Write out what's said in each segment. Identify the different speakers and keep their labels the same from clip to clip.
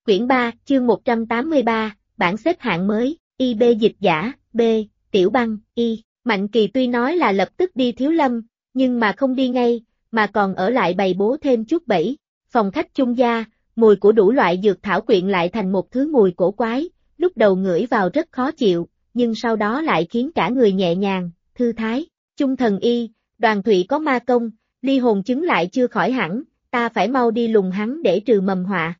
Speaker 1: Quyển 3, chương 183, bảng xếp hạng mới, IB dịch giả, B, Tiểu Băng, Y. Mạnh Kỳ tuy nói là lập tức đi Thiếu Lâm, nhưng mà không đi ngay, mà còn ở lại bày bố thêm chút bẫy. Phòng khách chung gia, mùi của đủ loại dược thảo quyện lại thành một thứ mùi cổ quái, lúc đầu ngửi vào rất khó chịu, nhưng sau đó lại khiến cả người nhẹ nhàng, thư thái. Chung thần y, Đoàn Thụy có ma công, ly hồn chứng lại chưa khỏi hẳn, ta phải mau đi lùng hắn để trừ mầm họa.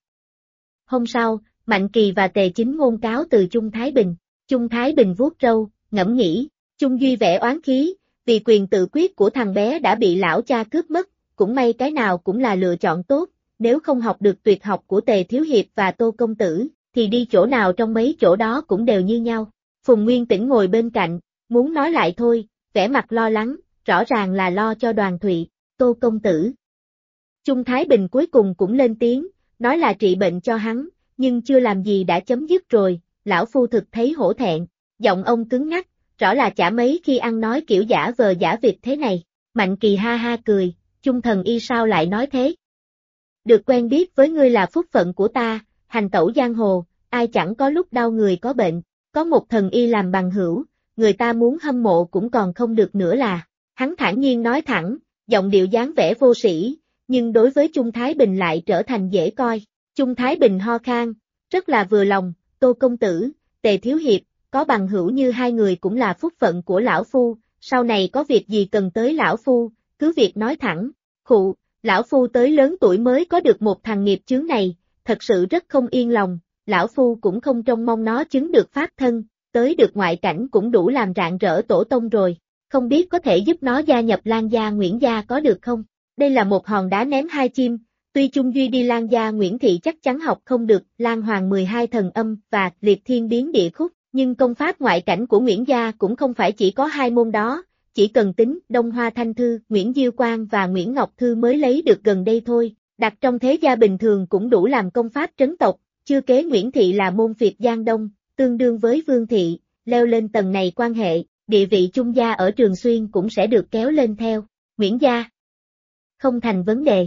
Speaker 1: Hôm sau, Mạnh Kỳ và Tề Chính Ngôn cáo từ Chung Thái Bình. Chung Thái Bình vuốt râu, ngẫm nghĩ, Chung Duy vẻ oán khí, vì quyền tự quyết của thằng bé đã bị lão cha cướp mất, cũng may cái nào cũng là lựa chọn tốt, nếu không học được tuyệt học của Tề Thiếu Hiệp và Tô Công Tử, thì đi chỗ nào trong mấy chỗ đó cũng đều như nhau. Phùng Nguyên Tĩnh ngồi bên cạnh, muốn nói lại thôi, vẻ mặt lo lắng, rõ ràng là lo cho Đoàn Thụy, Tô Công Tử. Chung Thái Bình cuối cùng cũng lên tiếng, nói là trị bệnh cho hắn, nhưng chưa làm gì đã chấm dứt rồi, lão phu thực thấy hổ thẹn, giọng ông cứng ngắc, rõ là chả mấy khi ăn nói kiểu giả vờ giả vịt thế này. Mạnh Kỳ ha ha cười, Chung thần y sao lại nói thế? Được quen biết với ngươi là phúc phận của ta, hành tẩu giang hồ, ai chẳng có lúc đau người có bệnh, có một thần y làm bằng hữu, người ta muốn hâm mộ cũng còn không được nữa là. Hắn thản nhiên nói thẳng, giọng điệu dáng vẻ vô sĩ, nhưng đối với Chung Thái Bình lại trở thành dễ coi. Chung Thái Bình ho khan, rất là vừa lòng, Tô Công Tử, Tề Thiếu Hiệp, có bằng hữu như hai người cũng là phúc phận của lão phu, sau này có việc gì cần tới lão phu, cứ việc nói thẳng. Khụ, lão phu tới lớn tuổi mới có được một thằng nghiệp chướng này, thật sự rất không yên lòng, lão phu cũng không trông mong nó chứng được pháp thân, tới được ngoại cảnh cũng đủ làm rạng rỡ tổ tông rồi, không biết có thể giúp nó gia nhập Lan gia Nguyễn gia có được không? Đây là một hòn đá ném hai chim, tuy Chung Duy đi Lan gia Nguyễn thị chắc chắn học không được Lan Hoàng 12 thần âm và liệt thiên biến địa khúc, nhưng công pháp ngoại cảnh của Nguyễn gia cũng không phải chỉ có hai môn đó, chỉ cần tính Đông Hoa Thanh Thư, Nguyễn Diêu Quang và Nguyễn Ngọc Thư mới lấy được gần đây thôi, đặt trong thế gia bình thường cũng đủ làm công pháp trấn tộc, chưa kế Nguyễn thị là môn phiệt Giang Đông, tương đương với Vương thị, leo lên tầng này quan hệ, địa vị Chung gia ở Trường Xuyên cũng sẽ được kéo lên theo. Nguyễn gia không thành vấn đề.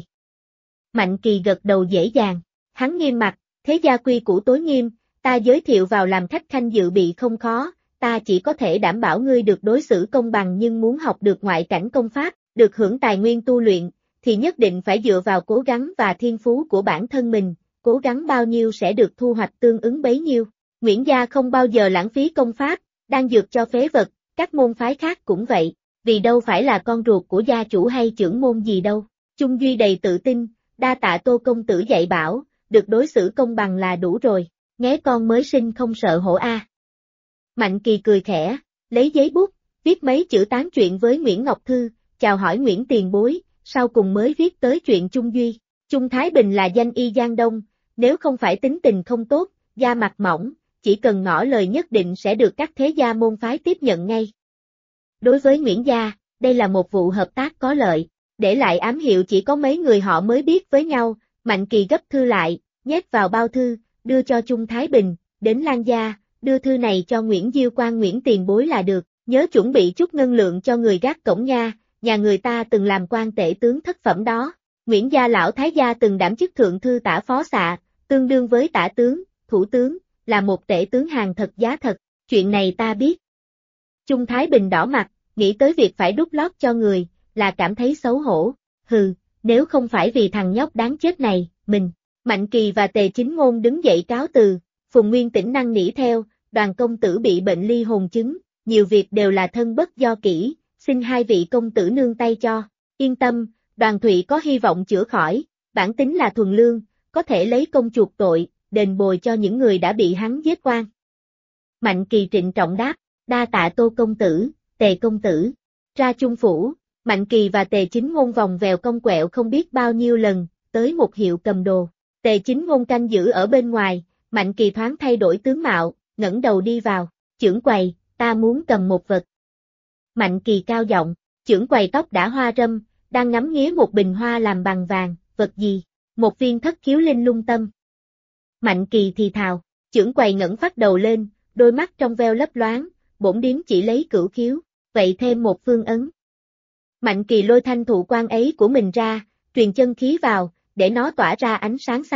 Speaker 1: Mạnh Kỳ gật đầu dễ dàng, hắn nghiêm mặt, thế gia quy củ tối nghiêm, ta giới thiệu vào làm khách khanh dự bị không khó, ta chỉ có thể đảm bảo ngươi được đối xử công bằng, nhưng muốn học được ngoại cảnh công pháp, được hưởng tài nguyên tu luyện, thì nhất định phải dựa vào cố gắng và thiên phú của bản thân mình, cố gắng bao nhiêu sẽ được thu hoạch tương ứng bấy nhiêu. Nguyễn gia không bao giờ lãng phí công pháp, đang dược cho phế vật, các môn phái khác cũng vậy, vì đâu phải là con ruột của gia chủ hay trưởng môn gì đâu. Chung Duy đầy tự tin, đa tạ Tô Công Tử dạy bảo, được đối xử công bằng là đủ rồi, nghé con mới sinh không sợ hổ a. Mạnh Kỳ cười khẽ, lấy giấy bút, viết mấy chữ tán chuyện với Nguyễn Ngọc Thư, chào hỏi Nguyễn tiền bối, sau cùng mới viết tới chuyện Chung Duy. Chung Thái Bình là danh y Giang Đông, nếu không phải tính tình không tốt, da mặt mỏng, chỉ cần ngỏ lời nhất định sẽ được các thế gia môn phái tiếp nhận ngay. Đối với Nguyễn gia, đây là một vụ hợp tác có lợi, để lại ám hiệu chỉ có mấy người họ mới biết với nhau. Mạnh Kỳ gấp thư lại, nhét vào bao thư, đưa cho Chung Thái Bình, đến Lan gia, đưa thư này cho Nguyễn Diêu Quang Nguyễn tiền bối là được, nhớ chuẩn bị chút ngân lượng cho người gác cổng nha, nhà người ta từng làm quan tể tướng thất phẩm đó. Nguyễn gia lão thái gia từng đảm chức thượng thư tả phó xạ, tương đương với tả tướng, thủ tướng, là một tể tướng hàng thật giá thật, chuyện này ta biết. Chung Thái Bình đỏ mặt, nghĩ tới việc phải đút lót cho người, là cảm thấy xấu hổ, hừ, nếu không phải vì thằng nhóc đáng chết này, mình. Mạnh Kỳ và Tề Chính Ngôn đứng dậy cáo từ, Phùng Nguyên Tĩnh năn nỉ theo, Đoàn công tử bị bệnh ly hồn chứng, nhiều việc đều là thân bất do kỹ, xin hai vị công tử nương tay cho, yên tâm, Đoàn Thụy có hy vọng chữa khỏi, bản tính là thuần lương, có thể lấy công chuộc tội, đền bồi cho những người đã bị hắn giết oan. Mạnh Kỳ trịnh trọng đáp, đa tạ Tô công tử, Tề công tử. Ra Chung phủ, Mạnh Kỳ và Tề Chính Ngôn vòng vèo cong quẹo không biết bao nhiêu lần, tới một hiệu cầm đồ. Tề Chính Ngôn canh giữ ở bên ngoài, Mạnh Kỳ thoáng thay đổi tướng mạo, ngẩng đầu đi vào, chưởng quầy, ta muốn cầm một vật. Mạnh Kỳ cao giọng, chưởng quầy tóc đã hoa râm, đang ngắm nghía một bình hoa làm bằng vàng, vật gì? Một viên thất khiếu linh lung tâm. Mạnh Kỳ thì thào, chưởng quầy ngẩng phát đầu lên, đôi mắt trong veo lấp loáng, bổn điếm chỉ lấy cửu khiếu, vậy thêm một phương ấn. Mạnh Kỳ lôi thanh thụ quan ấy của mình ra, truyền chân khí vào, để nó tỏa ra ánh sáng xanh.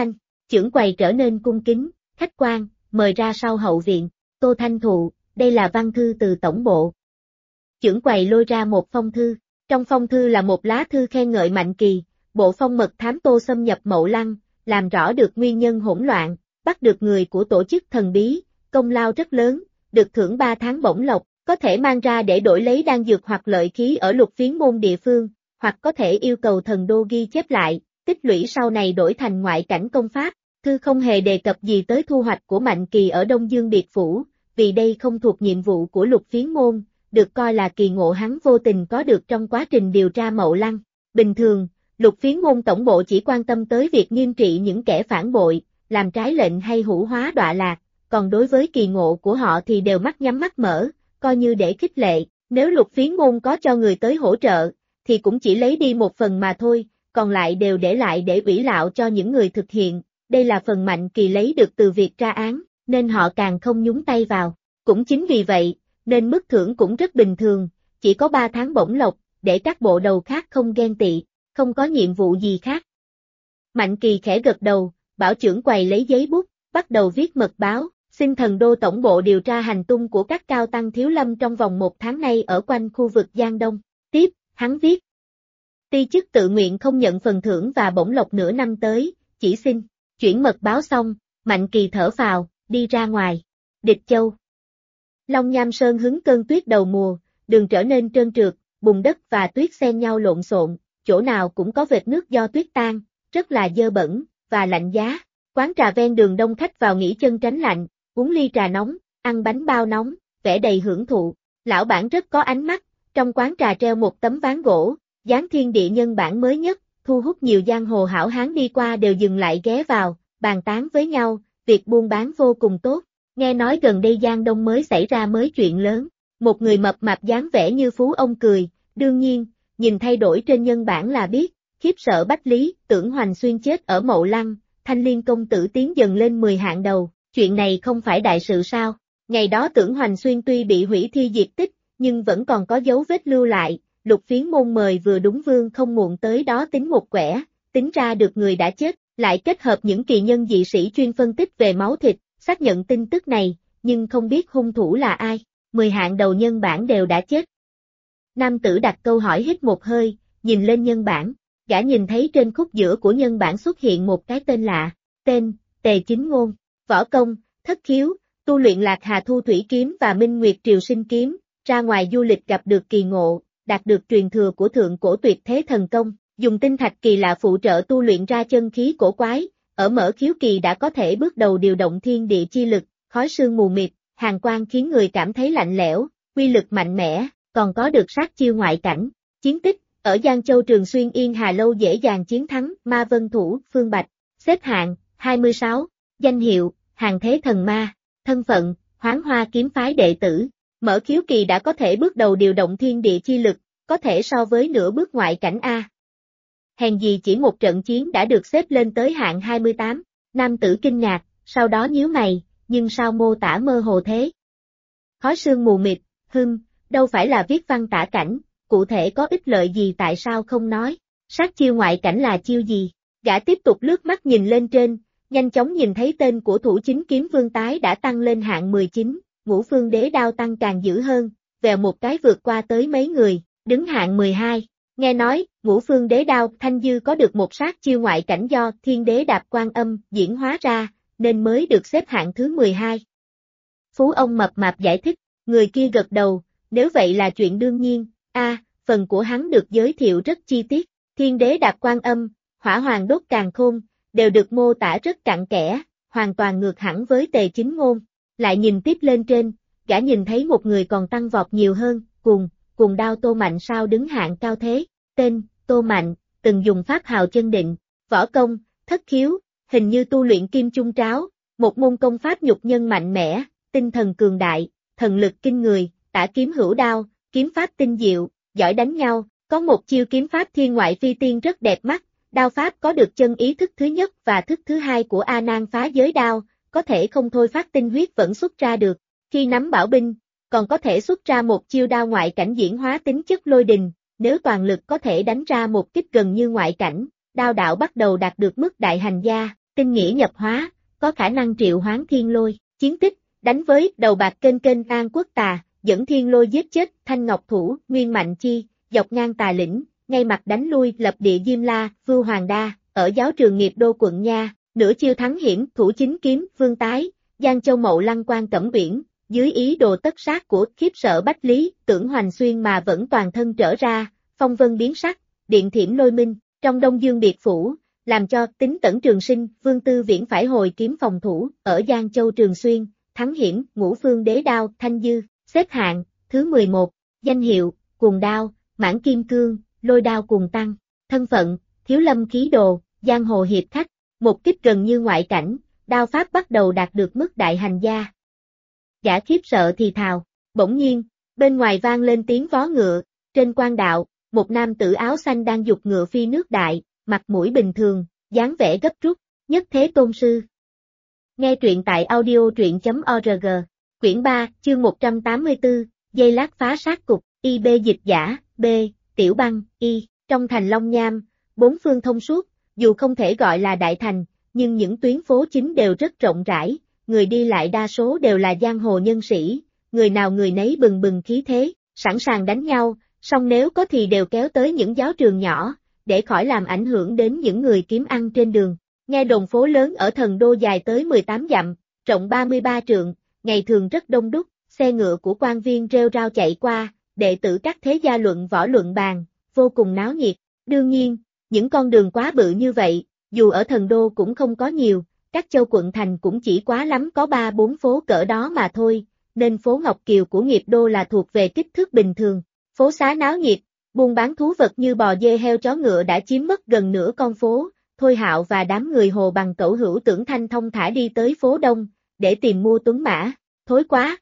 Speaker 1: Chưởng quầy trở nên cung kính, khách quan, mời ra sau hậu viện. Tô Thanh Thụ, đây là văn thư từ tổng bộ. Chưởng quầy lôi ra một phong thư. Trong phong thư là một lá thư khen ngợi Mạnh Kỳ, bộ phong mật thám Tô xâm nhập Mậu Lăng, làm rõ được nguyên nhân hỗn loạn, bắt được người của tổ chức thần bí, công lao rất lớn, được thưởng 3 tháng bổng lộc, có thể mang ra để đổi lấy đan dược hoặc lợi khí ở Lục Phiến môn địa phương, hoặc có thể yêu cầu thần đô ghi chép lại, tích lũy sau này đổi thành ngoại cảnh công pháp. Thư không hề đề cập gì tới thu hoạch của Mạnh Kỳ ở Đông Dương Biệt Phủ, vì đây không thuộc nhiệm vụ của Lục Phiến môn, được coi là kỳ ngộ hắn vô tình có được trong quá trình điều tra Mậu Lăng. Bình thường, Lục Phiến môn tổng bộ chỉ quan tâm tới việc nghiêm trị những kẻ phản bội, làm trái lệnh hay hủ hóa đọa lạc, còn đối với kỳ ngộ của họ thì đều mắt nhắm mắt mở, coi như để khích lệ. Nếu Lục Phiến môn có cho người tới hỗ trợ, thì cũng chỉ lấy đi một phần mà thôi, còn lại đều để lại để ủy lạo cho những người thực hiện. Đây là phần Mạnh Kỳ lấy được từ việc tra án, nên họ càng không nhúng tay vào. Cũng chính vì vậy, nên mức thưởng cũng rất bình thường, chỉ có 3 tháng bổng lộc, để các bộ đầu khác không ghen tị, không có nhiệm vụ gì khác. Mạnh Kỳ khẽ gật đầu, bảo chưởng quầy lấy giấy bút, bắt đầu viết mật báo, xin thần đô tổng bộ điều tra hành tung của các cao tăng thiếu lâm trong vòng 1 tháng nay ở quanh khu vực Giang Đông. Tiếp, hắn viết. Ti chức tự nguyện không nhận phần thưởng và bổng lộc nửa năm tới, chỉ xin. Chuyển mật báo xong, Mạnh Kỳ thở phào, đi ra ngoài. Địch Châu. Long Nham Sơn hứng cơn tuyết đầu mùa, đường trở nên trơn trượt, bùn đất và tuyết xen nhau lộn xộn, chỗ nào cũng có vệt nước do tuyết tan, rất là dơ bẩn, và lạnh giá. Quán trà ven đường đông khách vào nghỉ chân tránh lạnh, uống ly trà nóng, ăn bánh bao nóng, vẻ đầy hưởng thụ. Lão bản rất có ánh mắt, trong quán trà treo một tấm ván gỗ, dán thiên địa nhân bản mới nhất, thu hút nhiều giang hồ hảo hán đi qua đều dừng lại ghé vào, bàn tán với nhau, việc buôn bán vô cùng tốt. Nghe nói gần đây Giang Đông mới xảy ra mới chuyện lớn, một người mập mạp dáng vẻ như phú ông cười, đương nhiên, nhìn thay đổi trên nhân bản là biết, khiếp sợ Bách Lý, Tưởng Hoành Xuyên chết ở Mậu Lăng, Thanh Liên công tử tiến dần lên 10 hạng đầu, chuyện này không phải đại sự sao? Ngày đó Tưởng Hoành Xuyên tuy bị hủy thi diệt tích, nhưng vẫn còn có dấu vết lưu lại. Lục Phiến môn mời vừa đúng vương không muộn tới đó tính một quẻ, tính ra được người đã chết, lại kết hợp những kỳ nhân dị sĩ chuyên phân tích về máu thịt, xác nhận tin tức này, nhưng không biết hung thủ là ai, 10 hạng đầu nhân bản đều đã chết. Nam tử đặt câu hỏi hít một hơi, nhìn lên nhân bản, gã nhìn thấy trên khúc giữa của nhân bản xuất hiện một cái tên lạ, tên, Tề Chính Ngôn, võ công, thất khiếu, tu luyện Lạc Hà Thu Thủy Kiếm và Minh Nguyệt Triều Sinh Kiếm, ra ngoài du lịch gặp được kỳ ngộ, đạt được truyền thừa của thượng cổ tuyệt thế thần công, dùng tinh thạch kỳ lạ phụ trợ tu luyện ra chân khí cổ quái, ở mở khiếu kỳ đã có thể bước đầu điều động thiên địa chi lực, khói sương mù mịt, hàn quang khiến người cảm thấy lạnh lẽo, quy lực mạnh mẽ, còn có được sát chiêu ngoại cảnh. Chiến tích, ở Giang Châu Trường Xuyên Yên Hà Lâu dễ dàng chiến thắng Ma Vân Thủ, Phương Bạch, xếp hạng, 26, danh hiệu, Hàng Thế Thần Ma, thân phận, Hoán Hoa kiếm phái đệ tử, mở khiếu kỳ đã có thể bước đầu điều động thiên địa chi lực, có thể so với nửa bước ngoại cảnh A. Hèn gì chỉ một trận chiến đã được xếp lên tới hạng 28, nam tử kinh ngạc, sau đó nhíu mày, nhưng sao mô tả mơ hồ thế? Khói sương mù mịt, đâu phải là viết văn tả cảnh, cụ thể có ích lợi gì tại sao không nói, sát chiêu ngoại cảnh là chiêu gì? Gã tiếp tục lướt mắt nhìn lên trên, nhanh chóng nhìn thấy tên của thủ chính kiếm vương tái đã tăng lên hạng 19, Ngũ Phương Đế Đao tăng càng dữ hơn, vèo một cái vượt qua tới mấy người, đứng hạng 12. Nghe nói, Ngũ Phương Đế Đao Thanh Dư có được một sát chiêu ngoại cảnh do Thiên Đế Đạp Quan Âm diễn hóa ra, nên mới được xếp hạng thứ 12. Phú ông mập mạp giải thích, người kia gật đầu, nếu vậy là chuyện đương nhiên, phần của hắn được giới thiệu rất chi tiết, Thiên Đế Đạp Quan Âm, Hỏa Hoàng Đốt Càn Khôn, đều được mô tả rất cặn kẽ, hoàn toàn ngược hẳn với Tề Chính Ngôn. Lại nhìn tiếp lên trên, gã nhìn thấy một người còn tăng vọt nhiều hơn, cùng đao Tô Mạnh sao đứng hạng cao thế, tên, Tô Mạnh, từng dùng pháp hào chân định, võ công, thất khiếu, hình như tu luyện kim chung tráo, một môn công pháp nhục nhân mạnh mẽ, tinh thần cường đại, thần lực kinh người, tả kiếm hữu đao, kiếm pháp tinh diệu, giỏi đánh nhau, có một chiêu kiếm pháp thiên ngoại phi tiên rất đẹp mắt, đao pháp có được chân ý thức thứ nhất và thức thứ hai của A Nan phá giới đao, có thể không thôi phát tinh huyết vẫn xuất ra được, khi nắm bảo binh, còn có thể xuất ra một chiêu đao ngoại cảnh diễn hóa tính chất lôi đình, nếu toàn lực có thể đánh ra một kích gần như ngoại cảnh, đao đạo bắt đầu đạt được mức đại hành gia, tinh nghĩa nhập hóa, có khả năng triệu hoán thiên lôi, chiến tích, đánh với đầu bạc kênh An Quốc Tà, dẫn thiên lôi giết chết Thanh Ngọc Thủ, Nguyên Mạnh Chi, dọc ngang Tà Lĩnh, ngay mặt đánh lui lập địa Diêm La, Vưu Hoàng Đa, ở giáo trường Nghiệp Đô quận Nha, nửa chiêu thắng hiểm, thủ chính kiếm, Vương Tái, Giang Châu Mậu Lăng Quan Cẩm Uyển, dưới ý đồ tất sát của khiếp sợ Bách Lý, Tưởng Hoành Xuyên mà vẫn toàn thân trở ra, phong vân biến sắc, điện thiểm lôi minh, trong Đông Dương biệt phủ, làm cho Tính Tẩn Trường Sinh, Vương Tư Viễn phải hồi kiếm phòng thủ, ở Giang Châu Trường Xuyên, thắng hiểm, Ngũ Phương Đế Đao, Thanh Dư, xếp hạng, thứ 11, danh hiệu, Cuồng Đao, Mãn Kim Cương, Lôi Đao Cuồng Tăng, thân phận, Thiếu Lâm Khí Đồ, Giang Hồ Hiệp Khách, một kích gần như ngoại cảnh, đao pháp bắt đầu đạt được mức đại hành gia. Gã khiếp sợ thì thào, bỗng nhiên, bên ngoài vang lên tiếng vó ngựa, trên quan đạo, một nam tử áo xanh đang giục ngựa phi nước đại, mặt mũi bình thường, dáng vẻ gấp rút, nhất thế tôn sư. Nghe truyện tại audio.org, quyển 3, chương 184, dây lát phá sát cục, IB dịch giả, B, Tiểu Băng, Y, trong thành Long Nham, bốn phương thông suốt, dù không thể gọi là đại thành, nhưng những tuyến phố chính đều rất rộng rãi, người đi lại đa số đều là giang hồ nhân sĩ, người nào người nấy bừng bừng khí thế, sẵn sàng đánh nhau, song nếu có thì đều kéo tới những giáo trường nhỏ, để khỏi làm ảnh hưởng đến những người kiếm ăn trên đường. Nghe đồn phố lớn ở Thần Đô dài tới 18 dặm, rộng 33 trượng, ngày thường rất đông đúc, xe ngựa của quan viên rêu rao chạy qua, đệ tử các thế gia luận võ luận bàn, vô cùng náo nhiệt. Đương nhiên, những con đường quá bự như vậy, dù ở Thần Đô cũng không có nhiều, các châu quận thành cũng chỉ quá lắm có 3-4 phố cỡ đó mà thôi, nên phố Ngọc Kiều của Nghiệp Đô là thuộc về kích thước bình thường. Phố xá náo nhiệt, buôn bán thú vật như bò dê heo chó ngựa đã chiếm mất gần nửa con phố. Thôi Hạo và đám người Hồ Bằng Cẩu Hữu Tưởng Thanh thông thả đi tới phố Đông, để tìm mua tuấn mã, thối quá.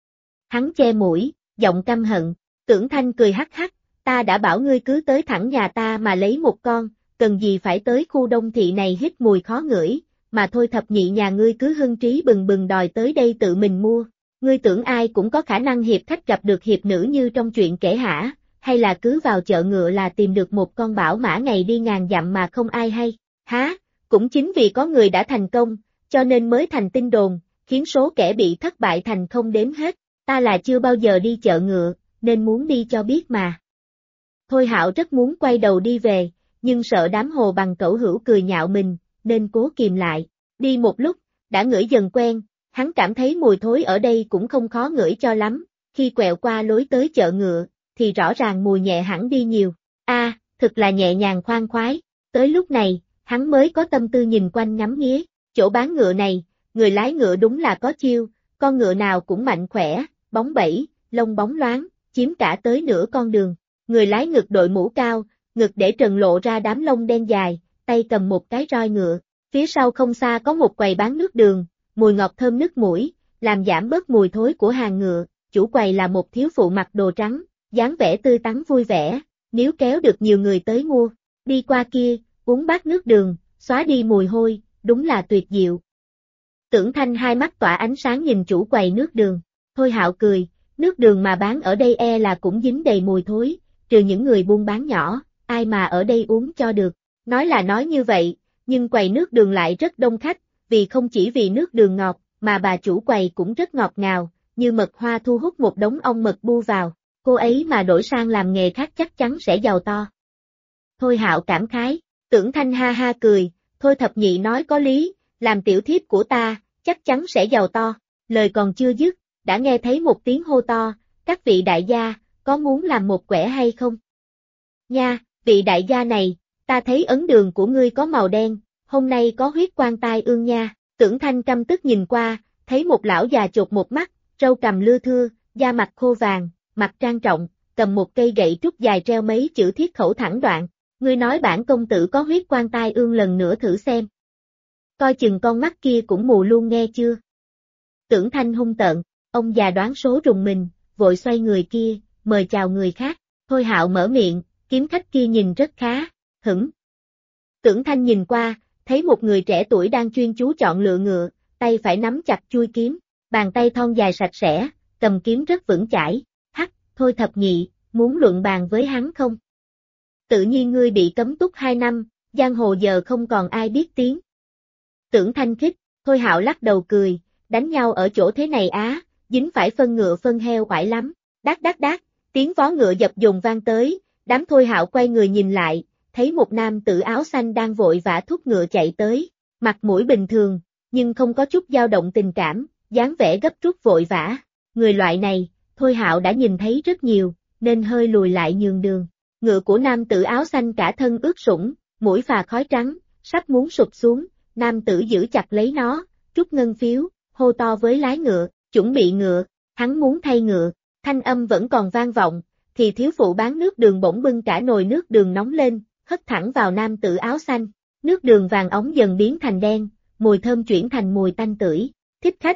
Speaker 1: Hắn che mũi, giọng căm hận, Tưởng Thanh cười hắc hắc, ta đã bảo ngươi cứ tới thẳng nhà ta mà lấy một con, cần gì phải tới khu Đông thị này hít mùi khó ngửi, mà thôi thập nhị nhà ngươi cứ hưng trí bừng bừng đòi tới đây tự mình mua, ngươi tưởng ai cũng có khả năng hiệp khách gặp được hiệp nữ như trong chuyện kể hả, hay là cứ vào chợ ngựa là tìm được một con bảo mã ngày đi ngàn dặm mà không ai hay. Há, cũng chính vì có người đã thành công, cho nên mới thành tin đồn, khiến số kẻ bị thất bại thành không đếm hết, ta là chưa bao giờ đi chợ ngựa, nên muốn đi cho biết mà. Thôi Hạo rất muốn quay đầu đi về, nhưng sợ đám Hồ Bằng Cẩu Hữu cười nhạo mình, nên cố kìm lại. Đi một lúc, đã ngửi dần quen, hắn cảm thấy mùi thối ở đây cũng không khó ngửi cho lắm, khi quẹo qua lối tới chợ ngựa, thì rõ ràng mùi nhẹ hẳn đi nhiều. Thực là nhẹ nhàng khoan khoái, tới lúc này, hắn mới có tâm tư nhìn quanh ngắm nghía, chỗ bán ngựa này, người lái ngựa đúng là có chiêu, con ngựa nào cũng mạnh khỏe, bóng bẩy, lông bóng loáng, chiếm cả tới nửa con đường. Người lái ngực đội mũ cao, ngực để trần lộ ra đám lông đen dài, tay cầm một cái roi ngựa, phía sau không xa có một quầy bán nước đường, mùi ngọt thơm nức mũi, làm giảm bớt mùi thối của hàng ngựa, chủ quầy là một thiếu phụ mặc đồ trắng, dáng vẻ tươi tắn vui vẻ, nếu kéo được nhiều người tới mua, đi qua kia, uống bát nước đường, xóa đi mùi hôi, đúng là tuyệt diệu. Tưởng Thanh hai mắt tỏa ánh sáng nhìn chủ quầy nước đường, Thôi Hạo cười, nước đường mà bán ở đây là cũng dính đầy mùi thối, trừ những người buôn bán nhỏ, ai mà ở đây uống cho được. Nói là nói như vậy, nhưng quầy nước đường lại rất đông khách, vì không chỉ vì nước đường ngọt, mà bà chủ quầy cũng rất ngọt ngào, như mật hoa thu hút một đống ong mật bu vào, cô ấy mà đổi sang làm nghề khác chắc chắn sẽ giàu to. Thôi Hạo cảm khái, Tưởng Thanh ha ha cười, thôi thập nhị nói có lý, làm tiểu thiếp của ta, chắc chắn sẽ giàu to, lời còn chưa dứt, đã nghe thấy một tiếng hô to, các vị đại gia, có muốn làm một quẻ hay không? Nha, vị đại gia này, ta thấy ấn đường của ngươi có màu đen, hôm nay có huyết quan tai ương nha, Tưởng Thanh căm tức nhìn qua, thấy một lão già chột một mắt, râu cằm lưa thưa, da mặt khô vàng, mặt trang trọng, cầm một cây gậy trúc dài treo mấy chữ thiết khẩu thẳng đoạn, ngươi nói bản công tử có huyết quan tai ương lần nữa thử xem. Coi chừng con mắt kia cũng mù luôn nghe chưa? Tưởng Thanh hung tợn, ông già đoán số rùng mình, vội xoay người kia, mời chào người khác, Thôi Hạo mở miệng, kiếm khách kia nhìn rất khá, hửng. Tưởng Thanh nhìn qua, thấy một người trẻ tuổi đang chuyên chú chọn lựa ngựa, tay phải nắm chặt chuôi kiếm, bàn tay thon dài sạch sẽ, cầm kiếm rất vững chãi, Thôi thập nhị, muốn luận bàn với hắn không? Tự nhiên ngươi bị cấm túc 2 năm, giang hồ giờ không còn ai biết tiếng. Tưởng Thanh khích, Thôi Hạo lắc đầu cười, đánh nhau ở chỗ thế này á, dính phải phân ngựa phân heo oải lắm. Đát đát đát, tiếng vó ngựa dập dồn vang tới, đám Thôi Hạo quay người nhìn lại, thấy một nam tử áo xanh đang vội vã thúc ngựa chạy tới, mặt mũi bình thường, nhưng không có chút dao động tình cảm, dáng vẻ gấp rút vội vã. Người loại này, Thôi Hạo đã nhìn thấy rất nhiều, nên hơi lùi lại nhường đường. Ngựa của nam tử áo xanh cả thân ướt sũng, mũi phà khói trắng, sắp muốn sụp xuống, nam tử giữ chặt lấy nó, rút ngân phiếu, hô to với lái ngựa, chuẩn bị ngựa, hắn muốn thay ngựa, thanh âm vẫn còn vang vọng, thì thiếu phụ bán nước đường bỗng bưng cả nồi nước đường nóng lên, hất thẳng vào nam tử áo xanh, nước đường vàng óng dần biến thành đen, mùi thơm chuyển thành mùi tanh tưởi, thích khách.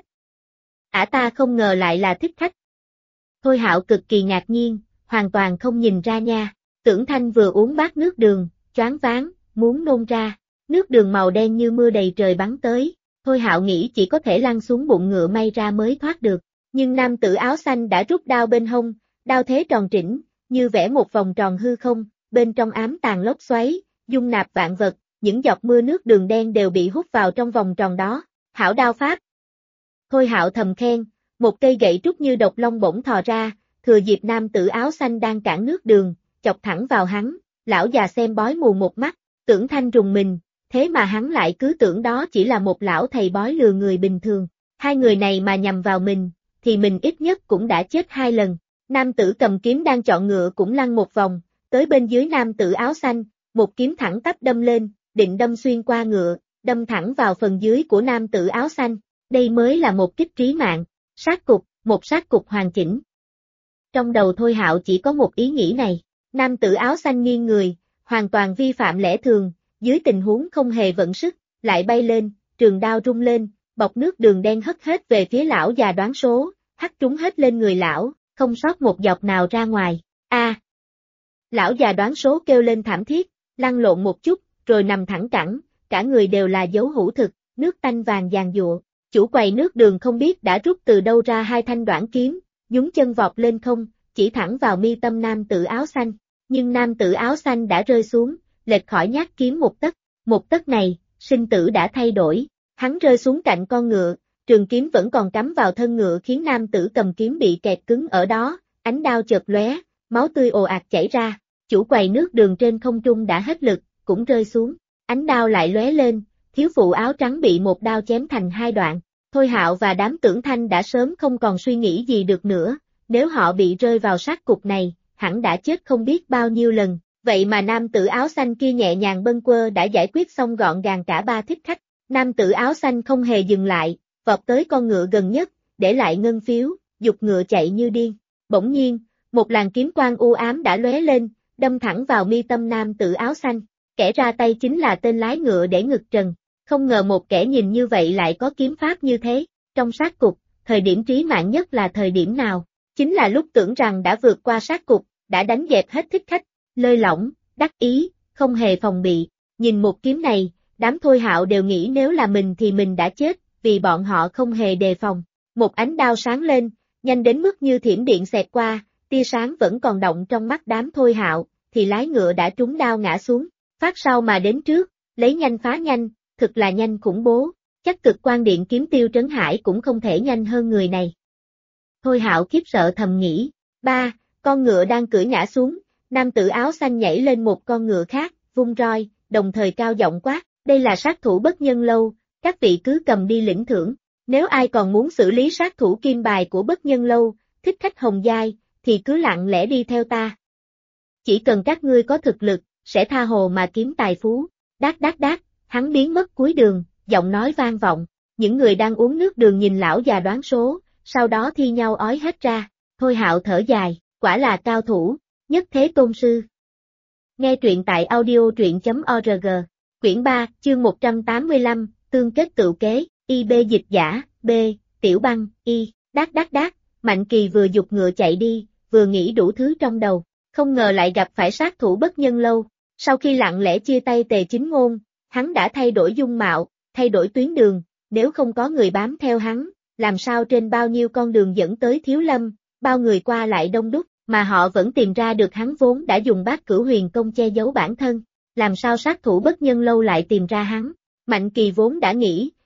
Speaker 1: Ta không ngờ lại là thích khách. Thôi Hạo cực kỳ ngạc nhiên, hoàn toàn không nhìn ra nha, Tưởng Thanh vừa uống bát nước đường, choáng váng, muốn nôn ra, nước đường màu đen như mưa đầy trời bắn tới, Thôi Hạo nghĩ chỉ có thể lăn xuống bụng ngựa may ra mới thoát được, nhưng nam tử áo xanh đã rút đao bên hông, đao thế tròn trĩnh, như vẽ một vòng tròn hư không, bên trong ám tàng lốc xoáy, dung nạp vạn vật, những giọt mưa nước đường đen đều bị hút vào trong vòng tròn đó, hảo đao pháp. Thôi Hạo thầm khen, một cây gậy trúc như độc long bổng thò ra, thừa dịp nam tử áo xanh đang cản nước đường, chọc thẳng vào hắn, lão già xem bói mù một mắt, Tưởng Thanh rùng mình, thế mà hắn lại cứ tưởng đó chỉ là một lão thầy bói lừa người bình thường, hai người này mà nhằm vào mình, thì mình ít nhất cũng đã chết 2 lần. Nam tử cầm kiếm đang chọn ngựa cũng lăn một vòng, tới bên dưới nam tử áo xanh, một kiếm thẳng tắp đâm lên, định đâm xuyên qua ngựa, đâm thẳng vào phần dưới của nam tử áo xanh, đây mới là một kích trí mạng, một sát cục hoàn chỉnh. Trong đầu Thôi Hạo chỉ có một ý nghĩ này, nam tử áo xanh nghiêng người, hoàn toàn vi phạm lẽ thường, dưới tình huống không hề vận sức, lại bay lên, trường đao rung lên, bọc nước đường đen hất hết về phía lão già đoán số, hắt trúng hết lên người lão, không sót một giọt nào ra ngoài. Lão già đoán số kêu lên thảm thiết, lăn lộn một chút, rồi nằm thẳng cẳng, cả người đều là dấu hữu thực, nước tanh vàng giàn giụa. Chủ quầy nước đường không biết đã rút từ đâu ra 2 thanh đoạn kiếm, nhúng chân vọt lên không, chỉ thẳng vào mi tâm nam tử áo xanh. Nhưng nam tử áo xanh đã rơi xuống, lệch khỏi nhát kiếm một tấc này, sinh tử đã thay đổi. Hắn rơi xuống cạnh con ngựa, trường kiếm vẫn còn cắm vào thân ngựa khiến nam tử cầm kiếm bị kẹt cứng ở đó, ánh đao chợt lóe, máu tươi ồ ạt chảy ra. Chủ quầy nước đường trên không trung đã hết lực, cũng rơi xuống, ánh đao lại lóe lên, thiếu phụ áo trắng bị một đao chém thành 2 đoạn. Thôi Hạo và đám Tưởng Thanh đã sớm không còn suy nghĩ gì được nữa, nếu họ bị rơi vào sát cục này, hẳn đã chết không biết bao nhiêu lần, vậy mà nam tử áo xanh kia nhẹ nhàng bâng quơ đã giải quyết xong gọn gàng cả 3 thích khách. Nam tử áo xanh không hề dừng lại, vọt tới con ngựa gần nhất, để lại ngân phiếu, giục ngựa chạy như điên. Bỗng nhiên, một làn kiếm quang u ám đã lóe lên, đâm thẳng vào mi tâm nam tử áo xanh. Kẻ ra tay chính là tên lái ngựa để ngực trần. Không ngờ một kẻ nhìn như vậy lại có kiếm pháp như thế. Trong sát cục, thời điểm trí mạng nhất là thời điểm nào? Chính là lúc tưởng rằng đã vượt qua sát cục, đã đánh dẹp hết thích khách, lơi lỏng, đắc ý, không hề phòng bị. Nhìn một kiếm này, đám Thôi Hạo đều nghĩ nếu là mình thì mình đã chết, vì bọn họ không hề đề phòng. Một ánh đao sáng lên, nhanh đến mức như thiểm điện xẹt qua, tia sáng vẫn còn động trong mắt đám Thôi Hạo, thì lái ngựa đã trúng đao ngã xuống, phát sau mà đến trước, lấy nhanh phá nhanh, thực là nhanh khủng bố, chắc Cực Quang Điện kiếm Tiêu Trấn Hải cũng không thể nhanh hơn người này. Thôi Hạo khiếp sợ thầm nghĩ, con ngựa đang cưỡi ngã xuống, nam tử áo xanh nhảy lên một con ngựa khác, vung roi, đồng thời cao giọng quát, đây là sát thủ Bất Nhân Lâu, các vị cứ cầm đi lĩnh thưởng, nếu ai còn muốn xử lý sát thủ kim bài của Bất Nhân Lâu, thích khách hồng giai, thì cứ lặng lẽ đi theo ta. Chỉ cần các ngươi có thực lực, sẽ tha hồ mà kiếm tài phú. Đát đát đát, hắn biến mất cuối đường, giọng nói vang vọng, những người đang uống nước đường nhìn lão già đoán số, sau đó thi nhau ói hết ra. Thôi Hạo thở dài, quả là cao thủ, nhất thế tôn sư. Nghe truyện tại audio.org, quyển 3, chương 185, tương kết tựu kế, IB dịch giả, B, tiểu băng, Y, đát đát đát, Mạnh Kỳ vừa giục ngựa chạy đi, vừa nghĩ đủ thứ trong đầu, không ngờ lại gặp phải sát thủ Bất Nhân Lâu. Sau khi lặng lẽ chia tay Tề Chính Ngôn, hắn đã thay đổi dung mạo, thay đổi tuyến đường, nếu không có người bám theo hắn, làm sao trên bao nhiêu con đường dẫn tới Thiếu Lâm, bao người qua lại đông đúc, mà họ vẫn tìm ra được hắn vốn đã dùng Bát Cửu Huyền Công che giấu bản thân, làm sao sát thủ Bất Nhân Lâu lại tìm ra hắn. Mạnh Kỳ vốn đã nghĩ,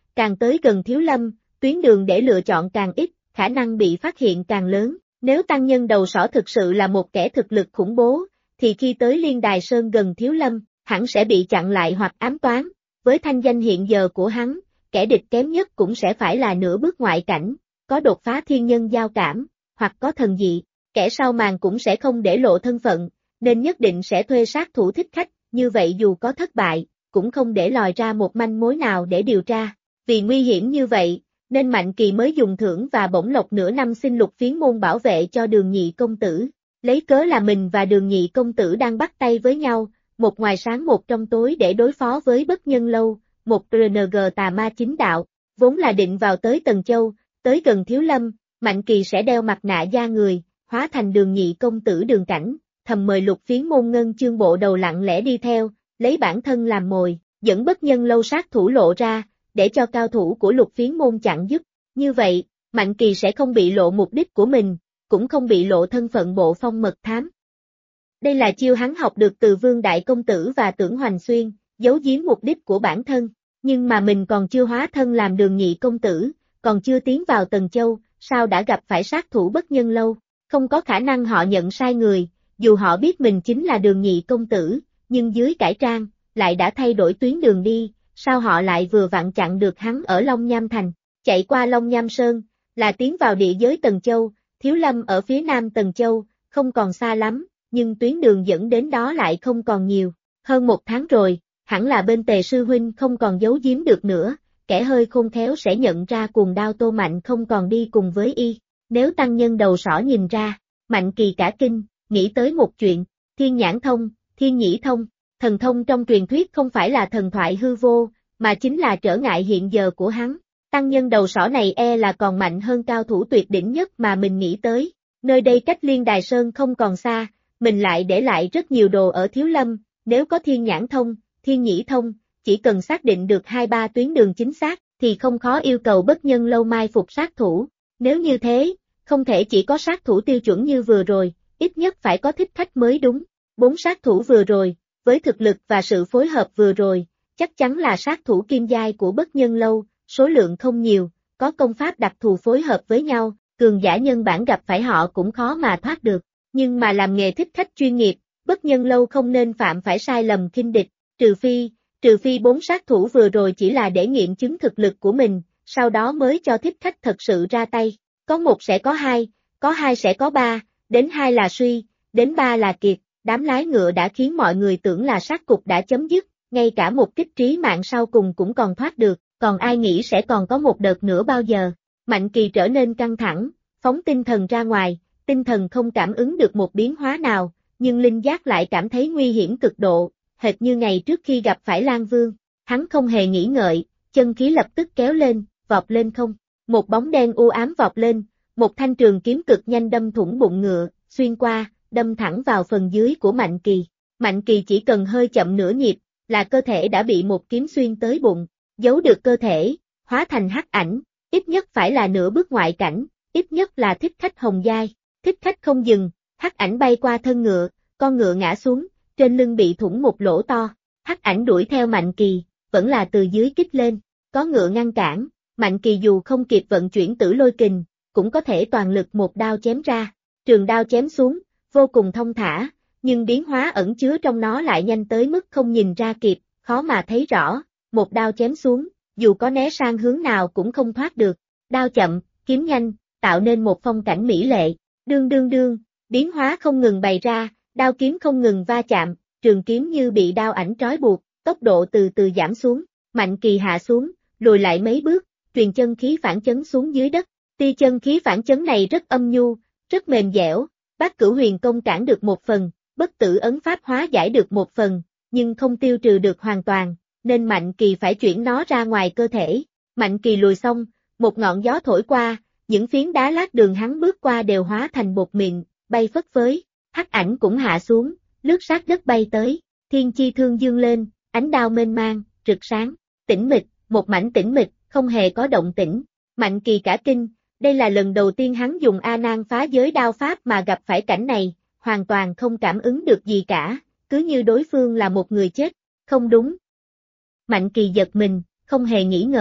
Speaker 1: càng tới gần Thiếu Lâm, tuyến đường để lựa chọn càng ít, khả năng bị phát hiện càng lớn. Nếu tăng nhân đầu sỏ thực sự là một kẻ thực lực khủng bố, thì khi tới Liên Đài Sơn gần Thiếu Lâm, hẳn sẽ bị chặn lại hoặc ám toán. Với thanh danh hiện giờ của hắn, kẻ địch kém nhất cũng sẽ phải là nửa bước ngoại cảnh, có đột phá thiên nhân giao cảm, hoặc có thần dị. Kẻ sau màn cũng sẽ không để lộ thân phận, nên nhất định sẽ thuê sát thủ thích khách, như vậy dù có thất bại, cũng không để lòi ra một manh mối nào để điều tra. Vì nguy hiểm như vậy, nên Mạnh Kỳ mới dùng thưởng và bổng lộc nửa năm xin Lục Phiến môn bảo vệ cho Đường Nhị công tử. Lấy cớ là mình và Đường Nhị công tử đang bắt tay với nhau, một ngoài sáng một trong tối để đối phó với Bất Nhân Lâu, một RNG tà ma chính đạo, vốn là định vào tới Tần Châu, tới gần Thiếu Lâm, Mạnh Kỳ sẽ đeo mặt nạ da người, hóa thành Đường Nhị công tử Đường Cảnh, thầm mời Lục Phiến môn ngân chương bộ đầu lặng lẽ đi theo, lấy bản thân làm mồi, dẫn Bất Nhân Lâu sát thủ lộ ra, để cho cao thủ của Lục Phiến môn chặn giúp. Như vậy, Mạnh Kỳ sẽ không bị lộ mục đích của mình, cũng không bị lộ thân phận bộ phong mật thám. Đây là chiêu hắn học được từ Vương Đại Công Tử và Tưởng Hoành Xuyên, giấu giếm mục đích của bản thân, nhưng mà mình còn chưa hóa thân làm Đường Nhị công tử, còn chưa tiến vào Tần Châu, sao đã gặp phải sát thủ Bất Nhân Lâu, không có khả năng họ nhận sai người, dù họ biết mình chính là Đường Nhị công tử, nhưng dưới cải trang, lại đã thay đổi tuyến đường đi, sao họ lại vừa vặn chặn được hắn ở Long Nham Thành, chạy qua Long Nham Sơn, là tiến vào địa giới Tần Châu, Thiếu Lâm ở phía nam Tần Châu, không còn xa lắm, nhưng tuyến đường dẫn đến đó lại không còn nhiều, hơn 1 tháng rồi, hẳn là bên Tề sư huynh không còn giấu giếm được nữa, kẻ hơi khôn khéo sẽ nhận ra cuồng đao Tô Mạnh không còn đi cùng với y, nếu tăng nhân đầu sỏ nhìn ra, Mạnh Kỳ cả kinh, nghĩ tới một chuyện, Thiên Nhãn Thông, Thiên Nhĩ Thông, thần thông trong truyền thuyết không phải là thần thoại hư vô, mà chính là trở ngại hiện giờ của hắn. Tăng nhân đầu sỏ này là còn mạnh hơn cao thủ tuyệt đỉnh nhất mà mình nghĩ tới. Nơi đây cách Liên Đài Sơn không còn xa, mình lại để lại rất nhiều đồ ở Thiếu Lâm, nếu có Thiên Nhãn Thông, Thiên Nhĩ Thông, chỉ cần xác định được 2-3 tuyến đường chính xác, thì không khó yêu cầu Bất Nhân Lâu mai phục sát thủ. Nếu như thế, không thể chỉ có sát thủ tiêu chuẩn như vừa rồi, ít nhất phải có thích khách mới đúng. 4 sát thủ vừa rồi, với thực lực và sự phối hợp vừa rồi, chắc chắn là sát thủ kim giai của Bất Nhân Lâu, số lượng không nhiều, có công pháp đặc thù phối hợp với nhau, cường giả nhân bản gặp phải họ cũng khó mà thoát được. Nhưng mà làm nghề thích khách chuyên nghiệp, Bất Nhân Lâu không nên phạm phải sai lầm khinh địch, trừ phi 4 sát thủ vừa rồi chỉ là để nghiệm chứng thực lực của mình, sau đó mới cho thích khách thật sự ra tay. Có 1 sẽ có 2, có 2 sẽ có 3, đến 2 là suy, đến 3 là kiệt. Đám lái ngựa đã khiến mọi người tưởng là sát cục đã chấm dứt, ngay cả một kích trí mạng sau cùng cũng còn thoát được, còn ai nghĩ sẽ còn có một đợt nữa bao giờ. Mạnh Kỳ trở nên căng thẳng, phóng tinh thần ra ngoài, tinh thần không cảm ứng được một biến hóa nào, nhưng linh giác lại cảm thấy nguy hiểm cực độ, hệt như ngày trước khi gặp phải Lan Vương. Hắn không hề nghĩ ngợi, chân khí lập tức kéo lên, vọt lên không. Một bóng đen u ám vọt lên, một thanh trường kiếm cực nhanh đâm thủng bụng ngựa, xuyên qua, đâm thẳng vào phần dưới của Mạnh Kỳ. Mạnh Kỳ chỉ cần hơi chậm nửa nhịp, là cơ thể đã bị một kiếm xuyên tới bụng, giấu được cơ thể, hóa thành hắc ảnh, ít nhất phải là nửa bước ngoại cảnh, ít nhất là thích khách hồng giai. Thích khách không dừng, hắc ảnh bay qua thân ngựa, con ngựa ngã xuống, trên lưng bị thủng một lỗ to. Hắc ảnh đuổi theo Mạnh Kỳ, vẫn là từ dưới kích lên, có ngựa ngăn cản, Mạnh Kỳ dù không kịp vận chuyển Tử Lôi Kình, cũng có thể toàn lực một đao chém ra. Trường đao chém xuống, vô cùng thông thả, nhưng biến hóa ẩn chứa trong nó lại nhanh tới mức không nhìn ra kịp, khó mà thấy rõ. Một đao chém xuống, dù có né sang hướng nào cũng không thoát được. Đao chậm, kiếm nhanh, tạo nên một phong cảnh mỹ lệ. Đương đương đương, biến hóa không ngừng bày ra, đao kiếm không ngừng va chạm, trường kiếm như bị đao ảnh trói buộc, tốc độ từ từ giảm xuống. Mạnh Kỳ hạ xuống, lùi lại mấy bước, truyền chân khí phản chấn xuống dưới đất. Tia chân khí phản chấn này rất âm nhu, rất mềm dẻo. Bát Cửu Huyền Công cản được một phần, Bất Tử Ấn Pháp hóa giải được một phần, nhưng không tiêu trừ được hoàn toàn, nên Mạnh Kỳ phải chuyển nó ra ngoài cơ thể. Mạnh Kỳ lùi xong, một ngọn gió thổi qua, những phiến đá lát đường hắn bước qua đều hóa thành bột mịn, bay phất phới. Hắc ảnh cũng hạ xuống, lướt sát đất bay tới, thiên chi thương dương lên, ánh đao mênh mang, rực sáng, tĩnh mịch, một mảnh tĩnh mịch, không hề có động tĩnh. Mạnh Kỳ cả kinh. Đây là lần đầu tiên hắn dùng A Nan phá giới đao pháp mà gặp phải cảnh này, hoàn toàn không cảm ứng được gì cả, cứ như đối phương là một người chết. Không đúng. Mạnh Kỳ giật mình, không hề nghĩ ngợi,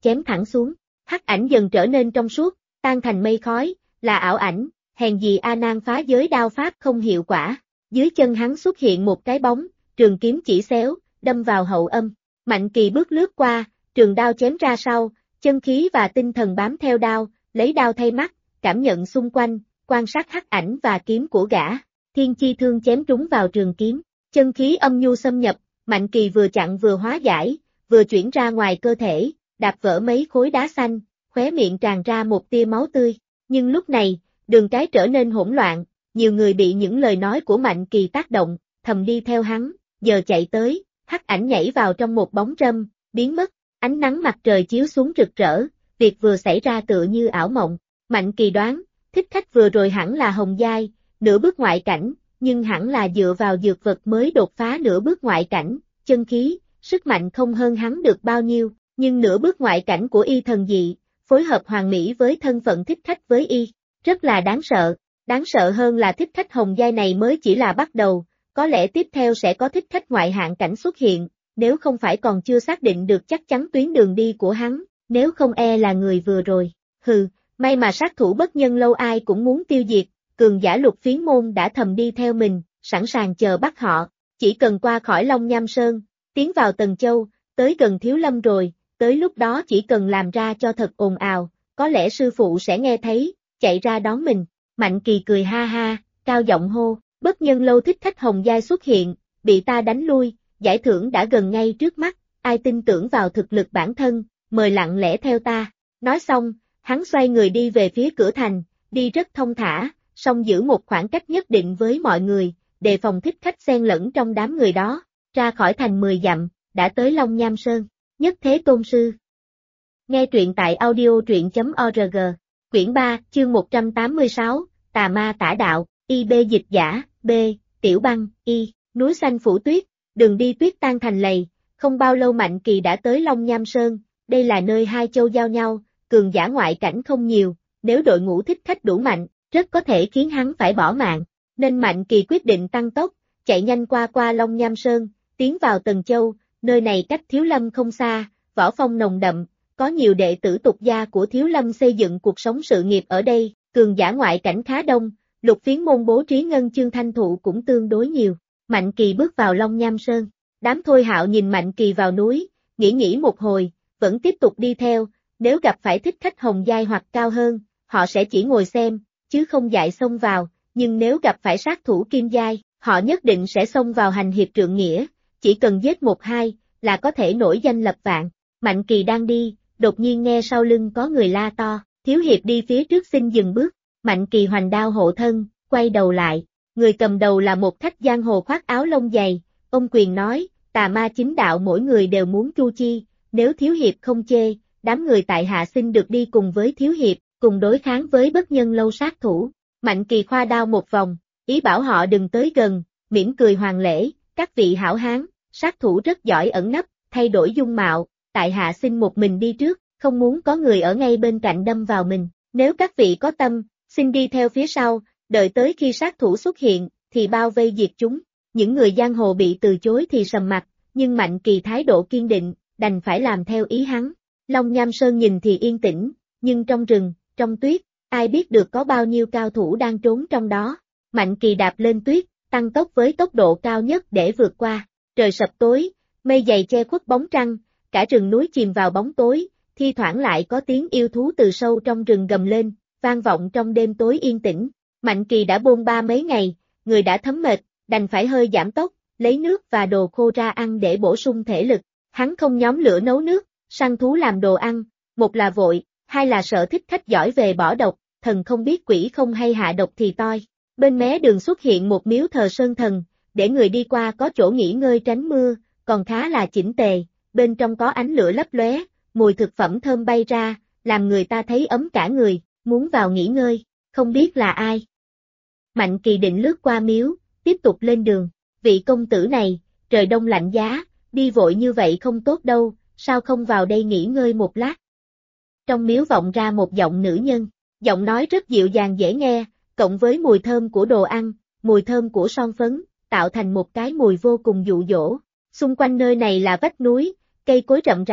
Speaker 1: chém thẳng xuống. Hắc ảnh dần trở nên trong suốt, tan thành mây khói, là ảo ảnh, hèn gì A Nan phá giới đao pháp không hiệu quả. Dưới chân hắn xuất hiện một cái bóng, trường kiếm chỉ xéo, đâm vào hậu âm. Mạnh Kỳ bước lướt qua, trường đao chém ra sau, chân khí và tinh thần bám theo đao, lấy đao thay mắt, cảm nhận xung quanh, quan sát hắc ảnh và kiếm của gã. Thiên chi thương chém trúng vào trường kiếm, chân khí âm nhu xâm nhập, Mạnh Kỳ vừa chặn vừa hóa giải, vừa chuyển ra ngoài cơ thể, đạp vỡ mấy khối đá xanh, khóe miệng tràn ra một tia máu tươi. Nhưng lúc này, đường cái trở nên hỗn loạn, nhiều người bị những lời nói của Mạnh Kỳ tác động, thầm đi theo hắn, giờ chạy tới, hắc ảnh nhảy vào trong một bóng râm, biến mất, ánh nắng mặt trời chiếu xuống rực rỡ, việc vừa xảy ra tựa như ảo mộng. Mạnh Kỳ đoán, thích khách vừa rồi hẳn là Hồng Giai, nửa bước ngoại cảnh, nhưng hẳn là dựa vào dược vật mới đột phá nửa bước ngoại cảnh, chân khí, sức mạnh không hơn hắn được bao nhiêu, nhưng nửa bước ngoại cảnh của y thần dị, phối hợp hoàn mỹ với thân phận thích khách với y, rất là đáng sợ hơn là thích khách Hồng Giai này mới chỉ là bắt đầu, có lẽ tiếp theo sẽ có thích khách ngoại hạng cảnh xuất hiện, nếu không phải còn chưa xác định được chắc chắn tuyến đường đi của hắn, nếu không e là người vừa rồi, hừ, may mà sát thủ bất nhân lâu ai cũng muốn tiêu diệt, cường giả Lục Phiến môn đã thầm đi theo mình, sẵn sàng chờ bắt họ, chỉ cần qua khỏi Long Nham Sơn, tiến vào Tần Châu, tới gần Thiếu Lâm rồi, tới lúc đó chỉ cần làm ra cho thật ồn ào, có lẽ sư phụ sẽ nghe thấy, chạy ra đón mình. Mạnh Kỳ cười ha ha, cao giọng hô, bất nhân lâu thích khách Hồng Giai xuất hiện, bị ta đánh lui, giải thưởng đã gần ngay trước mắt, ai tin tưởng vào thực lực bản thân, mời lặng lẽ theo ta. Nói xong, hắn xoay người đi về phía cửa thành, đi rất thông thả, song giữ một khoảng cách nhất định với mọi người, đề phòng thích khách xen lẫn trong đám người đó. Ra khỏi thành 10 dặm, đã tới Long Nham Sơn. Nhất Thế Tôn Sư. Nghe truyện tại audio.org. Quyển 3, chương 186, Tà Ma Tả Đạo, IB dịch giả, B, Tiểu Băng, Y, núi xanh phủ tuyết, đường đi tuyết tan thành lầy, không bao lâu Mạnh Kỳ đã tới Long Nham Sơn, đây là nơi hai châu giao nhau, cường giả ngoại cảnh không nhiều, nếu đội ngũ thích khách đủ mạnh, rất có thể khiến hắn phải bỏ mạng, nên Mạnh Kỳ quyết định tăng tốc, chạy nhanh qua Long Nham Sơn, tiến vào Tần Châu, nơi này cách Thiếu Lâm không xa, võ phong nồng đậm, có nhiều đệ tử tục gia của Thiếu Lâm xây dựng cuộc sống sự nghiệp ở đây, cường giả ngoại cảnh khá đông, Lục Phiến môn bố trí ngân chương thanh thụ cũng tương đối nhiều. Mạnh Kỳ bước vào Long Nham Sơn, đám Thôi Hạo nhìn Mạnh Kỳ vào núi, nghĩ một hồi, vẫn tiếp tục đi theo, nếu gặp phải thích khách Hồng Giai hoặc cao hơn, họ sẽ chỉ ngồi xem, chứ không dại xông vào, nhưng nếu gặp phải sát thủ Kim Giai, họ nhất định sẽ xông vào hành hiệp trượng nghĩa, chỉ cần giết một hai, là có thể nổi danh lập vạn. Mạnh Kỳ đang đi, đột nhiên nghe sau lưng có người la to, Thiếu Hiệp đi phía trước xin dừng bước, Mạnh Kỳ hoành đao hộ thân, quay đầu lại, người cầm đầu là một khách giang hồ khoác áo lông dày, ông quyền nói, tà ma chính đạo mỗi người đều muốn chu chi, nếu Thiếu Hiệp không chê, đám người tại hạ xin được đi cùng với Thiếu Hiệp, cùng đối kháng với bất nhân lâu sát thủ. Mạnh Kỳ khoa đao một vòng, ý bảo họ đừng tới gần, mỉm cười hoàng lễ, các vị hảo hán, sát thủ rất giỏi ẩn nấp, thay đổi dung mạo, tại hạ xin một mình đi trước, không muốn có người ở ngay bên cạnh đâm vào mình, nếu các vị có tâm, xin đi theo phía sau, đợi tới khi sát thủ xuất hiện, thì bao vây diệt chúng. Những người giang hồ bị từ chối thì sầm mặt, nhưng Mạnh Kỳ thái độ kiên định, đành phải làm theo ý hắn. Long Nham Sơn nhìn thì yên tĩnh, nhưng trong rừng, trong tuyết, ai biết được có bao nhiêu cao thủ đang trốn trong đó. Mạnh Kỳ đạp lên tuyết, tăng tốc với tốc độ cao nhất để vượt qua. Trời sập tối, mây dày che khuất bóng trăng, cả rừng núi chìm vào bóng tối, thi thoảng lại có tiếng yêu thú từ sâu trong rừng gầm lên, vang vọng trong đêm tối yên tĩnh. Mạnh Kỳ đã bôn ba mấy ngày, người đã thấm mệt, đành phải hơi giảm tốc, lấy nước và đồ khô ra ăn để bổ sung thể lực. Hắn không nhóm lửa nấu nước, săn thú làm đồ ăn, một là vội, hai là sợ thích khách giỏi về bỏ độc, thần không biết quỷ không hay hạ độc thì toi. Bên mé đường xuất hiện một miếu thờ sơn thần, để người đi qua có chỗ nghỉ ngơi tránh mưa, còn khá là chỉnh tề, bên trong có ánh lửa lấp lóe, mùi thực phẩm thơm bay ra, làm người ta thấy ấm cả người, muốn vào nghỉ ngơi, không biết là ai. Mạnh Kỳ định lướt qua miếu, tiếp tục lên đường, vị công tử này, trời đông lạnh giá, đi vội như vậy không tốt đâu, sao không vào đây nghỉ ngơi một lát. Trong miếu vọng ra một giọng nữ nhân, giọng nói rất dịu dàng dễ nghe, cộng với mùi thơm của đồ ăn, mùi thơm của son phấn, tạo thành một cái mùi vô cùng dụ dỗ. Xung quanh nơi này là vách núi, cây cối rậm rạp,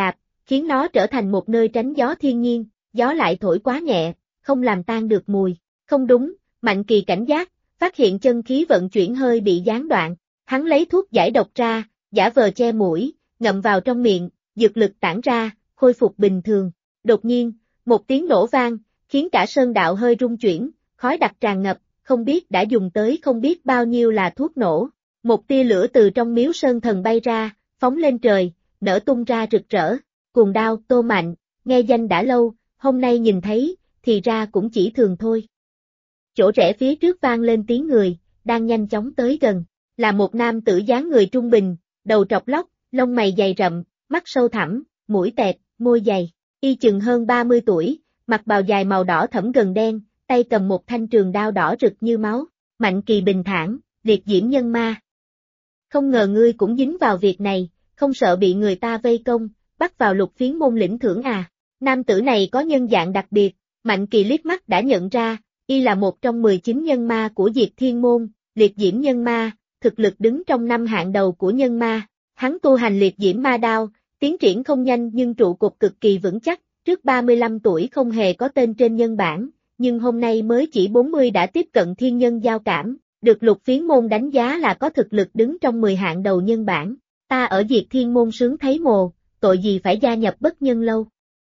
Speaker 1: khiến nó trở thành một nơi tránh gió thiên nhiên, gió lại thổi quá nhẹ, không làm tan được mùi. Không đúng, Mạnh Kỳ cảnh giác, phát hiện chân khí vận chuyển hơi bị gián đoạn. Hắn lấy thuốc giải độc ra, giả vờ che mũi, ngậm vào trong miệng, dược lực tản ra, khôi phục bình thường. Đột nhiên, một tiếng nổ vang, khiến cả sơn đạo hơi rung chuyển, khói đặc tràn ngập, không biết đã dùng tới không biết bao nhiêu là thuốc nổ. Một tia lửa từ trong miếu sơn thần bay ra, phóng lên trời, nở tung ra rực rỡ. Cuồng đao, Tô Mạnh, nghe danh đã lâu, hôm nay nhìn thấy, thì ra cũng chỉ thường thôi. Chỗ rẽ phía trước vang lên tiếng người, đang nhanh chóng tới gần, là một nam tử dáng người trung bình, đầu trọc lóc, lông mày dày rậm, mắt sâu thẳm, mũi tẹt, môi dày, y chừng hơn 30 tuổi, mặc bào dài màu đỏ thẫm gần đen, tay cầm một thanh trường đao đỏ rực như máu. Mạnh Kỳ bình thản, liệt diễm nhân ma. Không ngờ ngươi cũng dính vào việc này, không sợ bị người ta vây công, bắt vào Lục Phiến môn lĩnh thưởng à. Nam tử này có nhân dạng đặc biệt, Mạnh Kỳ liếc mắt đã nhận ra, y là một trong 19 nhân ma của Diệt Thiên môn, liệt diễm nhân ma, thực lực đứng trong 5 hạng đầu của nhân ma. Hắn tu hành liệt diễm ma đao, tiến triển không nhanh nhưng trụ cột cực kỳ vững chắc, trước 35 tuổi không hề có tên trên nhân bảng, nhưng hôm nay mới chỉ 40 đã tiếp cận thiên nhân giao cảm, được Lục Phiến môn đánh giá là có thực lực đứng trong 10 hạng đầu nhân bảng. Ta ở Diệt Thiên môn sướng thấy mồ, tội gì phải gia nhập Bất Nhân lâu.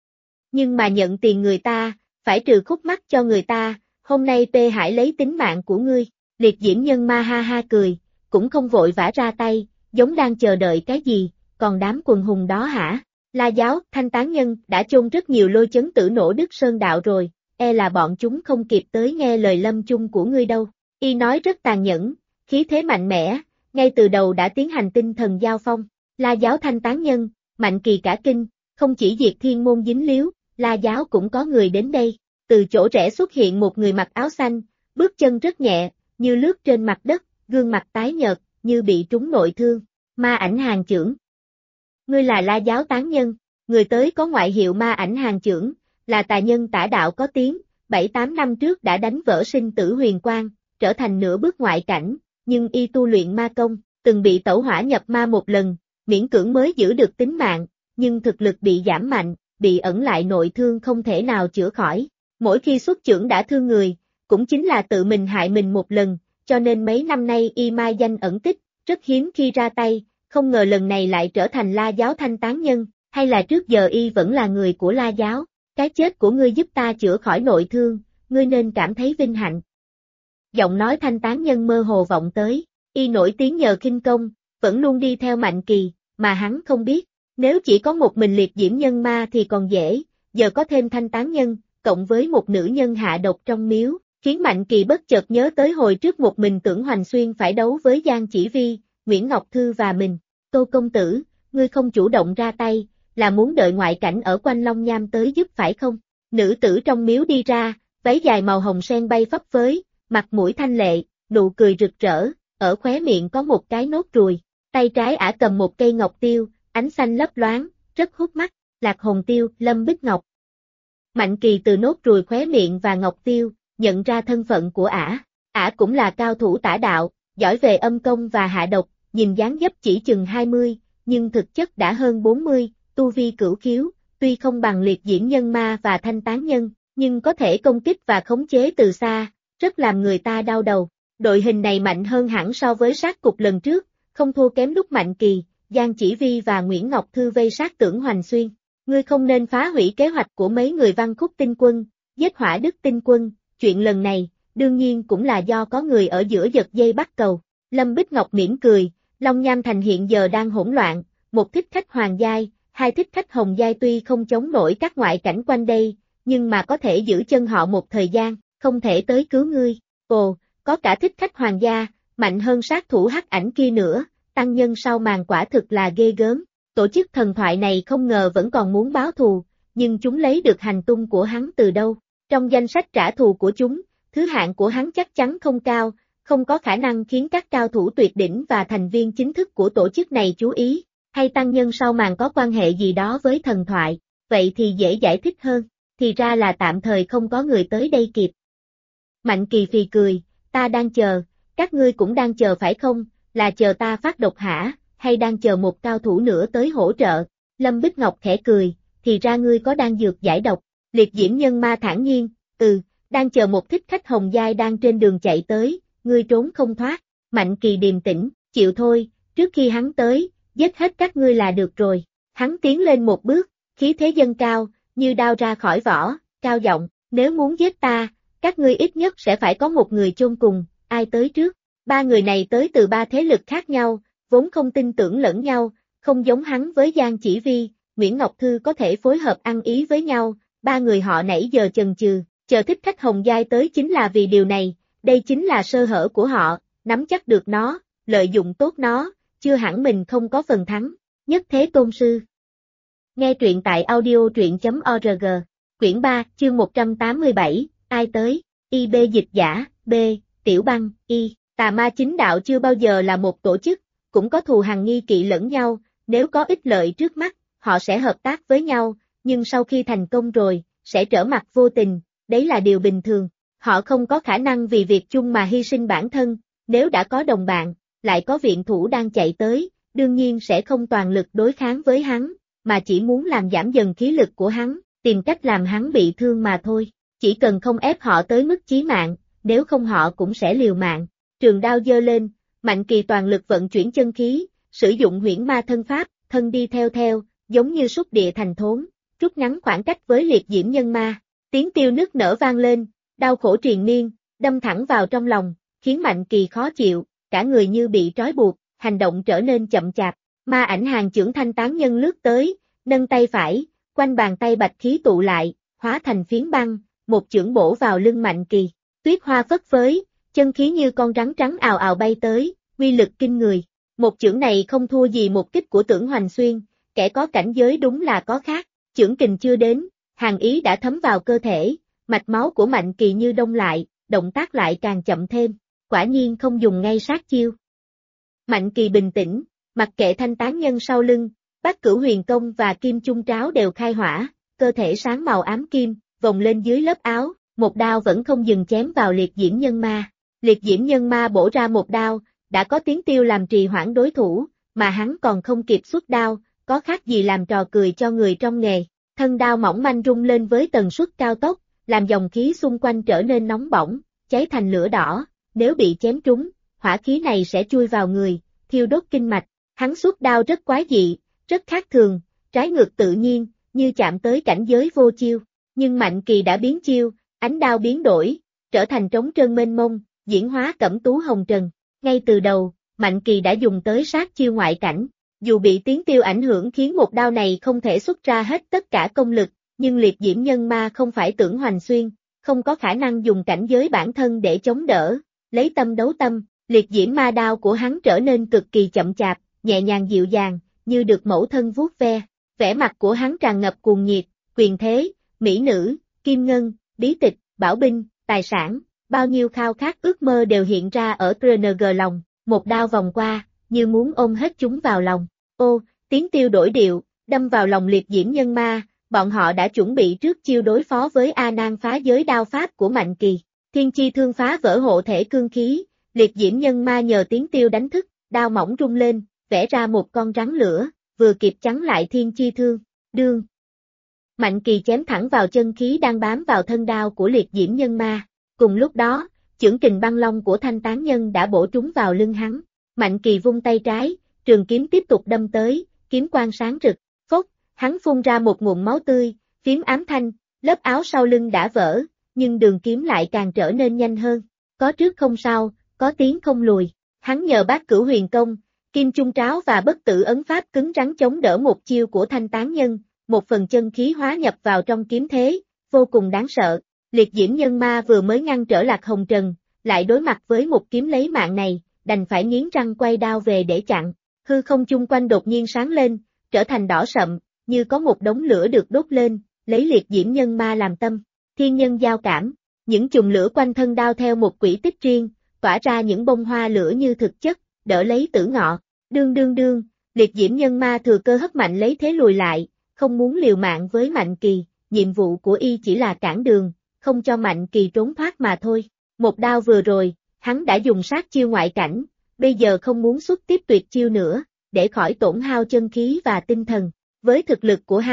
Speaker 1: Nhưng mà nhận tiền người ta, phải trừ khúc mắc cho người ta, hôm nay Tê Hải lấy tính mạng của ngươi. Liệt diễm nhân ma ha ha cười, cũng không vội vã ra tay, giống đang chờ đợi cái gì, còn đám quần hùng đó hả? La Giáo, Thanh Tán Nhân đã chôn rất nhiều lôi chấn tử nổ Đức Sơn đạo rồi, e là bọn chúng không kịp tới nghe lời lâm chung của ngươi đâu. Y nói rất tàn nhẫn, khí thế mạnh mẽ, ngay từ đầu đã tiến hành tinh thần giao phong. La Giáo Thanh Tán Nhân, Mạnh Kỳ cả kinh, không chỉ Diệt Thiên môn dính líu, La Giáo cũng có người đến đây. Từ chỗ rẽ xuất hiện một người mặc áo xanh, bước chân rất nhẹ, như lướt trên mặt đất, gương mặt tái nhợt, như bị trúng nội thương. Ma Ảnh Hàng Chưởng. Ngươi là La Giáo tán nhân, người tới có ngoại hiệu Ma Ảnh Hàng Chưởng, là tà nhân tả đạo có tiếng, 7-8 năm trước đã đánh vỡ sinh tử huyền quang, trở thành nửa bước ngoại cảnh, nhưng y tu luyện ma công, từng bị tẩu hỏa nhập ma một lần, miễn cưỡng mới giữ được tính mạng, nhưng thực lực bị giảm mạnh, bị ẩn lại nội thương không thể nào chữa khỏi. Mỗi khi xuất chưởng đã thương người, cũng chính là tự mình hại mình một lần, cho nên mấy năm nay y mai danh ẩn tích, rất hiếm khi ra tay, không ngờ lần này lại trở thành La Giáo Thanh Tán Nhân, hay là trước giờ y vẫn là người của La Giáo. Cái chết của ngươi giúp ta chữa khỏi nội thương, ngươi nên cảm thấy vinh hạnh. Giọng nói Thanh Tán Nhân mơ hồ vọng tới, y nổi tiếng nhờ khinh công, vẫn luôn đi theo Mạnh Kỳ, mà hắn không biết, nếu chỉ có một mình liệt diễm nhân ma thì còn dễ, giờ có thêm Thanh Tán Nhân, cộng với một nữ nhân hạ độc trong miếu, khiến Mạnh Kỳ bất chợt nhớ tới hồi trước một mình Tưởng Hoành Xuyên phải đấu với Giang Chỉ Vi, Nguyễn Ngọc Thư và mình. Tô công tử, ngươi không chủ động ra tay, là muốn đợi ngoại cảnh ở quanh Long Nham tới giúp phải không? Nữ tử trong miếu đi ra, váy dài màu hồng sen bay phấp phới, mặt mũi thanh lệ, nụ cười rực rỡ, ở khóe miệng có một cái nốt ruồi, tay trái ả cầm một cây ngọc tiêu, ánh xanh lấp loáng, rất hút mắt, Lạc Hồn Tiêu, Lâm Bích Ngọc. Mạnh Kỳ từ nốt ruồi khóe miệng và ngọc tiêu, nhận ra thân phận của ả. Ả cũng là cao thủ tả đạo, giỏi về âm công và hạ độc, nhìn dáng dấp chỉ chừng 20, nhưng thực chất đã hơn 40, tu vi cửu khiếu, tuy không bằng liệt diễm nhân ma và thanh tán nhân, nhưng có thể công kích và khống chế từ xa, rất làm người ta đau đầu. Đội hình này mạnh hơn hẳn so với sát cục lần trước, không thua kém lúc Mạnh Kỳ, Giang Chỉ Vi và Nguyễn Ngọc Thư vây sát Tưởng Hoành Xuyên. Ngươi không nên phá hủy kế hoạch của mấy người Văn Khúc Tinh Quân, giết Hỏa Đức Tinh Quân, chuyện lần này, đương nhiên cũng là do có người ở giữa giật dây bắt cầu. Lâm Bích Ngọc mỉm cười, Long Nham Thành hiện giờ đang hỗn loạn, một thích khách hoàng giai, hai thích khách hồng giai tuy không chống nổi các ngoại cảnh quanh đây, nhưng mà có thể giữ chân họ một thời gian, không thể tới cứu ngươi. Ồ, có cả thích khách hoàng gia, mạnh hơn sát thủ hắc ảnh kia nữa, tăng nhân sau màn quả thực là ghê gớm. Tổ chức thần thoại này không ngờ vẫn còn muốn báo thù, nhưng chúng lấy được hành tung của hắn từ đâu? Trong danh sách trả thù của chúng, thứ hạng của hắn chắc chắn không cao, không có khả năng khiến các cao thủ tuyệt đỉnh và thành viên chính thức của tổ chức này chú ý, hay tăng nhân sau màn có quan hệ gì đó với thần thoại, vậy thì dễ giải thích hơn, thì ra là tạm thời không có người tới đây kịp. Mạnh Kỳ phì cười, ta đang chờ, các ngươi cũng đang chờ phải không, là chờ ta phát độc hả? Hay đang chờ một cao thủ nữa tới hỗ trợ? Lâm Bích Ngọc khẽ cười, thì ra ngươi có đan dược giải độc. Liệt diễm nhân ma thản nhiên, đang chờ một thích khách hồng giai đang trên đường chạy tới, ngươi trốn không thoát. Mạnh Kỳ điềm tĩnh, chịu thôi, trước khi hắn tới, giết hết các ngươi là được rồi. Hắn tiến lên một bước, khí thế dâng cao, như đao ra khỏi vỏ, cao giọng, nếu muốn giết ta, các ngươi ít nhất sẽ phải có một người chôn cùng, ai tới trước. Ba người này tới từ ba thế lực khác nhau, vốn không tin tưởng lẫn nhau, không giống hắn với Giang Chỉ Vi, Nguyễn Ngọc Thư có thể phối hợp ăn ý với nhau, ba người họ nãy giờ chần chừ, chờ thích khách hồng giai tới chính là vì điều này, đây chính là sơ hở của họ, nắm chắc được nó, lợi dụng tốt nó, chưa hẳn mình không có phần thắng. Nhất Thế Tôn Sư. Nghe truyện tại audio.org, quyển 3, chương 187, ai tới, IB dịch giả, B, Tiểu Băng, Y, Tà Ma Chính Đạo chưa bao giờ là một tổ chức, cũng có thù hằn nghi kỵ lẫn nhau, nếu có ích lợi trước mắt, họ sẽ hợp tác với nhau, nhưng sau khi thành công rồi, sẽ trở mặt vô tình, đấy là điều bình thường. Họ không có khả năng vì việc chung mà hy sinh bản thân, nếu đã có đồng bạn, lại có viện thủ đang chạy tới, đương nhiên sẽ không toàn lực đối kháng với hắn, mà chỉ muốn làm giảm dần khí lực của hắn, tìm cách làm hắn bị thương mà thôi. Chỉ cần không ép họ tới mức chí mạng, nếu không họ cũng sẽ liều mạng. Trường đao giơ lên, Mạnh Kỳ toàn lực vận chuyển chân khí, sử dụng huyễn ma thân pháp, thân đi theo, giống như xúc địa thành thốn, rút ngắn khoảng cách với liệt diễm nhân ma. Tiếng tiêu nức nở vang lên, đau khổ triền miên, đâm thẳng vào trong lòng, khiến Mạnh Kỳ khó chịu, cả người như bị trói buộc, hành động trở nên chậm chạp. Ma ảnh hàng chưởng thanh tán nhân lướt tới, nâng tay phải, quanh bàn tay bạch khí tụ lại, hóa thành phiến băng, một chưởng bổ vào lưng Mạnh Kỳ. Tuyết hoa phất phới, chân khí như con rắn trắng ào ào bay tới, uy lực kinh người. Một chưởng này không thua gì một kích của Tưởng Hoành Xuyên, kẻ có cảnh giới đúng là có khác. Chưởng kình chưa đến, hàn ý đã thấm vào cơ thể, mạch máu của Mạnh Kỳ như đông lại, động tác lại càng chậm thêm, quả nhiên không dùng ngay sát chiêu. Mạnh Kỳ bình tĩnh, mặc kệ thanh tán nhân sau lưng, Bát Cửu Huyền Công và Kim Chung Tráo đều khai hỏa, cơ thể sáng màu ám kim, vòng lên dưới lớp áo, một đao vẫn không dừng chém vào liệt diễm nhân ma. Liệt diễm nhân ma bổ ra một đao, đã có tiếng tiêu làm trì hoãn đối thủ, mà hắn còn không kịp xuất đao, có khác gì làm trò cười cho người trong nghề. Thân đao mỏng manh rung lên với tần suất cao tốc, làm dòng khí xung quanh trở nên nóng bỏng, cháy thành lửa đỏ, nếu bị chém trúng, hỏa khí này sẽ chui vào người, thiêu đốt kinh mạch. Hắn xuất đao rất quái dị, rất khác thường, trái ngược tự nhiên, như chạm tới cảnh giới vô chiêu. Nhưng Mạnh Kỳ đã biến chiêu, ánh đao biến đổi, trở thành trống trơn mênh mông, diễn hóa cẩm tú hồng trần. Ngay từ đầu, Mạnh Kỳ đã dùng tới sát chiêu ngoại cảnh. Dù bị tiếng tiêu ảnh hưởng khiến một đao này không thể xuất ra hết tất cả công lực, nhưng liệt diễm nhân ma không phải Tưởng Hoành Xuyên, không có khả năng dùng cảnh giới bản thân để chống đỡ, lấy tâm đấu tâm, liệt diễm ma đao của hắn trở nên cực kỳ chậm chạp, nhẹ nhàng dịu dàng, như được mẫu thân vuốt ve. Vẻ mặt của hắn tràn ngập cuồng nhiệt, quyền thế, mỹ nữ, kim ngân, bí tịch, bảo binh, tài sản, bao nhiêu khao khát ước mơ đều hiện ra ở TNG lòng, một đao vòng qua, như muốn ôm hết chúng vào lòng. Ô, tiếng tiêu đổi điệu, đâm vào lòng liệt diễm nhân ma, bọn họ đã chuẩn bị trước chiêu đối phó với A Nan phá giới đao pháp của Mạnh Kỳ. Thiên chi thương phá vỡ hộ thể cương khí, liệt diễm nhân ma nhờ tiếng tiêu đánh thức, đao mỏng rung lên, vẽ ra một con rắn lửa, vừa kịp chắn lại thiên chi thương. Đương. Mạnh Kỳ chém thẳng vào chân khí đang bám vào thân đao của liệt diễm nhân ma. Cùng lúc đó, chưởng kình băng long của thanh tán nhân đã bổ trúng vào lưng hắn. Mạnh Kỳ vung tay trái, trường kiếm tiếp tục đâm tới, kiếm quang sáng rực, phốc, hắn phun ra một ngụm máu tươi, phím ám thanh, lớp áo sau lưng đã vỡ, nhưng đường kiếm lại càng trở nên nhanh hơn. Có trước không sau, có tiến không lùi. Hắn nhờ Bát Cửu Huyền Công, Kim Chung Tráo và Bất Tử Ấn Pháp cứng rắn chống đỡ một chiêu của thanh tán nhân, một phần chân khí hóa nhập vào trong kiếm thế, vô cùng đáng sợ. Liệt diễm nhân ma vừa mới ngăn trở Lạc Hồng Trần, lại đối mặt với một kiếm lấy mạng này, đành phải nghiến răng quay đao về để chặn. Hư không chung quanh đột nhiên sáng lên, trở thành đỏ sậm, như có một đống lửa được đốt lên, lấy liệt diễm nhân ma làm tâm. Thiên nhân giao cảm, những chùm lửa quanh thân đao theo một quỹ tích riêng, tỏa ra những bông hoa lửa như thực chất, đỡ lấy Tử Ngọ. Đương, liệt diễm nhân ma thừa cơ hất mạnh lấy thế lùi lại, không muốn liều mạng với Mạnh Kỳ, nhiệm vụ của y chỉ là cản đường, không cho Mạnh Kỳ trốn thoát mà thôi. Một đao vừa rồi, hắn đã dùng sát chiêu ngoại cảnh, bây giờ không muốn xuất tiếp tuyệt chiêu nữa, để khỏi tổn hao chân khí và tinh thần. Với thực lực của hắn,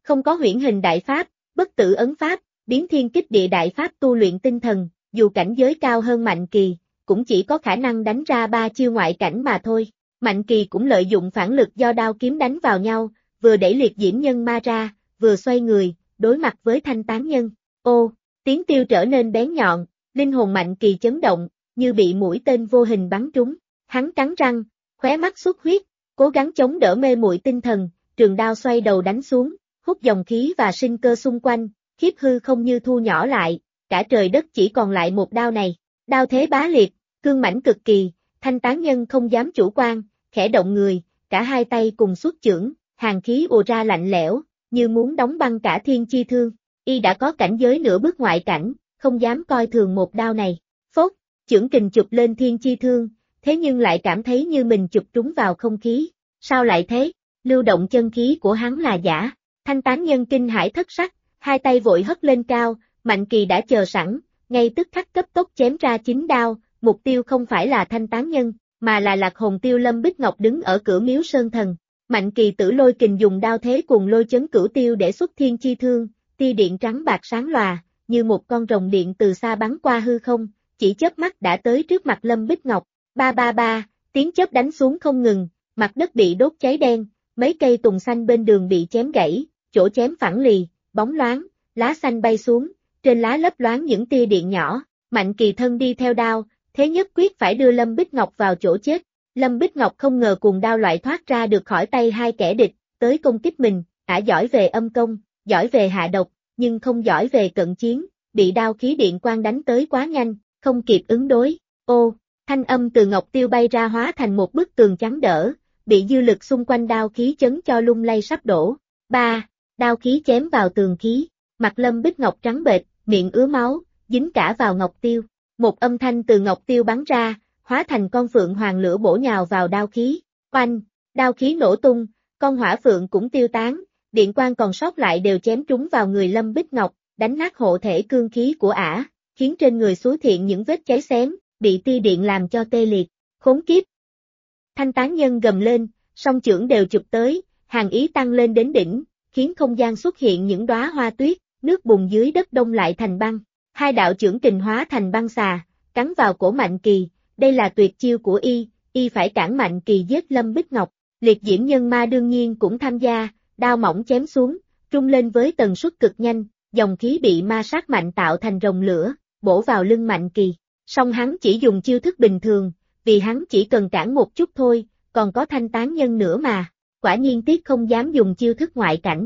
Speaker 1: Không có huyễn hình đại pháp, bất tử ấn pháp, biến thiên kích địa đại pháp tu luyện tinh thần, dù cảnh giới cao hơn Mạnh Kỳ, cũng chỉ có khả năng đánh ra 3 chiêu ngoại cảnh mà thôi. Mạnh Kỳ cũng lợi dụng phản lực do đao kiếm đánh vào nhau, vừa đẩy liệt diễm nhân ma ra, vừa xoay người, đối mặt với thanh tán nhân. Ô, tiếng tiêu trở nên bén nhọn, linh hồn Mạnh Kỳ chấn động, như bị mũi tên vô hình bắn trúng. Hắn cắn răng, khóe mắt xuất huyết, cố gắng chống đỡ mê muội tinh thần, trường đao xoay đầu đánh xuống, hút dòng khí và sinh cơ xung quanh, khiếp hư không như thu nhỏ lại, cả trời đất chỉ còn lại một đao này. Đao thế bá liệt, cương mãnh cực kỳ, thanh tán nhân không dám chủ quan, khẽ động người, cả hai tay cùng xuất chưởng, hàn khí ùa ra lạnh lẽo, như muốn đóng băng cả thiên chi thương. Y đã có cảnh giới nửa bước ngoại cảnh, không dám coi thường một đao này. Phốt, chưởng kình chụp lên thiên chi thương, thế nhưng lại cảm thấy như mình chụp trúng vào không khí. Sao lại thế? Lưu động chân khí của hắn là giả. Thanh tán nhân kinh hãi thất sắc, hai tay vội hất lên cao, Mạnh Kỳ đã chờ sẵn, ngay tức khắc cấp tốc chém ra 9 đao, mục tiêu không phải là thanh tán nhân, mà là Lạc Hồn Tiêu Lâm Bích Ngọc đứng ở cửa miếu sơn thần. Mạnh Kỳ Tử Lôi Kình dùng đao thế cùng lôi chấn cửu tiêu để xuất thiên chi thương, tia điện trắng bạc sáng lòa, như một con rồng điện từ xa bắn qua hư không, chỉ chớp mắt đã tới trước mặt Lâm Bích Ngọc. Ba ba ba, tiếng chớp đánh xuống không ngừng, mặt đất bị đốt cháy đen, mấy cây tùng xanh bên đường bị chém gãy, chỗ chém phẳng lì, bóng loáng, lá xanh bay xuống, trên lá lấp loáng những tia điện nhỏ. Mạnh Kỳ thân đi theo đao, thế nhất quyết phải đưa Lâm Bích Ngọc vào chỗ chết. Lâm Bích Ngọc không ngờ cùng đao loại thoát ra được khỏi tay hai kẻ địch, tới công kích mình, ả giỏi về âm công, giỏi về hạ độc, nhưng không giỏi về cận chiến, bị đao khí điện quang đánh tới quá nhanh, không kịp ứng đối. Ô, thanh âm từ Ngọc Tiêu bay ra hóa thành một bức tường trắng đỡ, bị dư lực xung quanh đao khí chấn cho lung lay sắp đổ. Ba, đao khí chém vào tường khí, mặt Lâm Bích Ngọc trắng bệch, miệng ứa máu, dính cả vào Ngọc Tiêu. Một âm thanh từ Ngọc Tiêu bắn ra, hóa thành con phượng hoàng lửa bổ nhào vào đao khí. Oanh, đao khí nổ tung, con hỏa phượng cũng tiêu tán, điện quang còn sót lại đều chém trúng vào người Lâm Bích Ngọc, đánh nát hộ thể cương khí của ả, khiến trên người xúi thiện những vết cháy xém, bị tia điện làm cho tê liệt. Khốn kiếp! Thanh tán nhân gầm lên, song chưởng đều chụp tới, hàn ý tăng lên đến đỉnh, khiến không gian xuất hiện những đóa hoa tuyết, nước bùn dưới đất đông lại thành băng. Hai đạo chưởng kình hóa thành băng xà, cắn vào cổ Mạnh Kỳ, đây là tuyệt chiêu của y phải cản Mạnh Kỳ giết Lâm Bích Ngọc. Liệt diễm nhân ma đương nhiên cũng tham gia, đao mỏng chém xuống, trung lên với tần suất cực nhanh, dòng khí bị ma sát mạnh tạo thành rồng lửa, bổ vào lưng Mạnh Kỳ. Song hắn chỉ dùng chiêu thức bình thường, vì hắn chỉ cần cản một chút thôi, còn có thanh tán nhân nữa mà, quả nhiên tiếc không dám dùng chiêu thức ngoại cảnh.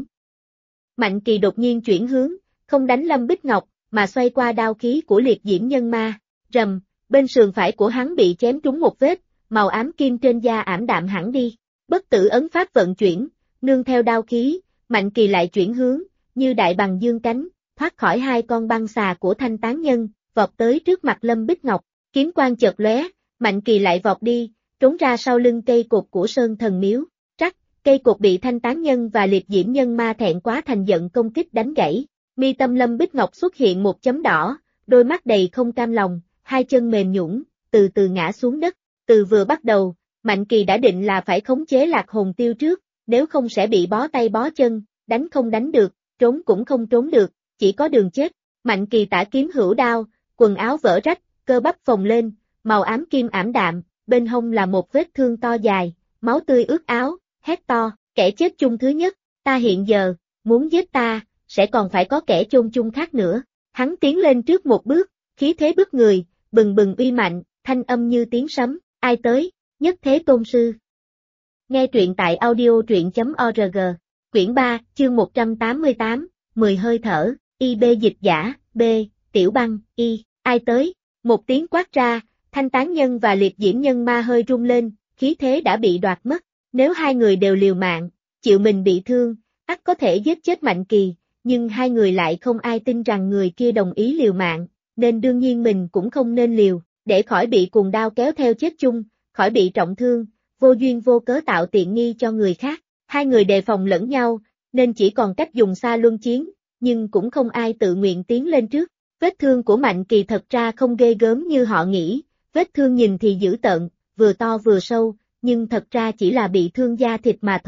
Speaker 1: Mạnh Kỳ đột nhiên chuyển hướng, không đánh Lâm Bích Ngọc, mà xoay qua đao khí của liệt diễm nhân ma, rầm, bên sườn phải của hắn bị chém trúng một vết, màu ám kim trên da ảm đạm hẳn đi. Bất tử ấn pháp vận chuyển, nương theo đao khí, Mạnh Kỳ lại chuyển hướng, như đại bằng dương cánh, thoát khỏi hai con băng xà của thanh tán nhân, vọt tới trước mặt Lâm Bích Ngọc, kiếm quang chợt lóe, Mạnh Kỳ lại vọt đi, trốn ra sau lưng cây cột của Sơn Thần Miếu. Trắc, cây cột bị thanh tán nhân và liệt diễm nhân ma thẹn quá thành giận công kích đánh gãy. Mi tâm Lâm Bích Ngọc xuất hiện một chấm đỏ, đôi mắt đầy không cam lòng, hai chân mềm nhũn, từ từ ngã xuống đất. Từ vừa bắt đầu, Mạnh Kỳ đã định là phải khống chế Lạc Hồn Tiêu trước, nếu không sẽ bị bó tay bó chân, đánh không đánh được, trốn cũng không trốn được, chỉ có đường chết. Mạnh Kỳ tả kiếm hữu đao, quần áo vỡ rách, cơ bắp phồng lên, màu ám kim ảm đạm, bên hông là một vết thương to dài, máu tươi ướt áo, hét to, kẻ chết chung thứ nhất, ta hiện giờ, muốn giết ta, sẽ còn phải có kẻ chôn chung khác nữa. Hắn tiến lên trước một bước, khí thế bức người, bừng bừng uy mạnh, thanh âm như tiếng sấm, ai tới, Nhất Thế Tôn Sư. Nghe truyện tại audio.org, quyển 3, chương 188, 10 hơi thở, IB dịch giả, B, Tiểu Băng, ai tới, một tiếng quát ra, thanh tán nhân và liệt diễm nhân ma hơi rung lên, khí thế đã bị đoạt mất, nếu hai người đều liều mạng, chịu mình bị thương, ắt có thể giết chết Mạnh Kỳ, nhưng hai người lại không ai tin rằng người kia đồng ý liều mạng, nên đương nhiên mình cũng không nên liều, để khỏi bị cuồng đao kéo theo chết chung, khỏi bị trọng thương, vô duyên vô cớ tạo tiện nghi cho người khác. Hai người đề phòng lẫn nhau, nên chỉ còn cách dùng xa luân chiến, nhưng cũng không ai tự nguyện tiến lên trước. Vết thương của Mạnh Kỳ thật ra không ghê gớm như họ nghĩ, vết thương nhìn thì dữ tợn, vừa to vừa sâu, nhưng thật ra chỉ là bị thương da thịt mà thôi.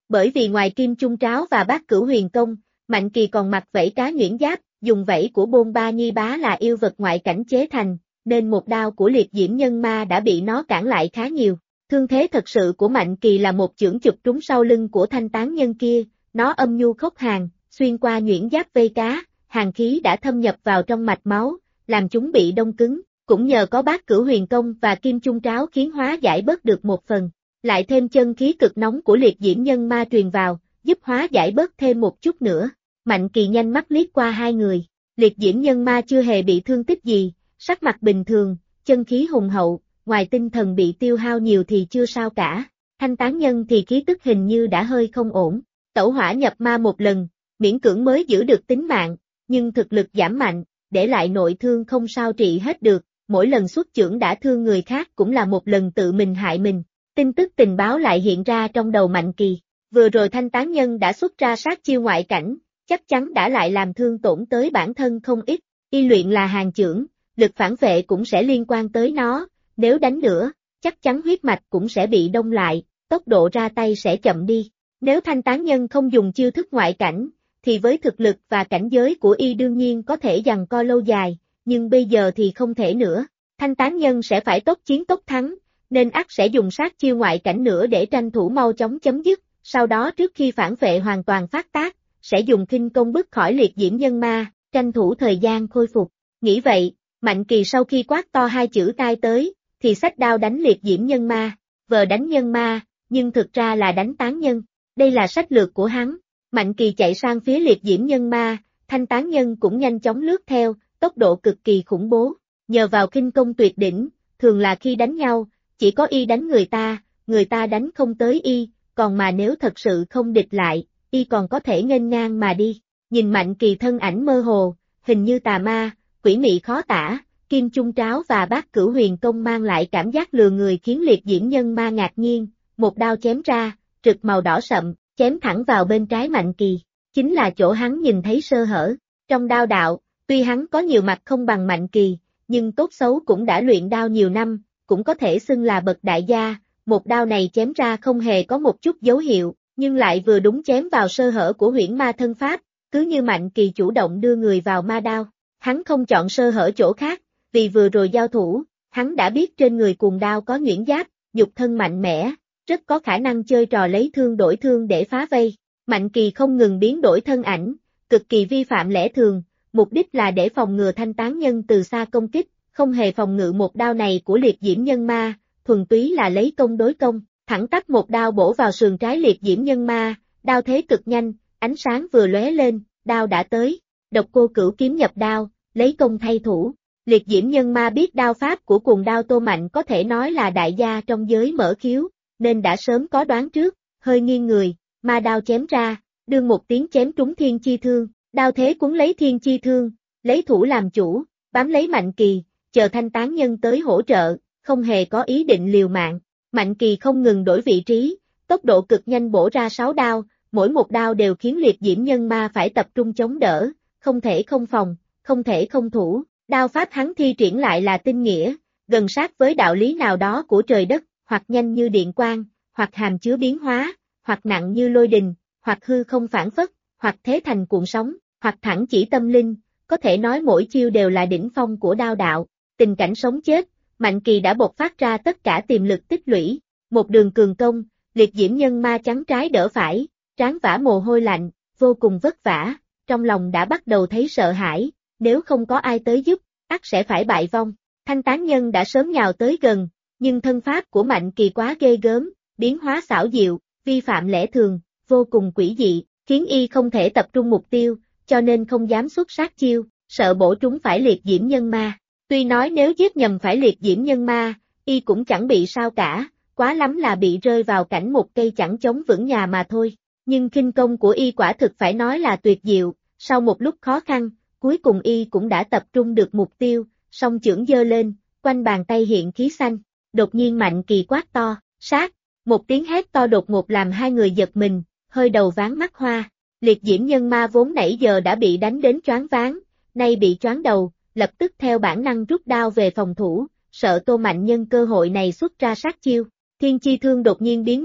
Speaker 1: Bởi vì ngoài kim chung tráo và bát cửu huyền công, Mạnh Kỳ còn mặc vảy cá nhuyễn giáp, dùng vảy của Bôn Ba Nhi Bá là yêu vật ngoại cảnh chế thành, nên một đao của liệt diễm nhân ma đã bị nó cản lại khá nhiều. Thương thế thật sự của Mạnh Kỳ là một chưởng chụp trúng sau lưng của thanh tán nhân kia, nó âm nhu khốc hàn, xuyên qua nhuyễn giáp vây cá, hàn khí đã thâm nhập vào trong mạch máu, làm chúng bị đông cứng, cũng nhờ có bát cửu huyền công và kim chung tráo khiến hóa giải bớt được một phần, lại thêm chân khí cực nóng của liệt diễm nhân ma truyền vào, giúp hóa giải bớt thêm một chút nữa. Mạnh Kỳ nhanh mắt liếc qua hai người, liệt diễm nhân ma chưa hề bị thương tích gì, sắc mặt bình thường, chân khí hùng hậu, ngoài tinh thần bị tiêu hao nhiều thì chưa sao cả, thanh tán nhân thì khí tức hình như đã hơi không ổn, tẩu hỏa nhập ma một lần, miễn cưỡng mới giữ được tính mạng, nhưng thực lực giảm mạnh, để lại nội thương không sao trị hết được, mỗi lần xuất chưởng đã thương người khác cũng là một lần tự mình hại mình. Tin tức tình báo lại hiện ra trong đầu Mạnh Kỳ, vừa rồi thanh tán nhân đã xuất ra sát chiêu ngoại cảnh, chắc chắn đã lại làm thương tổn tới bản thân không ít, y luyện là hàng chưởng, lực phản vệ cũng sẽ liên quan tới nó, nếu đánh nữa, chắc chắn huyết mạch cũng sẽ bị đông lại, tốc độ ra tay sẽ chậm đi. Nếu thanh tán nhân không dùng chiêu thức ngoại cảnh, thì với thực lực và cảnh giới của y đương nhiên có thể giằng co lâu dài, nhưng bây giờ thì không thể nữa, thanh tán nhân sẽ phải tốc chiến tốc thắng, nên ắt sẽ dùng sát chiêu ngoại cảnh nữa để tranh thủ mau chóng chấm dứt, sau đó trước khi phản vệ hoàn toàn phát tác, sẽ dùng khinh công bứt khỏi liệt diễm nhân ma, tranh thủ thời gian khôi phục. Nghĩ vậy, Mạnh Kỳ sau khi quát to hai chữ tai tới, thì xách đao đánh liệt diễm nhân ma, vờ đánh nhân ma, nhưng thực ra là đánh tán nhân. Đây là sách lược của hắn. Mạnh Kỳ chạy sang phía liệt diễm nhân ma, thanh tán nhân cũng nhanh chóng lướt theo, tốc độ cực kỳ khủng bố. Nhờ vào khinh công tuyệt đỉnh, thường là khi đánh nhau, chỉ có y đánh người ta đánh không tới y, còn mà nếu thật sự không địch lại, y còn có thể nghênh ngang mà đi. Nhìn Mạnh Kỳ thân ảnh mơ hồ, hình như tà ma, quỷ mị khó tả, kim chung tráo và bát cửu huyền công mang lại cảm giác lừa người khiến liệt diễm nhân ma ngạc nhiên, một đao chém ra, rực màu đỏ sậm, chém thẳng vào bên trái Mạnh Kỳ, chính là chỗ hắn nhìn thấy sơ hở. Trong đao đạo, tuy hắn có nhiều mặt không bằng Mạnh Kỳ, nhưng tốt xấu cũng đã luyện đao nhiều năm, cũng có thể xưng là bậc đại gia, một đao này chém ra không hề có một chút dấu hiệu, nhưng lại vừa đúng chém vào sơ hở của huyễn ma thân pháp, cứ như Mạnh Kỳ chủ động đưa người vào ma đao. Hắn không chọn sơ hở chỗ khác, vì vừa rồi giao thủ, hắn đã biết trên người cuồng đao có nhuyễn giáp, nhục thân mạnh mẽ, rất có khả năng chơi trò lấy thương đổi thương để phá vây. Mạnh Kỳ không ngừng biến đổi thân ảnh, cực kỳ vi phạm lẽ thường, mục đích là để phòng ngừa thanh tán nhân từ xa công kích, không hề phòng ngự một đao này của liệt diễm nhân ma, thuần túy là lấy công đối công, thẳng tắp một đao bổ vào sườn trái liệt diễm nhân ma, đao thế cực nhanh, ánh sáng vừa lóe lên, đao đã tới, độc cô cửu kiếm nhập đao, lấy công thay thủ. Liệt diễm nhân ma biết đao pháp của cuồng đao Tô Mạnh có thể nói là đại gia trong giới mở khiếu, nên đã sớm có đoán trước, hơi nghiêng người, ma đao chém ra, đương một tiếng chém trúng thiên chi thương, đao thế cuốn lấy thiên chi thương, lấy thủ làm chủ, bám lấy Mạnh Kỳ, chờ thanh tán nhân tới hỗ trợ, không hề có ý định liều mạng. Mạnh Kỳ không ngừng đổi vị trí, tốc độ cực nhanh bổ ra 6 đao, mỗi một đao đều khiến liệt diễm nhân ma phải tập trung chống đỡ, không thể không phòng, không thể không thủ. Đao pháp hắn thi triển lại là tinh nghĩa, gần sát với đạo lý nào đó của trời đất, hoặc nhanh như điện quang, hoặc hàm chứa biến hóa, hoặc nặng như lôi đình, hoặc hư không phản phất, hoặc thế thành cuộn sóng, hoặc thẳng chỉ tâm linh, có thể nói mỗi chiêu đều là đỉnh phong của đao đạo. Tình cảnh sống chết, Mạnh Kỳ đã bộc phát ra tất cả tiềm lực tích lũy, một đường cường công, liệt diễm nhân ma chắn trái đỡ phải, trán vã mồ hôi lạnh, vô cùng vất vả, trong lòng đã bắt đầu thấy sợ hãi. Nếu không có ai tới giúp, ắt sẽ phải bại vong. Thanh tán nhân đã sớm nhào tới gần, nhưng thân pháp của Mạnh Kỳ quá ghê gớm, biến hóa xảo diệu, vi phạm lẽ thường, vô cùng quỷ dị, khiến y không thể tập trung mục tiêu, cho nên không dám xuất sát chiêu, sợ bổ trúng phải liệt diễm nhân ma. Tuy nói nếu giết nhầm phải liệt diễm nhân ma, y cũng chẳng bị sao cả, quá lắm là bị rơi vào cảnh một cây chẳng chống vững nhà mà thôi. Nhưng khinh công của y quả thực phải nói là tuyệt diệu, sau một lúc khó khăn, cuối cùng y cũng đã tập trung được mục tiêu, song chưởng giơ lên, quanh bàn tay hiện khí xanh. Đột nhiên Mạnh Kỳ quát to, sát, một tiếng hét to đột ngột làm hai người giật mình, hơi đầu váng mắt hoa. Liệt diễm nhân ma vốn nãy giờ đã bị đánh đến choáng váng, nay bị choáng đầu, lập tức theo bản năng rút đao về phòng thủ, sợ Tô Mạnh nhân cơ hội này xuất ra sát chiêu. Thiên chi thương đột nhiên biến mất,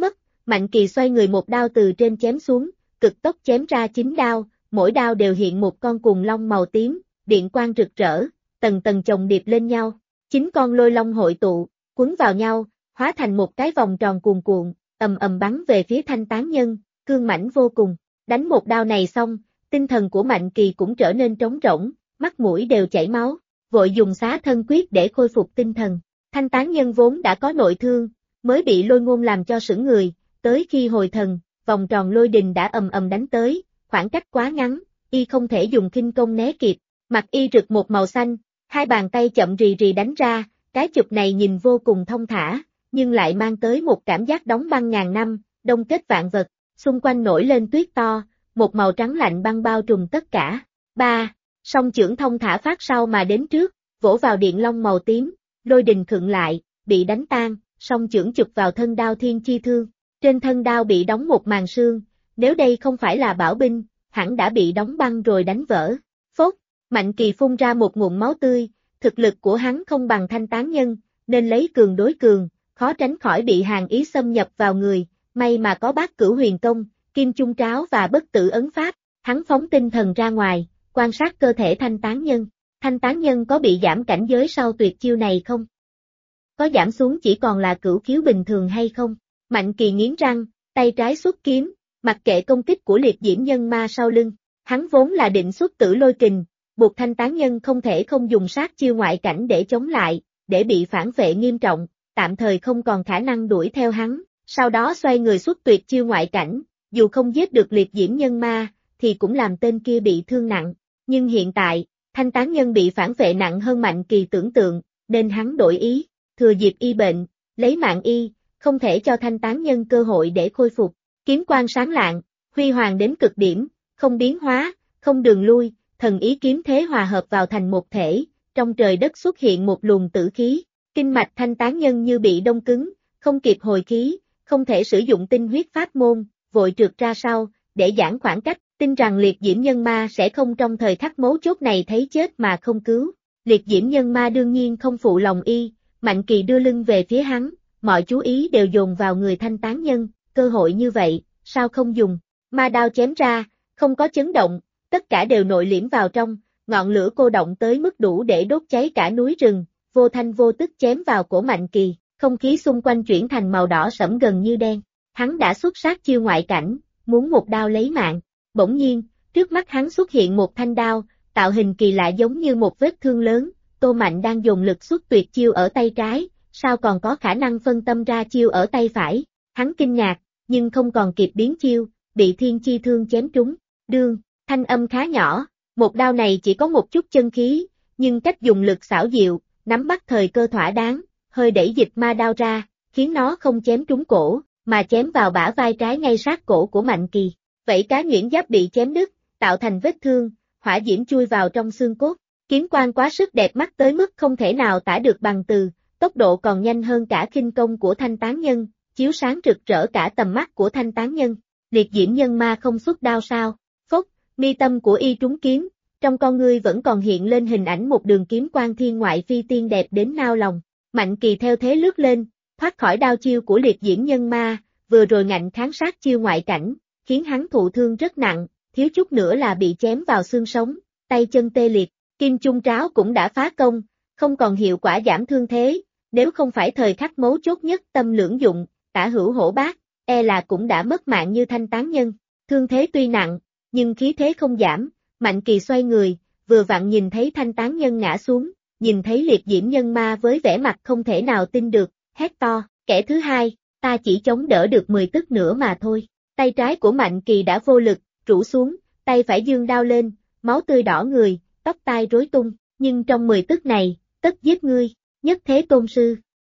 Speaker 1: Mạnh Kỳ xoay người một đao từ trên chém xuống, cực tốc chém ra 9 đao, mỗi đao đều hiện một con cuồng long màu tím, điện quang rực rỡ, tầng tầng chồng điệp lên nhau. 9 con lôi long hội tụ, quấn vào nhau, hóa thành một cái vòng tròn cuồn cuộn, ầm ầm bắn về phía Thanh Tán Nhân, cương mãnh vô cùng. Đánh một đao này xong, tinh thần của Mạnh Kỳ cũng trở nên trống rỗng, mắt mũi đều chảy máu, vội dùng xá thân quyết để khôi phục tinh thần. Thanh Tán Nhân vốn đã có nội thương, mới bị lôi ngôn làm cho sững người, tới khi hồi thần, vòng tròn lôi đình đã ầm ầm đánh tới, khoảng cách quá ngắn, y không thể dùng khinh công né kịp, mặt y rực một màu xanh, hai bàn tay chậm rì rì đánh ra, cái chụp này nhìn vô cùng thông thả, nhưng lại mang tới một cảm giác đóng băng ngàn năm, đông kết vạn vật, xung quanh nổi lên tuyết to, một màu trắng lạnh băng bao trùm tất cả. 3. Song chưởng thông thả phát sau mà đến trước, vỗ vào điện long màu tím, lôi đình khựng lại, bị đánh tan, song chưởng chụp vào thân đao thiên chi thương. Trên thân đao bị đóng một màn sương, nếu đây không phải là bảo binh, hẳn đã bị đóng băng rồi đánh vỡ. Phốt, Mạnh Kỳ phun ra một ngụm máu tươi, thực lực của hắn không bằng Thanh Tán Nhân, nên lấy cường đối cường, khó tránh khỏi bị hàn ý xâm nhập vào người, may mà có Bát Cửu Huyền Công, Kim Chung Tráo và Bất Tử Ấn Pháp, hắn phóng tinh thần ra ngoài, quan sát cơ thể Thanh Tán Nhân. Thanh Tán Nhân có bị giảm cảnh giới sau tuyệt chiêu này không? Có giảm xuống chỉ còn là cửu khiếu bình thường hay không? Mạnh Kỳ nghiến răng, tay trái xuất kiếm, mặc kệ công kích của liệt diễm nhân ma sau lưng, hắn vốn là định xuất tử lôi kình, buộc Thanh Tán Nhân không thể không dùng sát chiêu ngoại cảnh để chống lại, để bị phản vệ nghiêm trọng, tạm thời không còn khả năng đuổi theo hắn, sau đó xoay người xuất tuyệt chiêu ngoại cảnh, dù không giết được liệt diễm nhân ma, thì cũng làm tên kia bị thương nặng, nhưng hiện tại, Thanh Tán Nhân bị phản vệ nặng hơn Mạnh Kỳ tưởng tượng, nên hắn đổi ý, thừa dịp y bệnh, lấy mạng y, không thể cho Thanh Tán Nhân cơ hội để khôi phục, kiếm quang sáng lạng, huy hoàng đến cực điểm, không biến hóa, không đường lui, thần ý kiếm thế hòa hợp vào thành một thể, trong trời đất xuất hiện một luồng tử khí, kinh mạch Thanh Tán Nhân như bị đông cứng, không kịp hồi khí, không thể sử dụng tinh huyết pháp môn, vội trượt ra sau, để giãn khoảng cách, tin rằng liệt diễm nhân ma sẽ không trong thời khắc mấu chốt này thấy chết mà không cứu. Liệt diễm nhân ma đương nhiên không phụ lòng y, Mạnh Kỳ đưa lưng về phía hắn, mọi chú ý đều dồn vào người Thanh Tán Nhân, cơ hội như vậy, sao không dùng, ma đao chém ra, không có chấn động, tất cả đều nội liễm vào trong, ngọn lửa cô động tới mức đủ để đốt cháy cả núi rừng, vô thanh vô tức chém vào cổ Mạnh Kỳ, không khí xung quanh chuyển thành màu đỏ sẫm gần như đen, hắn đã xuất sát chiêu ngoại cảnh, muốn một đao lấy mạng, bỗng nhiên, trước mắt hắn xuất hiện một thanh đao, tạo hình kỳ lạ giống như một vết thương lớn, Tô Mạnh đang dùng lực xuất tuyệt chiêu ở tay trái, sao còn có khả năng phân tâm ra chiêu ở tay phải, hắn kinh ngạc, nhưng không còn kịp biến chiêu, bị thiên chi thương chém trúng, đương, thanh âm khá nhỏ, một đao này chỉ có một chút chân khí, nhưng cách dùng lực xảo diệu, nắm bắt thời cơ thỏa đáng, hơi đẩy dịch ma đao ra, khiến nó không chém trúng cổ, mà chém vào bả vai trái ngay sát cổ của Mạnh Kỳ, vảy cá nhuyễn giáp bị chém đứt, tạo thành vết thương, hỏa diễm chui vào trong xương cốt, kiếm quang quá sức đẹp mắt tới mức không thể nào tả được bằng từ, tốc độ còn nhanh hơn cả khinh công của Thanh Tán Nhân, chiếu sáng rực rỡ cả tầm mắt của Thanh Tán Nhân. Liệt diễm nhân ma không xuất đao sao? Phốc, mi tâm của y trúng kiếm, trong con ngươi vẫn còn hiện lên hình ảnh một đường kiếm quang thiên ngoại phi tiên đẹp đến nao lòng. Mạnh Kỳ theo thế lướt lên, thoát khỏi đao chiêu của liệt diễm nhân ma, vừa rồi ngạnh kháng sát chiêu ngoại cảnh, khiến hắn thụ thương rất nặng, thiếu chút nữa là bị chém vào xương sống, tay chân tê liệt, Kim Chung Tráo cũng đã phá công, không còn hiệu quả giảm thương thế, nếu không phải thời khắc mấu chốt nhất tâm lưỡng dụng, tả hữu hổ bát, e là cũng đã mất mạng như Thanh Tán Nhân, thương thế tuy nặng, nhưng khí thế không giảm, Mạnh Kỳ xoay người, vừa vặn nhìn thấy Thanh Tán Nhân ngã xuống, nhìn thấy liệt diễm nhân ma với vẻ mặt không thể nào tin được, hét to, kẻ thứ hai, ta chỉ chống đỡ được 10 tức nữa mà thôi, tay trái của Mạnh Kỳ đã vô lực, rũ xuống, tay phải giương đao lên, máu tươi đỏ người, tóc tai rối tung, nhưng trong 10 tức này, tất giết ngươi, Nhất Thế Tôn Sư.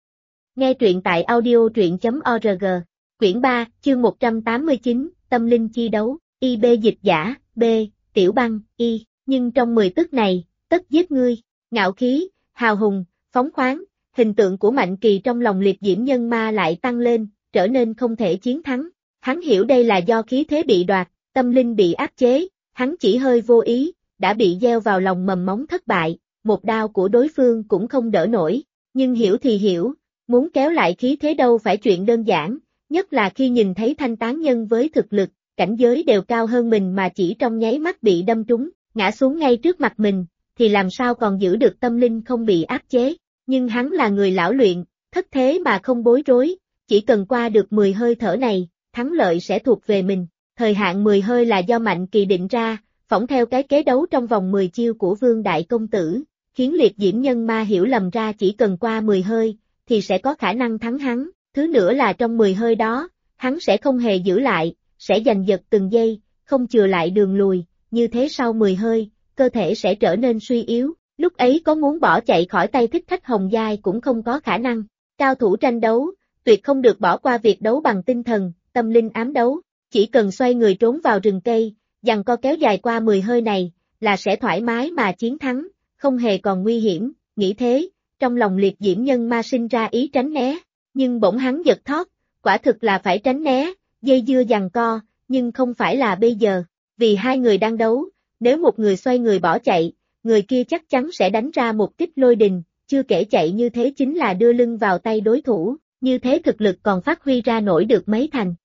Speaker 1: Nghe truyện tại audio.org, quyển 3, chương 189, Tâm Linh Chi Đấu, IB dịch giả, B, Tiểu Băng, Y, nhưng trong 10 tức này, tất giết ngươi, ngạo khí, hào hùng, phóng khoáng, hình tượng của Mạnh Kỳ trong lòng liệt diễm nhân ma lại tăng lên, trở nên không thể chiến thắng, hắn hiểu đây là do khí thế bị đoạt, tâm linh bị áp chế, hắn chỉ hơi vô ý, đã bị gieo vào lòng mầm móng thất bại, một đao của đối phương cũng không đỡ nổi, nhưng hiểu thì hiểu, muốn kéo lại khí thế đâu phải chuyện đơn giản, nhất là khi nhìn thấy thanh tán nhân với thực lực, cảnh giới đều cao hơn mình mà chỉ trong nháy mắt bị đâm trúng, ngã xuống ngay trước mặt mình, thì làm sao còn giữ được tâm linh không bị áp chế, nhưng hắn là người lão luyện, thất thế mà không bối rối, chỉ cần qua được 10 hơi thở này, thắng lợi sẽ thuộc về mình, thời hạn 10 hơi là do Mạnh Kỳ định ra, phỏng theo cái kế đấu trong vòng 10 chiêu của Vương Đại Công Tử, khiến Liệt Diễm Nhân Ma hiểu lầm ra chỉ cần qua 10 hơi, thì sẽ có khả năng thắng hắn, thứ nữa là trong 10 hơi đó, hắn sẽ không hề giữ lại, sẽ giành giật từng giây, không chừa lại đường lùi, như thế sau 10 hơi, cơ thể sẽ trở nên suy yếu, lúc ấy có muốn bỏ chạy khỏi tay Thích Khách Hồng Giai cũng không có khả năng. Cao thủ tranh đấu, tuyệt không được bỏ qua việc đấu bằng tinh thần, tâm linh ám đấu, chỉ cần xoay người trốn vào rừng cây, giằng co kéo dài qua 10 hơi này, là sẽ thoải mái mà chiến thắng, không hề còn nguy hiểm, nghĩ thế, trong lòng Liệt Diễm Nhân Ma sinh ra ý tránh né, nhưng bỗng hắn giật thót, quả thực là phải tránh né, dây dưa giằng co, nhưng không phải là bây giờ, vì hai người đang đấu, nếu một người xoay người bỏ chạy, người kia chắc chắn sẽ đánh ra một kích lôi đình, chưa kể chạy như thế chính là đưa lưng vào tay đối thủ, như thế thực lực còn phát huy ra nổi được mấy thành.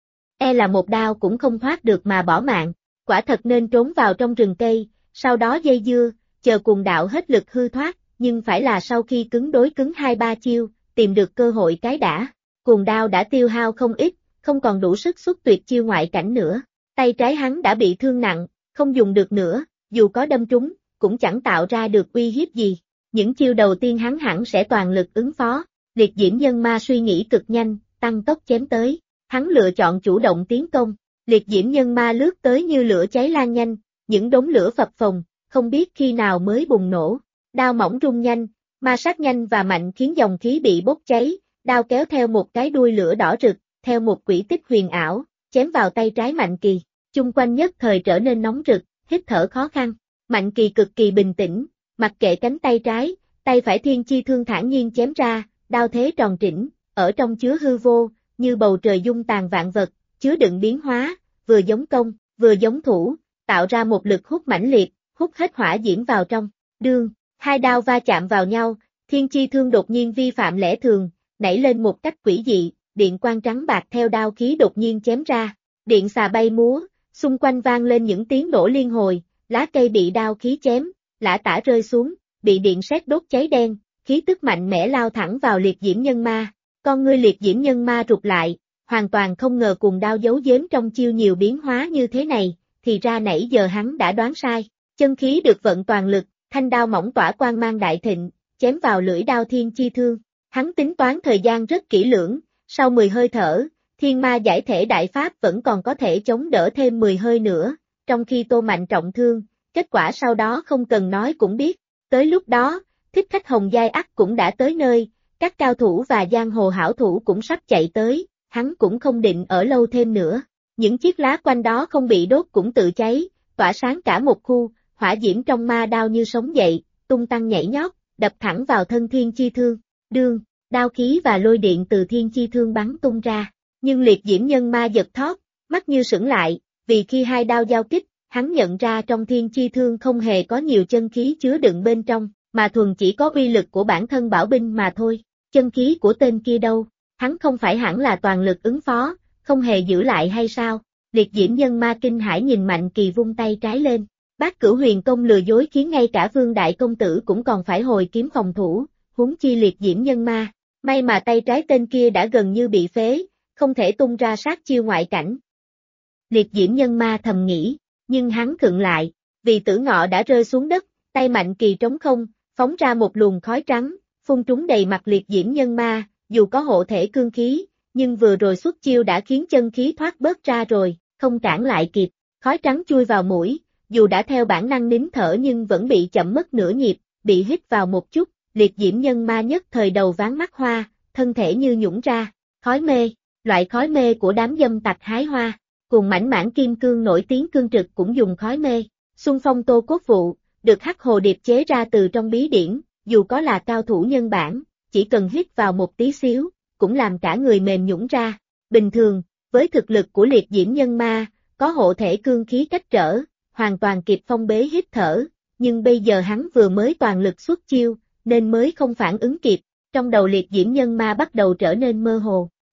Speaker 1: E là một đao cũng không thoát được mà bỏ mạng, quả thật nên trốn vào trong rừng cây, sau đó dây dưa, chờ cuồng đạo hết lực hư thoát, nhưng phải là sau khi cứng đối cứng 2-3 chiêu, tìm được cơ hội cái đã. Cuồng đao đã tiêu hao không ít, không còn đủ sức xuất tuyệt chiêu ngoại cảnh nữa, tay trái hắn đã bị thương nặng, không dùng được nữa, dù có đâm trúng, cũng chẳng tạo ra được uy hiếp gì. Những chiêu đầu tiên hắn hẳn sẽ toàn lực ứng phó, Liệt Diễm Nhân Ma suy nghĩ cực nhanh, tăng tốc chém tới, hắn lựa chọn chủ động tiến công, Liệt Diễm Nhân Ma lướt tới như lửa cháy lan nhanh, những đống lửa phập phồng, không biết khi nào mới bùng nổ, đao mỏng rung nhanh, ma sát nhanh và mạnh khiến dòng khí bị bốc cháy, đao kéo theo một cái đuôi lửa đỏ rực, theo một quỹ tích huyền ảo, chém vào tay trái Mạnh Kỳ, chung quanh nhất thời trở nên nóng rực, hít thở khó khăn, Mạnh Kỳ cực kỳ bình tĩnh, mặc kệ cánh tay trái, tay phải thiên chi thương thản nhiên chém ra, đao thế tròn trĩnh, ở trong chứa hư vô, như bầu trời dung tàn vạn vật, chứa đựng biến hóa, vừa giống công, vừa giống thủ, tạo ra một lực hút mãnh liệt, hút hết hỏa diễm vào trong, đương, hai đao va chạm vào nhau, thiên chi thương đột nhiên vi phạm lẽ thường, nảy lên một cách quỷ dị, điện quang trắng bạc theo đao khí đột nhiên chém ra, điện xà bay múa, xung quanh vang lên những tiếng nổ liên hồi, lá cây bị đao khí chém, lả tả rơi xuống, bị điện sét đốt cháy đen, khí tức mạnh mẽ lao thẳng vào Liệt Diễm Nhân Ma, con ngươi Liệt Diễm Nhân Ma rụt lại, hoàn toàn không ngờ cuồng đao giấu giếm trong chiêu nhiều biến hóa như thế này, thì ra nãy giờ hắn đã đoán sai, chân khí được vận toàn lực, thanh đao mỏng tỏa quang mang đại thịnh, chém vào lưỡi đao thiên chi thương, hắn tính toán thời gian rất kỹ lưỡng, sau 10 hơi thở, thiên ma giải thể đại pháp vẫn còn có thể chống đỡ thêm 10 hơi nữa, trong khi Tô Mạnh trọng thương, kết quả sau đó không cần nói cũng biết, tới lúc đó, Thích Khách Hồng Giai ắt cũng đã tới nơi, các cao thủ và giang hồ hảo thủ cũng sắp chạy tới, hắn cũng không định ở lâu thêm nữa, những chiếc lá quanh đó không bị đốt cũng tự cháy, tỏa sáng cả một khu, hỏa diễm trong ma đao như sống dậy, tung tăng nhảy nhót, đập thẳng vào thân thiên chi thương, đương, đao khí và lôi điện từ thiên chi thương bắn tung ra, nhưng Liệt Diễm Nhân Ma giật thót, mắt như sững lại, vì khi hai đao giao kích, hắn nhận ra trong thiên chi thương không hề có nhiều chân khí chứa đựng bên trong, mà thuần chỉ có uy lực của bản thân bảo binh mà thôi, chân khí của tên kia đâu, hắn không phải hẳn là toàn lực ứng phó, không hề giữ lại hay sao, Liệt Diễm Nhân Ma kinh hãi nhìn Mạnh Kỳ vung tay trái lên, Bát Cửu Huyền Công lừa dối khiến ngay cả Vương Đại Công Tử cũng còn phải hồi kiếm phòng thủ, huống chi Liệt Diễm Nhân Ma, may mà tay trái tên kia đã gần như bị phế, không thể tung ra sát chiêu ngoại cảnh. Liệt Diễm Nhân Ma thầm nghĩ, nhưng hắn khựng lại, vì tử ngọ đã rơi xuống đất, tay Mạnh Kỳ trống không, phóng ra một luồng khói trắng, phun trúng đầy mặt Liệt Diễm Nhân Ma, dù có hộ thể cương khí, nhưng vừa rồi xuất chiêu đã khiến chân khí thoát bớt ra rồi, không cản lại kịp, khói trắng chui vào mũi, dù đã theo bản năng nín thở nhưng vẫn bị chậm mất nửa nhịp, bị hít vào một chút, Liệt Diễm Nhân Ma nhất thời đầu ván mắt hoa, thân thể như nhũng ra, khói mê, loại khói mê của đám dâm tặc hái hoa, cùng mảnh mãn kim cương nổi tiếng cương trực cũng dùng khói mê, Xuân Phong Tô Cốt Vụ, được Hắc Hồ Điệp chế ra từ trong bí điển, dù có là cao thủ nhân bản, chỉ cần hít vào một tí xíu, cũng làm cả người mềm nhũn ra, bình thường, với thực lực của Liệt Diễm Nhân Ma, có hộ thể cương khí cách trở, hoàn toàn kịp phong bế hít thở, nhưng bây giờ hắn vừa mới toàn lực xuất chiêu, nên mới không phản ứng kịp, trong đầu Liệt Diễm Nhân Ma bắt đầu trở nên mơ hồ,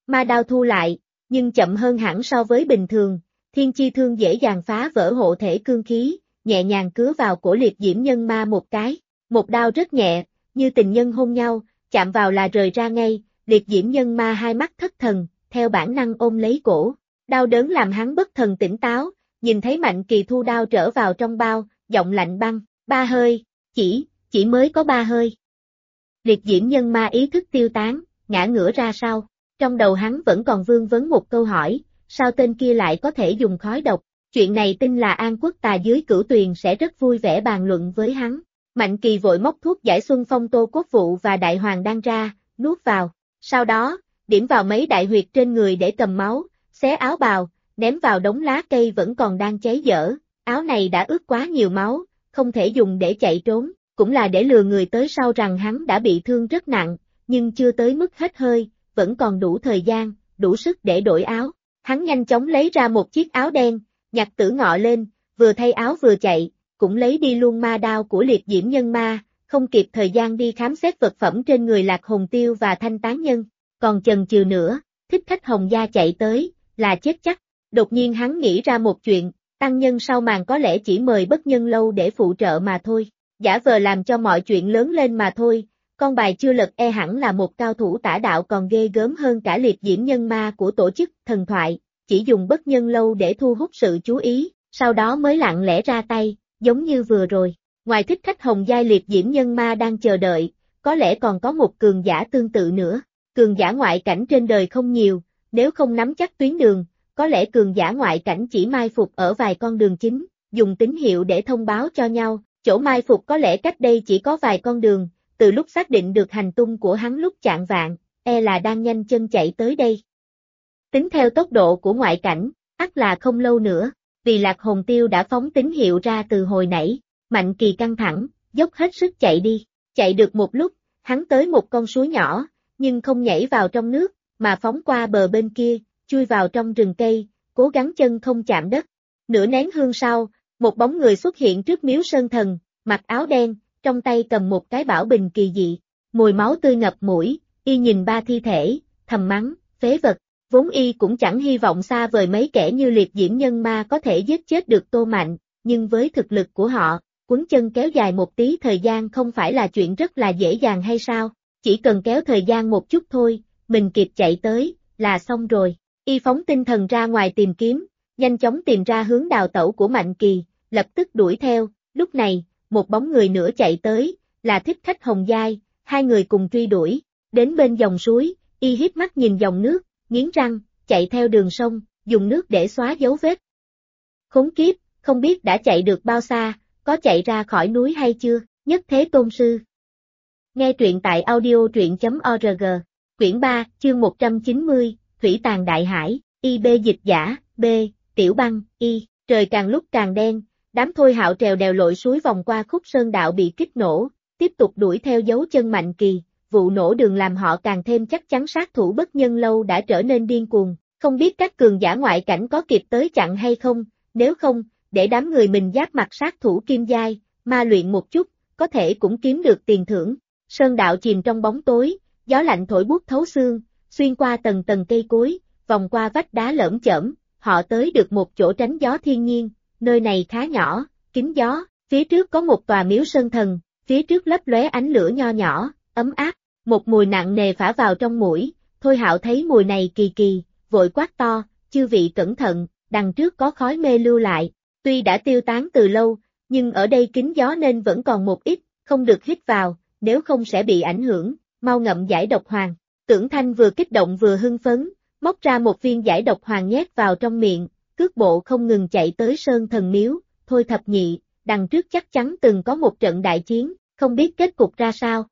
Speaker 1: Ma đao thu lại, nhưng chậm hơn hẳn so với bình thường, thiên chi thương dễ dàng phá vỡ hộ thể cương khí, nhẹ nhàng cứa vào cổ liệt diễm nhân ma một cái. Một đao rất nhẹ, như tình nhân hôn nhau, chạm vào là rời ra ngay, liệt diễm nhân ma hai mắt thất thần, theo bản năng ôm lấy cổ. Đau đớn làm hắn bất thần tỉnh táo, nhìn thấy Mạnh Kỳ thu đao trở vào trong bao, giọng lạnh băng, 3 hơi, chỉ mới có 3 hơi. Liệt diễm nhân ma ý thức tiêu tán, ngã ngửa ra sau. Trong đầu hắn vẫn còn vương vấn một câu hỏi, sao tên kia lại có thể dùng khói độc? Chuyện này tin là An Quốc Tà dưới Cửu Tuyền sẽ rất vui vẻ bàn luận với hắn. Mạnh Kỳ vội móc thuốc giải xuân phong tô cốt vụ và đại hoàng đan ra, nuốt vào. Sau đó, điểm vào mấy đại huyệt trên người để cầm máu, xé áo bào, ném vào đống lá cây vẫn còn đang cháy dở. Áo này đã ướt quá nhiều máu, không thể dùng để chạy trốn, cũng là để lừa người tới sau rằng hắn đã bị thương rất nặng, nhưng chưa tới mức hết hơi, vẫn còn đủ thời gian, đủ sức để đổi áo. Hắn nhanh chóng lấy ra một chiếc áo đen, nhặt Tử Ngọ lên, vừa thay áo vừa chạy, cũng lấy đi luôn ma đao của liệt diễm nhân ma, không kịp thời gian đi khám xét vật phẩm trên người Lạc Hồn Tiêu và Thanh Tán Nhân. Còn chần chừ nữa, Thích Khách Hồng Gia chạy tới, là chết chắc. Đột nhiên hắn nghĩ ra một chuyện, tăng nhân sau màn có lẽ chỉ mời Bất Nhân Lâu để phụ trợ mà thôi, giả vờ làm cho mọi chuyện lớn lên mà thôi. Con bài chưa lật hẳn là một cao thủ tả đạo còn ghê gớm hơn cả liệt diễm nhân ma của tổ chức thần thoại, chỉ dùng Bất Nhân Lâu để thu hút sự chú ý, sau đó mới lặng lẽ ra tay, giống như vừa rồi. Ngoài Thích Khách Hồng Giai liệt diễm nhân ma đang chờ đợi, có lẽ còn có một cường giả tương tự nữa. Cường giả ngoại cảnh trên đời không nhiều, nếu không nắm chắc tuyến đường, có lẽ cường giả ngoại cảnh chỉ mai phục ở vài con đường chính, dùng tín hiệu để thông báo cho nhau, chỗ mai phục có lẽ cách đây chỉ có vài con đường. Từ lúc xác định được hành tung của hắn lúc chạng vạng, là đang nhanh chân chạy tới đây. Tính theo tốc độ của ngoại cảnh, ắt là không lâu nữa, vì Lạc Hồn Tiêu đã phóng tín hiệu ra từ hồi nãy. Mạnh Kỳ căng thẳng, dốc hết sức chạy đi. Chạy được một lúc, hắn tới một con suối nhỏ, nhưng không nhảy vào trong nước, mà phóng qua bờ bên kia, chui vào trong rừng cây, cố gắng chân không chạm đất. Nửa nén hương sau, một bóng người xuất hiện trước miếu sơn thần, mặc áo đen, trong tay cầm một cái bảo bình kỳ dị, mùi máu tươi ngập mũi, y nhìn ba thi thể, thầm mắng, phế vật, vốn y cũng chẳng hy vọng xa vời mấy kẻ như liệt diễm nhân ma có thể giết chết được Tô Mạnh, nhưng với thực lực của họ, quấn chân kéo dài một tí thời gian không phải là chuyện rất là dễ dàng hay sao, chỉ cần kéo thời gian một chút thôi, mình kịp chạy tới, là xong rồi. Y phóng tinh thần ra ngoài tìm kiếm, nhanh chóng tìm ra hướng đào tẩu của Mạnh Kỳ, lập tức đuổi theo. Lúc này, một bóng người nữa chạy tới, là Thích Khách Hồng Giai, hai người cùng truy đuổi, đến bên dòng suối, y híp mắt nhìn dòng nước, nghiến răng, chạy theo đường sông, dùng nước để xóa dấu vết. Khốn kiếp, không biết đã chạy được bao xa, có chạy ra khỏi núi hay chưa, Nhất Thế Tôn Sư. Nghe truyện tại audio.org, quyển 3, chương 190, Thủy Tàn Đại Hải, IB dịch giả, B, Tiểu Băng, Y, trời càng lúc càng đen. Đám Thôi Hạo trèo đèo lội suối vòng qua khúc sơn đạo bị kích nổ, tiếp tục đuổi theo dấu chân Mạnh Kỳ, vụ nổ đường làm họ càng thêm chắc chắn sát thủ Bất Nhân Lâu đã trở nên điên cuồng, không biết các cường giả ngoại cảnh có kịp tới chặn hay không, nếu không, để đám người mình giáp mặt sát thủ kim giai, ma luyện một chút, có thể cũng kiếm được tiền thưởng. Sơn đạo chìm trong bóng tối, gió lạnh thổi buốt thấu xương, xuyên qua tầng tầng cây cối, vòng qua vách đá lởm chởm, họ tới được một chỗ tránh gió thiên nhiên. Nơi này khá nhỏ, kín gió, phía trước có một tòa miếu sơn thần, phía trước lấp lóe ánh lửa nho nhỏ, ấm áp, một mùi nặng nề phả vào trong mũi. Thôi Hạo thấy mùi này kỳ kỳ, vội quát to, chư vị cẩn thận, đằng trước có khói mê lưu lại, tuy đã tiêu tán từ lâu, nhưng ở đây kín gió nên vẫn còn một ít, không được hít vào, nếu không sẽ bị ảnh hưởng, mau ngậm giải độc hoàng. Tưởng Thanh vừa kích động vừa hưng phấn, móc ra một viên giải độc hoàng nhét vào trong miệng. Cước bộ không ngừng chạy tới Sơn Thần Miếu. Thôi thập nhị, đằng trước chắc chắn từng có một trận đại chiến, không biết kết cục ra sao.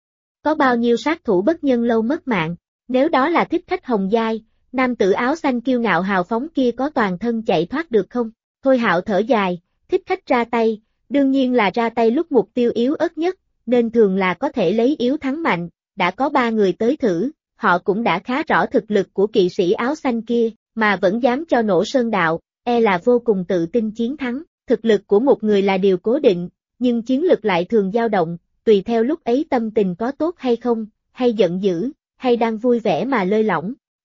Speaker 1: Có bao nhiêu sát thủ Bất Nhân Lâu mất mạng, nếu đó là Thích Khách Hồng Giai, nam tử áo xanh kiêu ngạo hào phóng kia có toàn thân chạy thoát được không? Thôi Hạo thở dài, Thích Khách ra tay, đương nhiên là ra tay lúc mục tiêu yếu ớt nhất, nên thường là có thể lấy yếu thắng mạnh, đã có 3 người tới thử, họ cũng đã khá rõ thực lực của kỵ sĩ áo xanh kia, mà vẫn dám cho nổ sơn đạo, là vô cùng tự tin chiến thắng. Thực lực của một người là điều cố định, nhưng chiến lực lại thường dao động, tùy theo lúc ấy tâm tình có tốt hay không, hay giận dữ, hay đang vui vẻ mà lơi lỏng,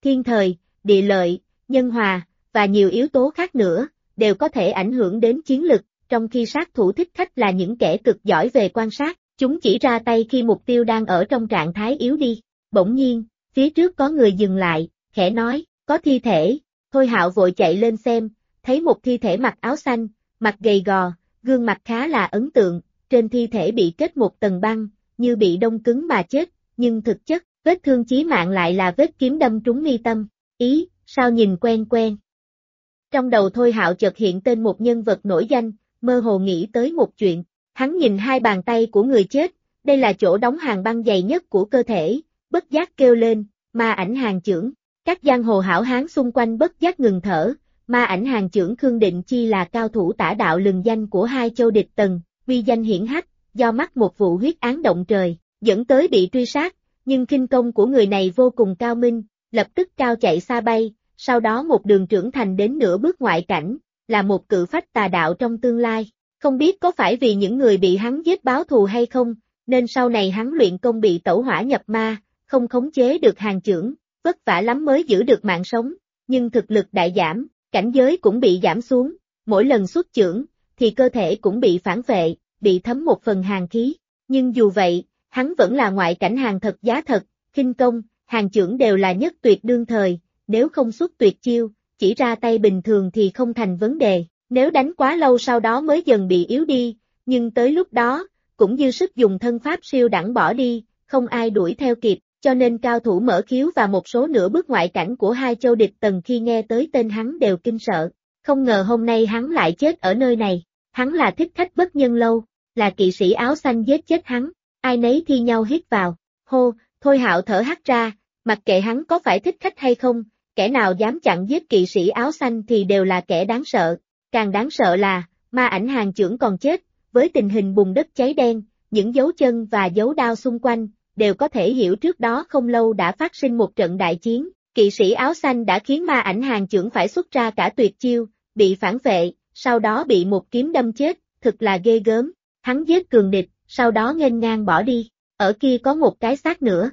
Speaker 1: thiên thời, địa lợi, nhân hòa, và nhiều yếu tố khác nữa, đều có thể ảnh hưởng đến chiến lực, trong khi sát thủ thích khách là những kẻ cực giỏi về quan sát, chúng chỉ ra tay khi mục tiêu đang ở trong trạng thái yếu đi. Bỗng nhiên, phía trước có người dừng lại, khẽ nói, có thi thể. Thôi Hạo vội chạy lên xem, thấy một thi thể mặc áo xanh, mặt gầy gò, gương mặt khá là ấn tượng, trên thi thể bị kết một tầng băng, như bị đông cứng mà chết, nhưng thực chất, vết thương chí mạng lại là vết kiếm đâm trúng mi tâm. Ý, sao nhìn quen quen. Trong đầu Thôi Hạo chợt hiện tên một nhân vật nổi danh, mơ hồ nghĩ tới một chuyện. Hắn nhìn hai bàn tay của người chết, đây là chỗ đóng hàng băng dày nhất của cơ thể, bất giác kêu lên, ma ảnh hàng chưởng. Các giang hồ hảo hán xung quanh bất giác ngừng thở, ma ảnh hàng chưởng Khương Định Chi là cao thủ tả đạo lừng danh của hai châu địch tần, uy danh hiển hách, do mắc một vụ huyết án động trời, dẫn tới bị truy sát, nhưng khinh công của người này vô cùng cao minh, lập tức cao chạy xa bay, sau đó một đường trưởng thành đến nửa bước ngoại cảnh, là một cự phách tà đạo trong tương lai. Không biết có phải vì những người bị hắn giết báo thù hay không, nên sau này hắn luyện công bị tẩu hỏa nhập ma, không khống chế được hàng chưởng, vất vả lắm mới giữ được mạng sống, nhưng thực lực đại giảm, cảnh giới cũng bị giảm xuống, mỗi lần xuất chưởng, thì cơ thể cũng bị phản vệ, bị thấm một phần hàn khí. Nhưng dù vậy, hắn vẫn là ngoại cảnh hàng thật giá thật, khinh công, hàng chưởng đều là nhất tuyệt đương thời, nếu không xuất tuyệt chiêu, chỉ ra tay bình thường thì không thành vấn đề, nếu đánh quá lâu sau đó mới dần bị yếu đi, nhưng tới lúc đó, cũng dư sức dùng thân pháp siêu đẳng bỏ đi, không ai đuổi theo kịp, cho nên cao thủ mở khiếu và một số nửa bước ngoại cảnh của hai châu địch tần khi nghe tới tên hắn đều kinh sợ, không ngờ hôm nay hắn lại chết ở nơi này, hắn là thích khách bất nhân lâu, là kỵ sĩ áo xanh giết chết hắn, ai nấy thi nhau hít vào, hô, Thôi Hạo thở hắt ra, mặc kệ hắn có phải thích khách hay không, kẻ nào dám chặn giết kỵ sĩ áo xanh thì đều là kẻ đáng sợ, càng đáng sợ là, ma ảnh hàng chưởng còn chết, với tình hình bùn đất cháy đen, những dấu chân và dấu đao xung quanh, đều có thể hiểu trước đó không lâu đã phát sinh một trận đại chiến, kỵ sĩ áo xanh đã khiến ma ảnh hàng chưởng phải xuất ra cả tuyệt chiêu, bị phản vệ, sau đó bị một kiếm đâm chết, thực là ghê gớm, hắn giết cường địch, sau đó nghênh ngang bỏ đi, ở kia có một cái xác nữa.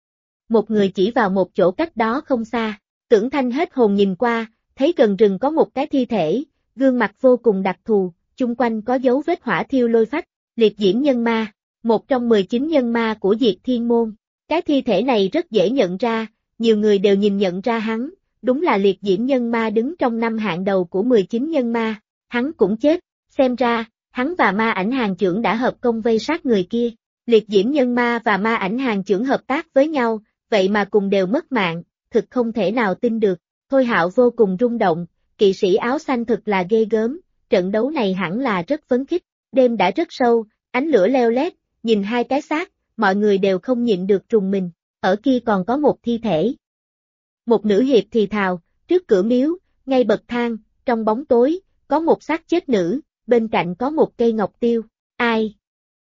Speaker 1: Một người chỉ vào một chỗ cách đó không xa, Tưởng Thanh hết hồn nhìn qua, thấy gần rừng có một cái thi thể, gương mặt vô cùng đặc thù, chung quanh có dấu vết hỏa thiêu lôi phách, liệt diễm nhân ma, một trong 19 nhân ma của Diệt Thiên Môn. Cái thi thể này rất dễ nhận ra, nhiều người đều nhìn nhận ra hắn, đúng là liệt diễm nhân ma đứng trong năm hạng đầu của 19 nhân ma, hắn cũng chết, xem ra, hắn và ma ảnh hàng chưởng đã hợp công vây sát người kia. Liệt diễm nhân ma và ma ảnh hàng chưởng hợp tác với nhau, vậy mà cùng đều mất mạng, thực không thể nào tin được. Thôi Hạo vô cùng rung động, kỵ sĩ áo xanh thực là ghê gớm, trận đấu này hẳn là rất phấn khích. Đêm đã rất sâu, ánh lửa leo lét, nhìn hai cái xác, mọi người đều không nhịn được rùng mình, ở kia còn có một thi thể. Một nữ hiệp thì thào, trước cửa miếu, ngay bậc thang, trong bóng tối, có một xác chết nữ, bên cạnh có một cây ngọc tiêu, ai?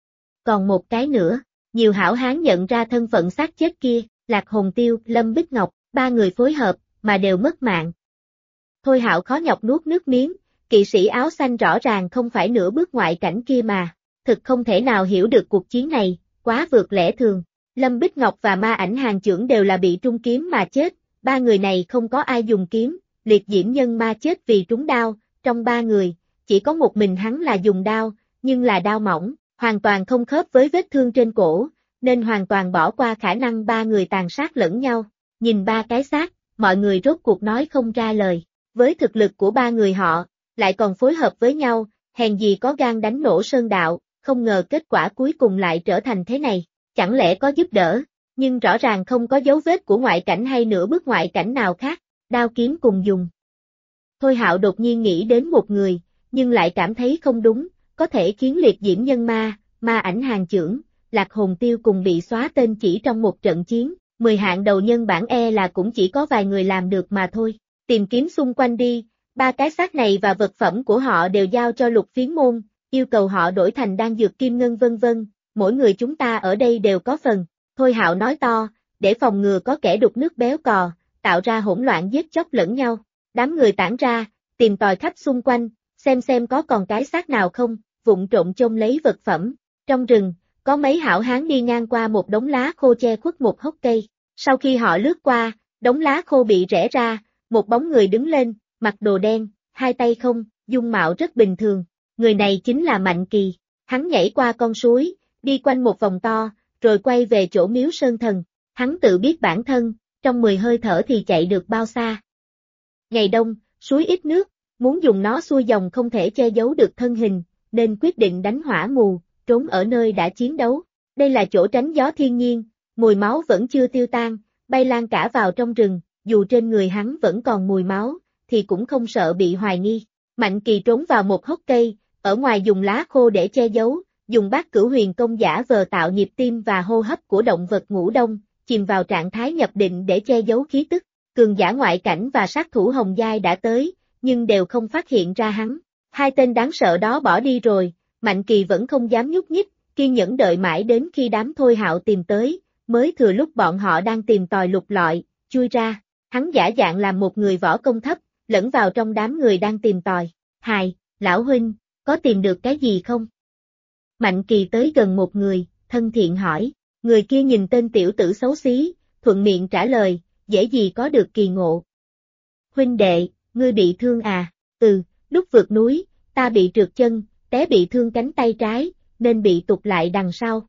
Speaker 1: Còn một cái nữa, nhiều hảo hán nhận ra thân phận xác chết kia, Lạc Hồn Tiêu, Lâm Bích Ngọc, ba người phối hợp, mà đều mất mạng. Thôi Hạo khó nhọc nuốt nước miếng, kỵ sĩ áo xanh rõ ràng không phải nửa bước ngoại cảnh kia mà, thực không thể nào hiểu được cuộc chiến này, quá vượt lẽ thường. Lâm Bích Ngọc và ma ảnh hàng chưởng đều là bị trung kiếm mà chết, ba người này không có ai dùng kiếm, liệt diễm nhân ma chết vì trúng đao, trong ba người, chỉ có một mình hắn là dùng đao, nhưng là đao mỏng, hoàn toàn không khớp với vết thương trên cổ, nên hoàn toàn bỏ qua khả năng ba người tàn sát lẫn nhau. Nhìn ba cái xác, mọi người rốt cuộc nói không ra lời, với thực lực của ba người họ, lại còn phối hợp với nhau, hèn gì có gan đánh nổ sơn đạo, không ngờ kết quả cuối cùng lại trở thành thế này, chẳng lẽ có giúp đỡ, nhưng rõ ràng không có dấu vết của ngoại cảnh hay nửa bước ngoại cảnh nào khác, đao kiếm cùng dùng. Thôi Hạo đột nhiên nghĩ đến một người, nhưng lại cảm thấy không đúng, có thể khiến liệt diễm nhân ma, ma ảnh hàng chưởng, Lạc Hồn Tiêu cùng bị xóa tên chỉ trong một trận chiến, 10 hạng đầu nhân bản là cũng chỉ có vài người làm được mà thôi. Tìm kiếm xung quanh đi, ba cái xác này và vật phẩm của họ đều giao cho Lục Phiến Môn, yêu cầu họ đổi thành đan dược kim ngân vân vân, mỗi người chúng ta ở đây đều có phần. Thôi Hạo nói to, để phòng ngừa có kẻ đục nước béo cò, tạo ra hỗn loạn giết chóc lẫn nhau. Đám người tản ra, tìm tòi khắp xung quanh, xem có còn cái xác nào không, vụng trộm chôn lấy vật phẩm. Trong rừng, có mấy hảo hán đi ngang qua một đống lá khô che khuất một hốc cây. Sau khi họ lướt qua, Đống lá khô bị rẽ ra, một bóng người đứng lên, mặc đồ đen, hai tay không, dung mạo rất bình thường. Người này chính là Mạnh Kỳ. Hắn nhảy qua con suối, đi quanh một vòng to, rồi quay về chỗ miếu sơn thần. Hắn tự biết bản thân, trong 10 hơi thở thì chạy được bao xa. Ngày đông, suối ít nước, muốn dùng nó xuôi dòng không thể che giấu được thân hình, nên quyết định đánh hỏa mù, trốn ở nơi đã chiến đấu. Đây là chỗ tránh gió thiên nhiên, mùi máu vẫn chưa tiêu tan, bay lan cả vào trong rừng, dù trên người hắn vẫn còn mùi máu, thì cũng không sợ bị hoài nghi. Mạnh Kỳ trốn vào một hốc cây, ở ngoài dùng lá khô để che giấu, dùng bát cửu huyền công giả vờ tạo nhịp tim và hô hấp của động vật ngủ đông, chìm vào trạng thái nhập định để che giấu khí tức. Cường giả ngoại cảnh và sát thủ hồng giai đã tới, nhưng đều không phát hiện ra hắn. Hai tên đáng sợ đó bỏ đi rồi, Mạnh Kỳ vẫn không dám nhúc nhích, kiên nhẫn đợi mãi đến khi đám Thôi Hạo tìm tới, mới thừa lúc bọn họ đang tìm tòi lục lọi, chui ra. Hắn giả dạng làm một người võ công thấp, lẫn vào trong đám người đang tìm tòi. Hài, lão huynh, có tìm được cái gì không? Mạnh Kỳ tới gần một người, thân thiện hỏi. Người kia nhìn tên tiểu tử xấu xí, thuận miệng trả lời, dễ gì có được kỳ ngộ. Huynh đệ, ngươi bị thương à? Lúc vượt núi, ta bị trượt chân, té bị thương cánh tay trái, nên bị tụt lại đằng sau.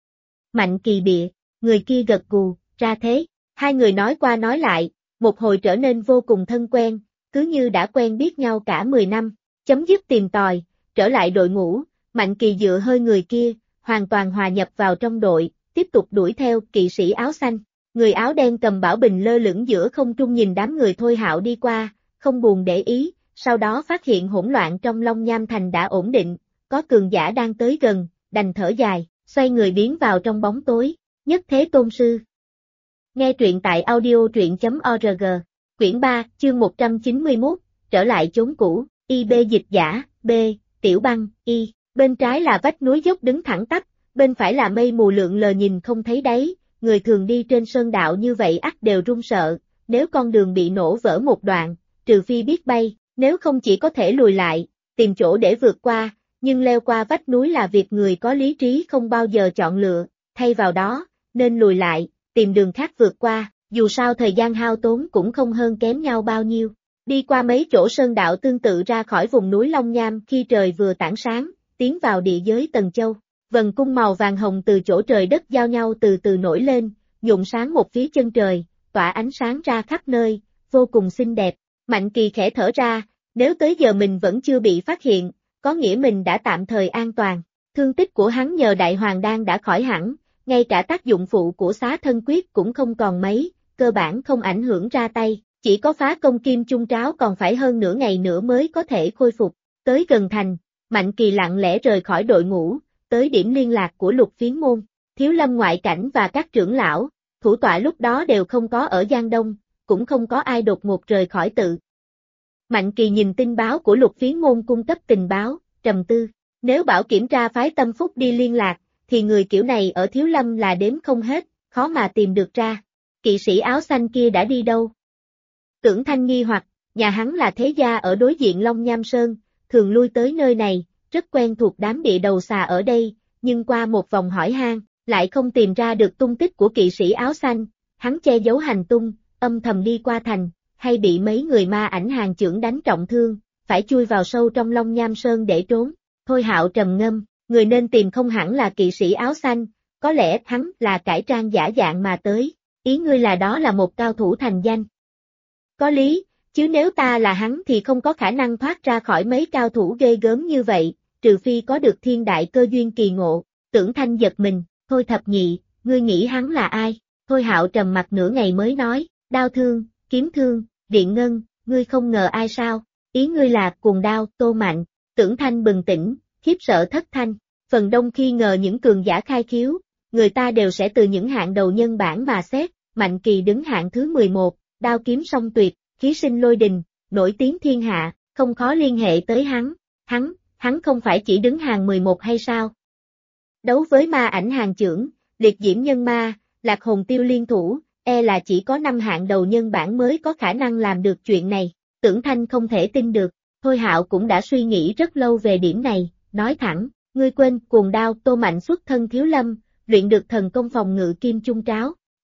Speaker 1: Mạnh Kỳ bịa, người kia gật gù, ra thế. Hai người nói qua nói lại, một hồi trở nên vô cùng thân quen, cứ như đã quen biết nhau cả 10 năm. Chấm dứt tìm tòi, trở lại đội ngũ, Mạnh Kỳ dựa hơi người kia, hoàn toàn hòa nhập vào trong đội, tiếp tục đuổi theo kỵ sĩ áo xanh. Người áo đen cầm bảo bình lơ lửng giữa không trung nhìn đám người Thôi Hạo đi qua, không buồn để ý, sau đó phát hiện hỗn loạn trong Long Nham Thành đã ổn định, có cường giả đang tới gần, đành thở dài, xoay người biến vào trong bóng tối. Nhất Thế Tôn Sư. Nghe truyện tại audio.org, quyển 3, chương 191, trở lại chốn cũ, IB dịch giả, B, Tiểu Băng, Y. Bên trái là vách núi dốc đứng thẳng tắp, bên phải là mây mù lượn lờ nhìn không thấy đáy, người thường đi trên sơn đạo như vậy ắt đều run sợ, nếu con đường bị nổ vỡ một đoạn, trừ phi biết bay, nếu không chỉ có thể lùi lại, tìm chỗ để vượt qua, nhưng leo qua vách núi là việc người có lý trí không bao giờ chọn lựa, thay vào đó, nên lùi lại, tìm đường khác vượt qua, dù sao thời gian hao tốn cũng không hơn kém nhau bao nhiêu. Đi qua mấy chỗ sơn đạo tương tự ra khỏi vùng núi Long Nham khi trời vừa tảng sáng, tiến vào địa giới Tần Châu. Vầng cung màu vàng hồng từ chỗ trời đất giao nhau từ từ nổi lên, nhuộm sáng một phía chân trời, tỏa ánh sáng ra khắp nơi, vô cùng xinh đẹp. Mạnh Kỳ khẽ thở ra, nếu tới giờ mình vẫn chưa bị phát hiện, có nghĩa mình đã tạm thời an toàn. Thương tích của hắn nhờ Đại Hoàng Đan đã khỏi hẳn, ngay cả tác dụng phụ của xá thân quyết cũng không còn mấy, cơ bản không ảnh hưởng ra tay, chỉ có phá công kim chung tráo còn phải hơn nửa ngày nữa mới có thể khôi phục. Tới gần thành, Mạnh Kỳ lặng lẽ rời khỏi đội ngũ, tới điểm liên lạc của Lục Phiến Môn. Thiếu Lâm ngoại cảnh và các trưởng lão, thủ tọa lúc đó đều không có ở Giang Đông, cũng không có ai đột ngột rời khỏi tự. Mạnh Kỳ nhìn tin báo của Lục Phiến Môn cung cấp tình báo, trầm tư. Nếu bảo kiểm tra phái Tâm Phúc đi liên lạc, thì người kiểu này ở Thiếu Lâm là đếm không hết, khó mà tìm được ra. Kỵ sĩ áo xanh kia đã đi đâu? Tưởng Thanh nghi hoặc, nhà hắn là thế gia ở đối diện Long Nham Sơn, thường lui tới nơi này, rất quen thuộc đám địa đầu xà ở đây, nhưng qua một vòng hỏi han, lại không tìm ra được tung tích của kỵ sĩ áo xanh, hắn che giấu hành tung, âm thầm đi qua thành, hay bị mấy người ma ảnh hàng chưởng đánh trọng thương, phải chui vào sâu trong Long Nham Sơn để trốn. Thôi Hạo trầm ngâm, người nên tìm không hẳn là kỵ sĩ áo xanh, có lẽ hắn là cải trang giả dạng mà tới, ý ngươi là đó là một cao thủ thành danh. Có lý, chứ nếu ta là hắn thì không có khả năng thoát ra khỏi mấy cao thủ ghê gớm như vậy, trừ phi có được thiên đại cơ duyên kỳ ngộ. Tưởng Thanh giật mình, Thôi thập nhị, ngươi nghĩ hắn là ai? Thôi Hạo trầm mặt nửa ngày mới nói, đao thương, kiếm thương, điện ngân, ngươi không ngờ ai sao? Ý ngươi là cuồng đao, Tô Mạnh. Tưởng Thanh bừng tỉnh, khiếp sợ thất thanh. Phần đông khi ngờ những cường giả khai khiếu, người ta đều sẽ từ những hạng đầu nhân bản mà xét. Mạnh Kỳ đứng hạng thứ 11, đao kiếm song tuyệt, khí sinh lôi đình, nổi tiếng thiên hạ, không khó liên hệ tới hắn. Hắn không phải chỉ đứng hàng 11 hay sao? Đấu với ma ảnh hàng chưởng, liệt diễm nhân ma, lạc hồn tiêu liên thủ, là chỉ có 5 hạng đầu nhân bản mới có khả năng làm được chuyện này. Tưởng Thanh không thể tin được, Thôi Hạo cũng đã suy nghĩ rất lâu về điểm này, nói thẳng, ngươi quên cuồng đao Tô Mạnh xuất thân Thiếu Lâm, luyện được thần công phòng ngự kim chung tráo,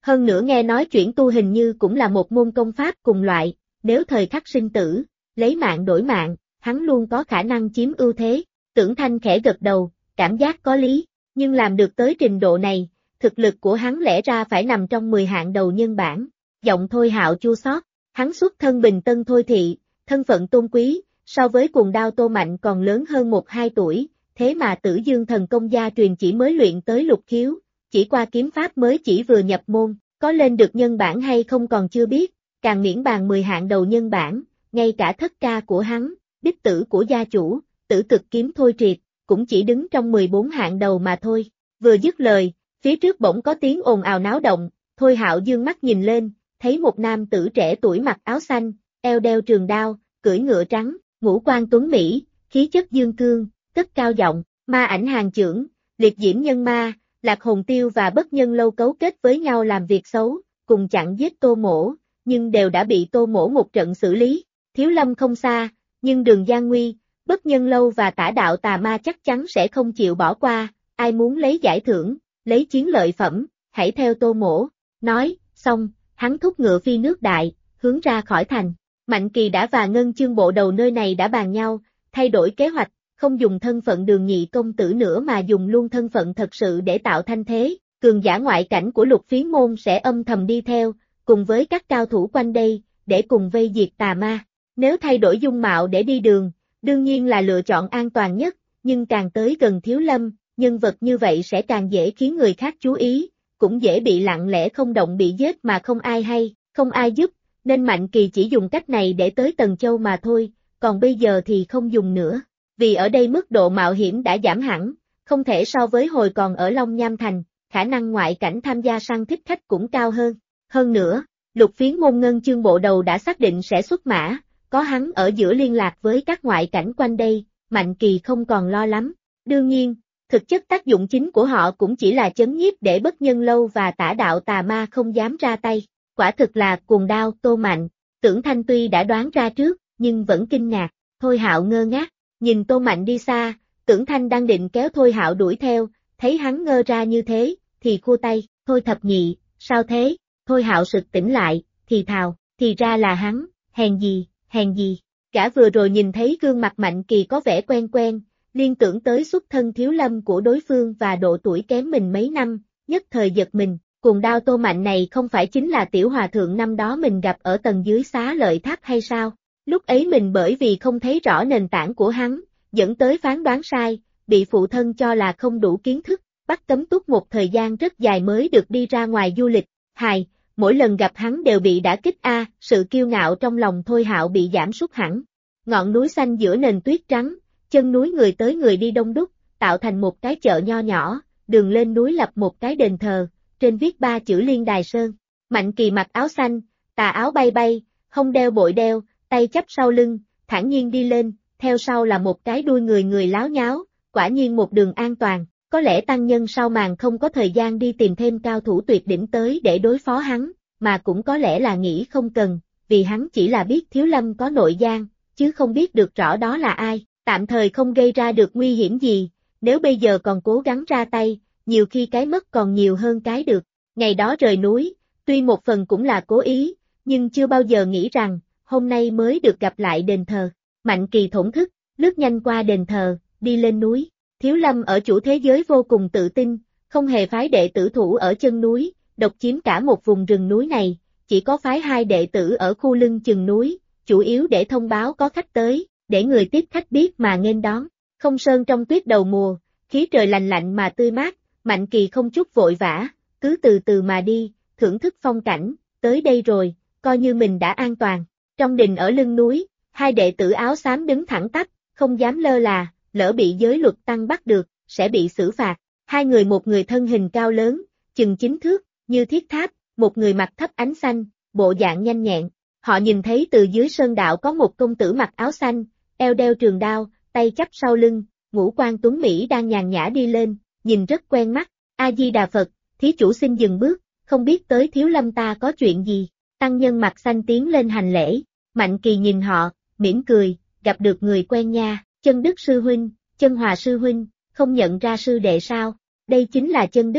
Speaker 1: Hơn nữa nghe nói chuyển tu hình như cũng là một môn công pháp cùng loại, nếu thời khắc sinh tử, lấy mạng đổi mạng, hắn luôn có khả năng chiếm ưu thế. Tưởng Thanh khẽ gật đầu, cảm giác có lý, nhưng làm được tới trình độ này, thực lực của hắn lẽ ra phải nằm trong 10 hạng đầu nhân bản. Giọng Thôi Hạo chua xót, hắn xuất thân Bình Tân Thôi Thị, thân phận tôn quý, so với Cuồng Đao Tô Mạnh còn lớn hơn 1-2 tuổi, thế mà Tử Dương Thần Công gia truyền chỉ mới luyện tới lục khiếu, chỉ qua kiếm pháp mới chỉ vừa nhập môn, có lên được nhân bản hay không còn chưa biết, càng miễn bàn 10 hạng đầu nhân bản, ngay cả thất ca của hắn, đích tử của gia chủ, Tử Cực Kiếm Thôi Triệt, cũng chỉ đứng trong 14 hạng đầu mà thôi. Vừa dứt lời, phía trước bỗng có tiếng ồn ào náo động, Thôi Hạo dương mắt nhìn lên, thấy một nam tử trẻ tuổi mặc áo xanh, eo đeo trường đao, cưỡi ngựa trắng, ngũ quan tuấn mỹ, khí chất dương cương, cất cao giọng, ma ảnh hàng chưởng, liệt diễm nhân ma, Lạc Hồn Tiêu và Bất Nhân Lâu cấu kết với nhau làm việc xấu, cùng chặn giết Tô Mỗ, nhưng đều đã bị Tô Mỗ một trận xử lý. Thiếu Lâm không xa, nhưng đường gian nguy, Bất Nhân Lâu và Tả Đạo Tà Ma chắc chắn sẽ không chịu bỏ qua, ai muốn lấy giải thưởng, lấy chiến lợi phẩm, hãy theo Tô Mỗ. Nói, xong, hắn thúc ngựa phi nước đại, hướng ra khỏi thành. Mạnh Kỳ đã và Ngân Chương bộ đầu nơi này đã bàn nhau, thay đổi kế hoạch, không dùng thân phận Đường nhị công tử nữa mà dùng luôn thân phận thật sự để tạo thanh thế, cường giả ngoại cảnh của Lục Phiến môn sẽ âm thầm đi theo, cùng với các cao thủ quanh đây, để cùng vây diệt tà ma. Nếu thay đổi dung mạo để đi đường, đương nhiên là lựa chọn an toàn nhất, nhưng càng tới gần Thiếu Lâm, nhân vật như vậy sẽ càng dễ khiến người khác chú ý, cũng dễ bị lặng lẽ không động bị giết mà không ai hay, không ai giúp, nên Mạnh Kỳ chỉ dùng cách này để tới Tần Châu mà thôi, còn bây giờ thì không dùng nữa. Vì ở đây mức độ mạo hiểm đã giảm hẳn, không thể so với hồi còn ở Long Nham Thành, khả năng ngoại cảnh tham gia săn thích khách cũng cao hơn. Hơn nữa, Lục Phiến môn Ngân Chương bộ đầu đã xác định sẽ xuất mã, có hắn ở giữa liên lạc với các ngoại cảnh quanh đây, Mạnh Kỳ không còn lo lắm. Đương nhiên, thực chất tác dụng chính của họ cũng chỉ là chấn nhiếp để Bất Nhân Lâu và Tả Đạo Tà Ma không dám ra tay. Quả thực là Cuồng Đao Tô Mạnh. Tưởng Thanh tuy đã đoán ra trước, nhưng vẫn kinh ngạc. Thôi Hạo ngơ ngác, nhìn Tô Mạnh đi xa, Tưởng Thanh đang định kéo Thôi Hạo đuổi theo, thấy hắn ngơ ra như thế, thì khua tay, Thôi thập nhị, sao thế? Thôi Hạo sực tỉnh lại, thì thào, thì ra là hắn, hèn gì, cả vừa rồi nhìn thấy gương mặt Mạnh Kỳ có vẻ quen quen, liên tưởng tới xuất thân Thiếu Lâm của đối phương và độ tuổi kém mình mấy năm, nhất thời giật mình. Cuồng Đao Tô Mạnh này không phải chính là tiểu hòa thượng năm đó mình gặp ở tầng dưới Xá Lợi Tháp hay sao? Lúc ấy mình bởi vì không thấy rõ nền tảng của hắn, dẫn tới phán đoán sai, bị phụ thân cho là không đủ kiến thức, bắt cấm túc một thời gian rất dài mới được đi ra ngoài du lịch. Mỗi lần gặp hắn đều bị đả kích sự kiêu ngạo trong lòng Thôi Hạo bị giảm sút hẳn. Ngọn núi xanh giữa nền tuyết trắng, chân núi người tới người đi đông đúc, tạo thành một cái chợ nho nhỏ, đường lên núi lập một cái đền thờ, trên viết 3 chữ Liên Đài Sơn. Mạnh Kỳ mặc áo xanh, tà áo bay bay, không đeo bội đeo, tay chắp sau lưng, thản nhiên đi lên, theo sau là một cái đuôi người láo nháo, quả nhiên một đường an toàn. Có lẽ tăng nhân sau màn không có thời gian đi tìm thêm cao thủ tuyệt đỉnh tới để đối phó hắn, mà cũng có lẽ là nghĩ không cần, vì hắn chỉ là biết Thiếu Lâm có nội gian, chứ không biết được rõ đó là ai, tạm thời không gây ra được nguy hiểm gì, nếu bây giờ còn cố gắng ra tay, nhiều khi cái mất còn nhiều hơn cái được. Ngày đó rời núi, tuy một phần cũng là cố ý, nhưng chưa bao giờ nghĩ rằng, hôm nay mới được gặp lại đền thờ. Mạnh Kỳ thổn thức, lướt nhanh qua đền thờ, đi lên núi. Thiếu Lâm ở chủ thế giới vô cùng tự tin, không hề phái đệ tử thủ ở chân núi, độc chiếm cả một vùng rừng núi này, chỉ có phái 2 đệ tử ở khu lưng chừng núi, chủ yếu để thông báo có khách tới, để người tiếp khách biết mà nghênh đón. Không sơn trong tuyết đầu mùa, khí trời lành lạnh mà tươi mát, Mạnh Kỳ không chút vội vã, cứ từ từ mà đi, thưởng thức phong cảnh, tới đây rồi, coi như mình đã an toàn. Trong đình ở lưng núi, 2 đệ tử áo xám đứng thẳng tắp, không dám lơ là, lỡ bị giới luật tăng bắt được, sẽ bị xử phạt. 2 người, một người thân hình cao lớn, chừng 9 thước, như thiết tháp, một người mặt thấp ánh xanh, bộ dạng nhanh nhẹn. Họ nhìn thấy từ dưới sơn đạo có một công tử mặc áo xanh, eo đeo trường đao, tay chắp sau lưng, ngũ quan tuấn Mỹ đang nhàn nhã đi lên, nhìn rất quen mắt. A-di-đà Phật, thí chủ xin dừng bước, không biết tới Thiếu Lâm ta có chuyện gì. Tăng nhân mặt xanh tiến lên hành lễ, Mạnh Kỳ nhìn họ, mỉm cười, gặp được người quen nha. Chân Đức sư huynh, Chân Hòa sư huynh, không nhận ra sư đệ sao? Đây chính là Chân Đức,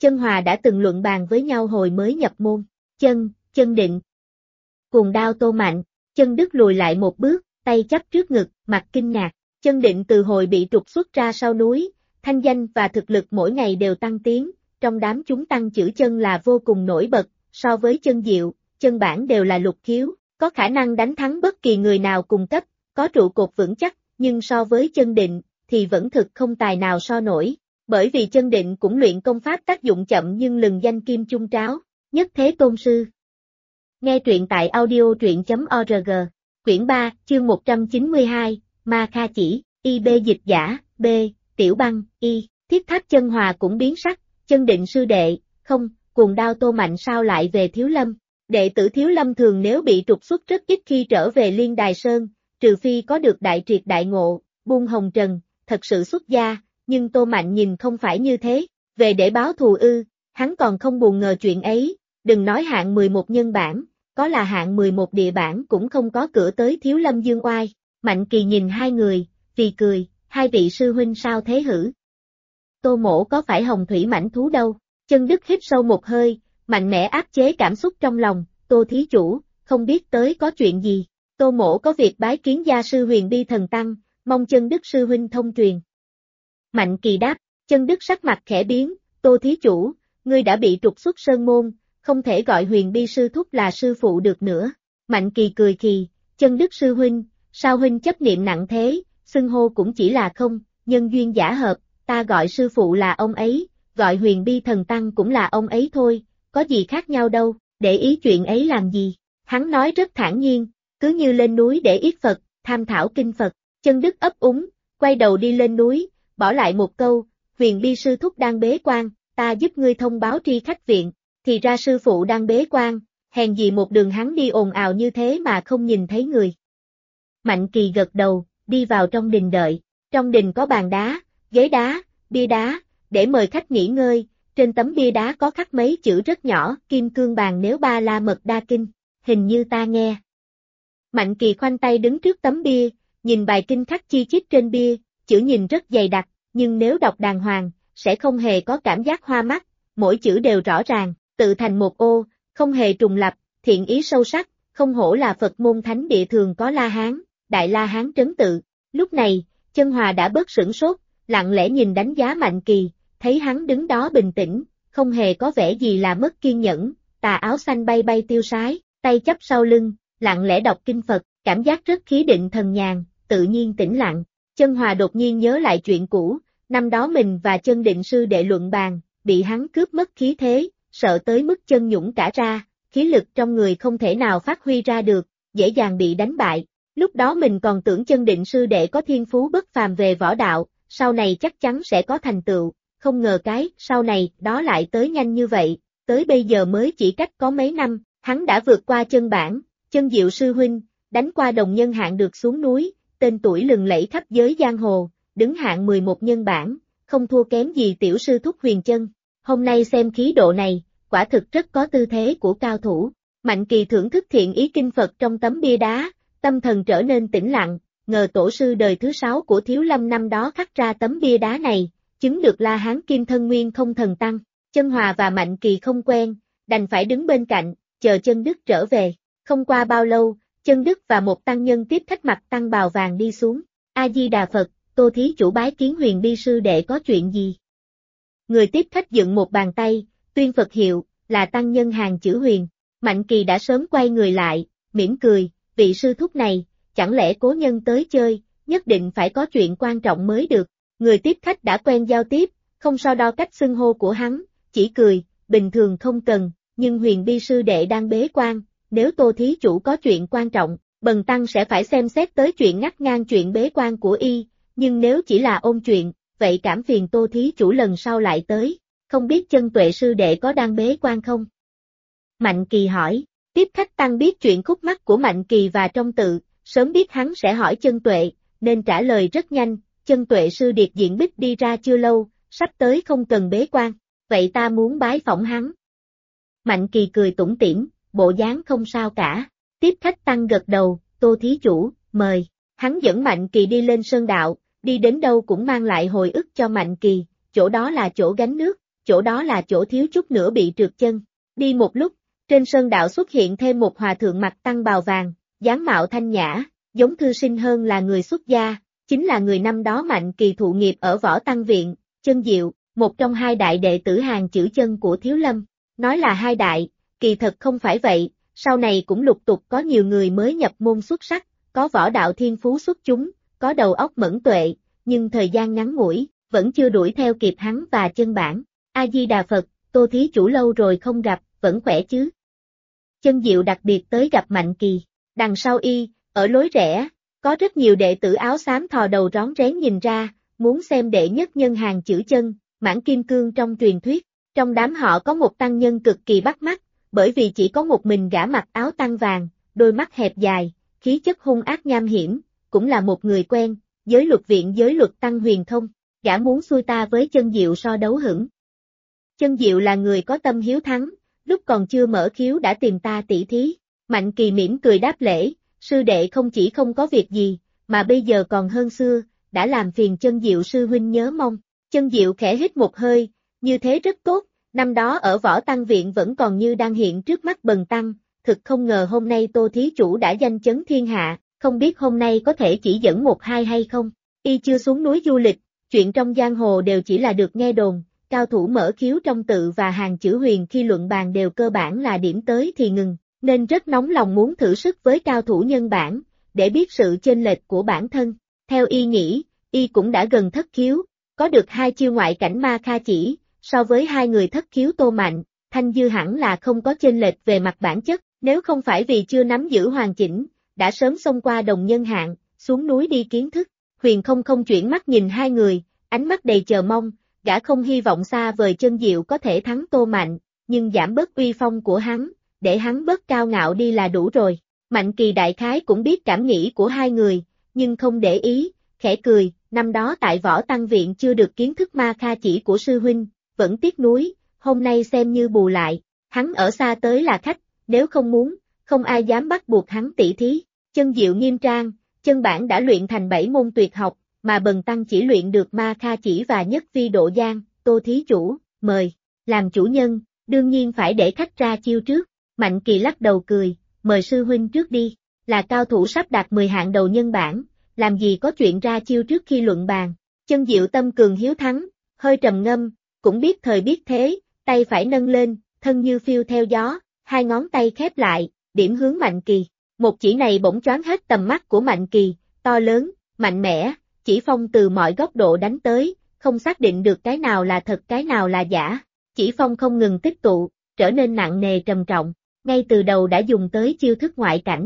Speaker 1: Chân Hòa đã từng luận bàn với nhau hồi mới nhập môn. Chân định. Cuồng đao Tô Mạnh, Chân Đức lùi lại một bước, tay chắp trước ngực, mặt kinh ngạc. Chân định từ hồi bị trục xuất ra sau núi, thanh danh và thực lực mỗi ngày đều tăng tiến, trong đám chúng tăng chữ Chân là vô cùng nổi bật, so với Chân Diệu, Chân Bản đều là lục khiếu, có khả năng đánh thắng bất kỳ người nào cùng cấp, có trụ cột vững chắc, nhưng so với Chân Định, thì vẫn thực không tài nào so nổi, bởi vì Chân Định cũng luyện công pháp tác dụng chậm nhưng lừng danh kim chung tráo, nhất thế tôn sư. Nghe truyện tại audio.truyện.org, quyển 3, chương 192, Ma Kha Chỉ, IB dịch giả, B, Tiểu Băng, Y, Thiết Tháp Chân Hòa cũng biến sắc, Chân Định sư đệ, không, cuồng đao Tô Mạnh sao lại về Thiếu Lâm. Đệ tử Thiếu Lâm thường nếu bị trục xuất rất ít khi trở về Liên Đài Sơn, trừ phi có được đại triệt đại ngộ, buông hồng trần, thật sự xuất gia, nhưng Tô Mạnh nhìn không phải như thế, về để báo thù ư, hắn còn không buồn ngờ chuyện ấy, đừng nói hạng 11 nhân bản, có là hạng 11 địa bản cũng không có cửa tới Thiếu Lâm dương oai. Mạnh Kỳ nhìn hai người, vì cười, hai vị sư huynh sao thế hử? Tô Mỗ có phải hồng thủy mãnh thú đâu? Chân Đức hít sâu một hơi, mạnh mẽ áp chế cảm xúc trong lòng, Tô thí chủ, không biết tới có chuyện gì. Tô Mỗ có việc bái kiến gia sư Huyền Bi Thần Tăng, mong Chân Đức sư huynh thông truyền. Mạnh Kỳ đáp, Chân Đức sắc mặt khẽ biến, Tô thí chủ, ngươi đã bị trục xuất sơn môn, không thể gọi Huyền Bi sư thúc là sư phụ được nữa. Mạnh Kỳ cười khì, Chân Đức sư huynh, sao huynh chấp niệm nặng thế, xưng hô cũng chỉ là không, nhân duyên giả hợp, ta gọi sư phụ là ông ấy, gọi Huyền Bi Thần Tăng cũng là ông ấy thôi, có gì khác nhau đâu, để ý chuyện ấy làm gì. Hắn nói rất thản nhiên, cứ như lên núi để yết Phật, tham thảo kinh Phật. Chân Đức ấp úng, quay đầu đi lên núi, bỏ lại một câu, Huyền Bi sư thúc đang bế quan, ta giúp ngươi thông báo tri khách viện, thì ra sư phụ đang bế quan, hèn gì một đường hắn đi ồn ào như thế mà không nhìn thấy người. Mạnh Kỳ gật đầu, đi vào trong đình đợi, trong đình có bàn đá, ghế đá, bia đá, để mời khách nghỉ ngơi, trên tấm bia đá có khắc mấy chữ rất nhỏ, kim cương bàn nếu ba la mật đa kinh, hình như ta nghe. Mạnh Kỳ khoanh tay đứng trước tấm bia, nhìn bài kinh khắc chi chít trên bia, chữ nhìn rất dày đặc, nhưng nếu đọc đàng hoàng, sẽ không hề có cảm giác hoa mắt, mỗi chữ đều rõ ràng, tự thành một ô, không hề trùng lặp, thiện ý sâu sắc, không hổ là Phật môn thánh địa thường có La Hán, Đại La Hán trấn tự. Lúc này, Chân Hòa đã bớt sửng sốt, lặng lẽ nhìn đánh giá Mạnh Kỳ, thấy hắn đứng đó bình tĩnh, không hề có vẻ gì là mất kiên nhẫn, tà áo xanh bay bay tiêu sái, tay chắp sau lưng, lặng lẽ đọc kinh Phật, cảm giác rất khí định thần nhàn, tự nhiên tĩnh lặng. Chân Hòa đột nhiên nhớ lại chuyện cũ, năm đó mình và Chân Định sư đệ luận bàn, bị hắn cướp mất khí thế, sợ tới mức chân nhũng cả ra, khí lực trong người không thể nào phát huy ra được, dễ dàng bị đánh bại. Lúc đó mình còn tưởng Chân Định sư đệ có thiên phú bất phàm về võ đạo, sau này chắc chắn sẽ có thành tựu, không ngờ cái sau này đó lại tới nhanh như vậy, tới bây giờ mới chỉ cách có mấy năm, hắn đã vượt qua Chân Bản, Chân Diệu sư huynh, đánh qua đồng nhân hạng được xuống núi, tên tuổi lừng lẫy khắp giới giang hồ, đứng hạng 11 nhân bản, không thua kém gì tiểu sư thúc Huyền Chân. Hôm nay xem khí độ này, quả thực rất có tư thế của cao thủ. Mạnh Kỳ thưởng thức thiện ý kinh Phật trong tấm bia đá, tâm thần trở nên tĩnh lặng, ngờ tổ sư đời thứ 6 của Thiếu Lâm năm đó khắc ra tấm bia đá này, chứng được La Hán Kim Thân Nguyên không thần tăng. Chân Hòa và Mạnh Kỳ không quen, đành phải đứng bên cạnh, chờ Chân Đức trở về. Không qua bao lâu, Chân Đức và một tăng nhân tiếp khách mặc tăng bào vàng đi xuống. A-di-đà Phật, Tô thí chủ bái kiến Huyền Bi sư đệ có chuyện gì? Người tiếp khách dựng một bàn tay, tuyên Phật hiệu, là tăng nhân hàng chữ Huyền. Mạnh Kỳ đã sớm quay người lại, mỉm cười, vị sư thúc này, chẳng lẽ cố nhân tới chơi, nhất định phải có chuyện quan trọng mới được. Người tiếp khách đã quen giao tiếp, không so đo cách xưng hô của hắn, chỉ cười, bình thường không cần, nhưng Huyền Bi sư đệ đang bế quan, nếu Tô thí chủ có chuyện quan trọng, bần tăng sẽ phải xem xét tới chuyện ngắt ngang chuyện bế quan của y, nhưng nếu chỉ là ôn chuyện, vậy cảm phiền Tô thí chủ lần sau lại tới, không biết Chân Tuệ sư đệ có đang bế quan không? Mạnh Kỳ hỏi, tiếp khách tăng biết chuyện khúc mắc của Mạnh Kỳ và trong tự, sớm biết hắn sẽ hỏi Chân Tuệ, nên trả lời rất nhanh, Chân Tuệ sư điệt diện bích đi ra chưa lâu, sắp tới không cần bế quan, vậy ta muốn bái phỏng hắn. Mạnh Kỳ cười tủm tỉm, bộ dáng không sao cả, tiếp khách tăng gật đầu, Tô thí chủ, mời, hắn dẫn Mạnh Kỳ đi lên sơn đạo, đi đến đâu cũng mang lại hồi ức cho Mạnh Kỳ, chỗ đó là chỗ gánh nước, chỗ đó là chỗ thiếu chút nữa bị trượt chân. Đi một lúc, trên sơn đạo xuất hiện thêm một hòa thượng mặc tăng bào vàng, dáng mạo thanh nhã, giống thư sinh hơn là người xuất gia, chính là người năm đó Mạnh Kỳ thụ nghiệp ở Võ Tăng Viện, Chân Diệu, một trong hai đại đệ tử hàng chữ chân của Thiếu Lâm. Nói là hai đại, kỳ thật không phải vậy, sau này cũng lục tục có nhiều người mới nhập môn xuất sắc, có võ đạo thiên phú xuất chúng, có đầu óc mẫn tuệ, nhưng thời gian ngắn ngủi, vẫn chưa đuổi theo kịp hắn và Chân Bản. A-di-đà Phật, Tô thí chủ lâu rồi không gặp, vẫn khỏe chứ? Chân Diệu đặc biệt tới gặp Mạnh Kỳ. Đằng sau y, ở lối rẽ, có rất nhiều đệ tử áo xám thò đầu rón rén nhìn ra, muốn xem đệ nhất nhân hàng chữ chân, Mãn Kim Cương trong truyền thuyết. Trong đám họ có một tăng nhân cực kỳ bắt mắt, bởi vì chỉ có một mình gã mặc áo tăng vàng, đôi mắt hẹp dài, khí chất hung ác nham hiểm, cũng là một người quen, giới luật viện giới luật tăng huyền thông, gã muốn xui ta với Chân Diệu so đấu hửng. Chân Diệu là người có tâm hiếu thắng, lúc còn chưa mở khiếu đã tìm ta tỷ thí. Mạnh Kỳ mỉm cười đáp lễ, sư đệ không chỉ không có việc gì, mà bây giờ còn hơn xưa, đã làm phiền Chân Diệu sư huynh nhớ mong. Chân Diệu khẽ hít một hơi, như thế rất tốt, năm đó ở Võ Tăng Viện vẫn còn như đang hiện trước mắt bần tăng, thực không ngờ hôm nay Tô thí chủ đã danh chấn thiên hạ, không biết hôm nay có thể chỉ dẫn một hai hay không. Y chưa xuống núi du lịch, chuyện trong giang hồ đều chỉ là được nghe đồn, cao thủ mở khiếu trong tự và hàng chữ huyền khi luận bàn đều cơ bản là điểm tới thì ngừng, nên rất nóng lòng muốn thử sức với cao thủ nhân bản, để biết sự chênh lệch của bản thân. Theo y nghĩ, y cũng đã gần thất khiếu, có được hai chiêu ngoại cảnh ma kha chỉ, so với hai người thất khiếu Tô Mạnh, Thanh Dư hẳn là không có chênh lệch về mặt bản chất, nếu không phải vì chưa nắm giữ hoàn chỉnh, đã sớm xông qua đồng nhân hạng, xuống núi đi kiến thức. Huyền không chuyển mắt nhìn hai người, ánh mắt đầy chờ mong, gã không hy vọng xa vời Chân Diệu có thể thắng Tô Mạnh, nhưng giảm bớt uy phong của hắn, để hắn bớt cao ngạo đi là đủ rồi. Mạnh Kỳ đại khái cũng biết cảm nghĩ của hai người, nhưng không để ý, khẽ cười, năm đó tại Võ Tăng Viện chưa được kiến thức ma kha chỉ của sư huynh, vẫn tiếc nuối, hôm nay xem như bù lại, hắn ở xa tới là khách, nếu không muốn, không ai dám bắt buộc hắn tỷ thí. Chân Diệu nghiêm trang, Chân Bản đã luyện thành 7 môn tuyệt học, mà bần tăng chỉ luyện được ma kha chỉ và nhất phi độ giang. Tô thí chủ, mời. Làm chủ nhân, đương nhiên phải để khách ra chiêu trước. Mạnh Kỳ lắc đầu cười, mời sư huynh trước đi, là cao thủ sắp đạt 10 hạng đầu nhân bản, làm gì có chuyện ra chiêu trước khi luận bàn. Chân Diệu tâm cường hiếu thắng, hơi trầm ngâm, cũng biết thời biết thế, tay phải nâng lên, thân như phiêu theo gió, hai ngón tay khép lại, điểm hướng Mạnh Kỳ. Một chỉ này bỗng choáng hết tầm mắt của Mạnh Kỳ, to lớn, mạnh mẽ, chỉ phong từ mọi góc độ đánh tới, không xác định được cái nào là thật cái nào là giả. Chỉ phong không ngừng tích tụ, trở nên nặng nề trầm trọng, ngay từ đầu đã dùng tới chiêu thức ngoại cảnh.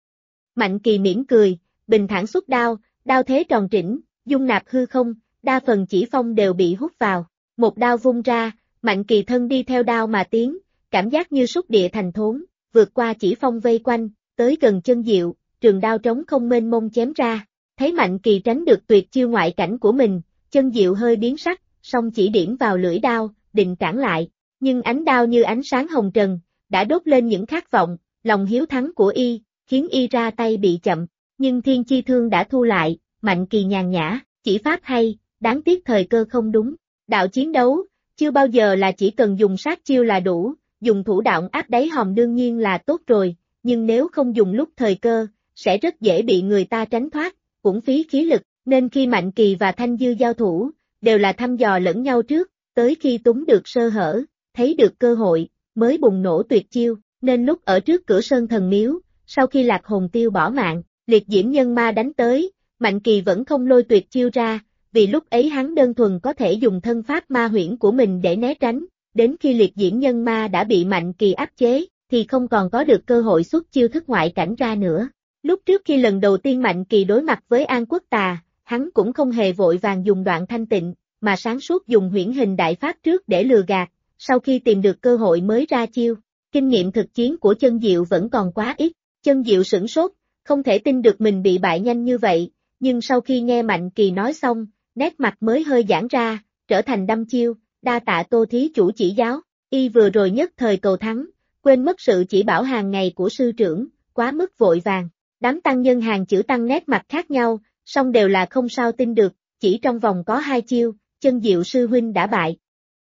Speaker 1: Mạnh Kỳ mỉm cười, bình thản xuất đao, đao thế tròn trĩnh, dung nạp hư không, đa phần chỉ phong đều bị hút vào. Một đao vung ra, Mạnh Kỳ thân đi theo đao mà tiến, cảm giác như xúc địa thành thốn, vượt qua chỉ phong vây quanh, tới gần Chân Diệu, trường đao trống không mênh mông chém ra. Thấy Mạnh Kỳ tránh được tuyệt chiêu ngoại cảnh của mình, Chân Diệu hơi biến sắc, song chỉ điểm vào lưỡi đao, định cản lại, nhưng ánh đao như ánh sáng hồng trần, đã đốt lên những khát vọng, lòng hiếu thắng của y, khiến y ra tay bị chậm, nhưng thiên chi thương đã thu lại, Mạnh Kỳ nhàn nhã, chỉ pháp hay, đáng tiếc thời cơ không đúng. Đạo chiến đấu, chưa bao giờ là chỉ cần dùng sát chiêu là đủ, dùng thủ đoạn áp đáy hòm đương nhiên là tốt rồi, nhưng nếu không dùng lúc thời cơ, sẽ rất dễ bị người ta tránh thoát, uổng phí khí lực, nên khi Mạnh Kỳ và Thanh Dư giao thủ, đều là thăm dò lẫn nhau trước, tới khi túng được sơ hở, thấy được cơ hội, mới bùng nổ tuyệt chiêu, nên lúc ở trước cửa Sơn Thần Miếu, sau khi Lạc Hồn Tiêu bỏ mạng, liệt diễm nhân ma đánh tới, Mạnh Kỳ vẫn không lôi tuyệt chiêu ra, vì lúc ấy hắn đơn thuần có thể dùng thân pháp ma huyễn của mình để né tránh, đến khi liệt diễm nhân ma đã bị Mạnh Kỳ áp chế, thì không còn có được cơ hội xuất chiêu thức ngoại cảnh ra nữa. Lúc trước khi lần đầu tiên Mạnh Kỳ đối mặt với An Quốc Tà, hắn cũng không hề vội vàng dùng đoạn thanh tịnh, mà sáng suốt dùng huyễn hình đại pháp trước để lừa gạt, sau khi tìm được cơ hội mới ra chiêu. Kinh nghiệm thực chiến của Chân Diệu vẫn còn quá ít, Chân Diệu sửng sốt, không thể tin được mình bị bại nhanh như vậy, nhưng sau khi nghe Mạnh Kỳ nói xong, nét mặt mới hơi giãn ra, trở thành đăm chiêu, đa tạ Tô thí chủ chỉ giáo, y vừa rồi nhất thời cầu thắng, quên mất sự chỉ bảo hàng ngày của sư trưởng, quá mức vội vàng. Đám tăng nhân hàng chữ tăng nét mặt khác nhau, song đều là không sao tin được, chỉ trong vòng có 2 chiêu, Chân Diệu sư huynh đã bại.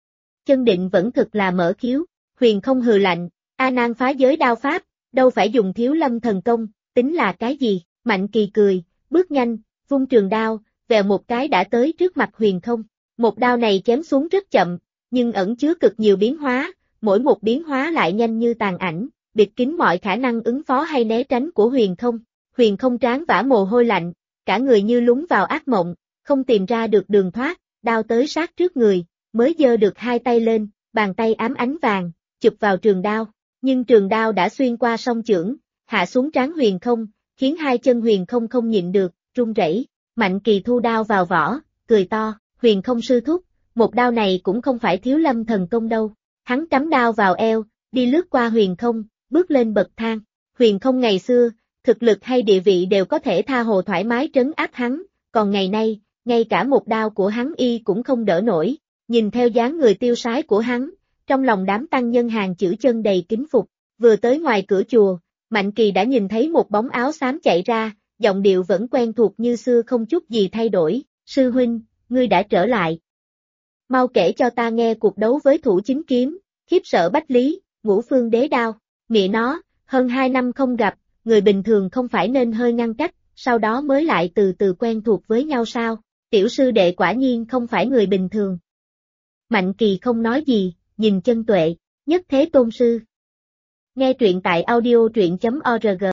Speaker 1: chân định vẫn thực là mở khiếu, Huyền Không hừ lạnh, A Nan phá giới đao pháp, đâu phải dùng Thiếu Lâm thần công, tính là cái gì, Mạnh Kỳ cười, bước nhanh, vung trường đao, vèo một cái đã tới trước mặt Huyền Không, một đao này chém xuống rất chậm, nhưng ẩn chứa cực nhiều biến hóa, mỗi một biến hóa lại nhanh như tàn ảnh, bịt kín mọi khả năng ứng phó hay né tránh của Huyền Không trán vã mồ hôi lạnh, cả người như lún vào ác mộng, không tìm ra được đường thoát, đao tới sát trước người, mới giơ được hai tay lên, bàn tay ám ánh vàng, chụp vào trường đao, nhưng trường đao đã xuyên qua song chưởng, hạ xuống trán Huyền Không, khiến hai chân Huyền Không không nhịn được, run rẩy. Mạnh Kỳ thu đao vào vỏ, cười to, Huyền Không sư thúc, một đao này cũng không phải Thiếu Lâm thần công đâu. Hắn cắm đao vào eo, đi lướt qua Huyền Không, bước lên bậc thang. Huyền Không ngày xưa, thực lực hay địa vị đều có thể tha hồ thoải mái trấn áp hắn, còn ngày nay, ngay cả một đao của hắn y cũng không đỡ nổi. Nhìn theo dáng người tiêu sái của hắn, trong lòng đám tăng nhân hàng chữ chân đầy kính phục. Vừa tới ngoài cửa chùa, Mạnh Kỳ đã nhìn thấy một bóng áo xám chạy ra, giọng điệu vẫn quen thuộc như xưa không chút gì thay đổi. Sư huynh, ngươi đã trở lại. Mau kể cho ta nghe cuộc đấu với Thủ Chính Kiếm, Khiếp Sợ Bách Lý, Ngũ Phương Đế Đao. Mẹ nó, hơn 2 năm không gặp, người bình thường không phải nên hơi ngăn cách, sau đó mới lại từ từ quen thuộc với nhau sao? Tiểu sư đệ quả nhiên không phải người bình thường. Mạnh Kỳ không nói gì, nhìn Chân Tuệ, Nhất Thế Tôn sư. Nghe truyện tại audio truyện.org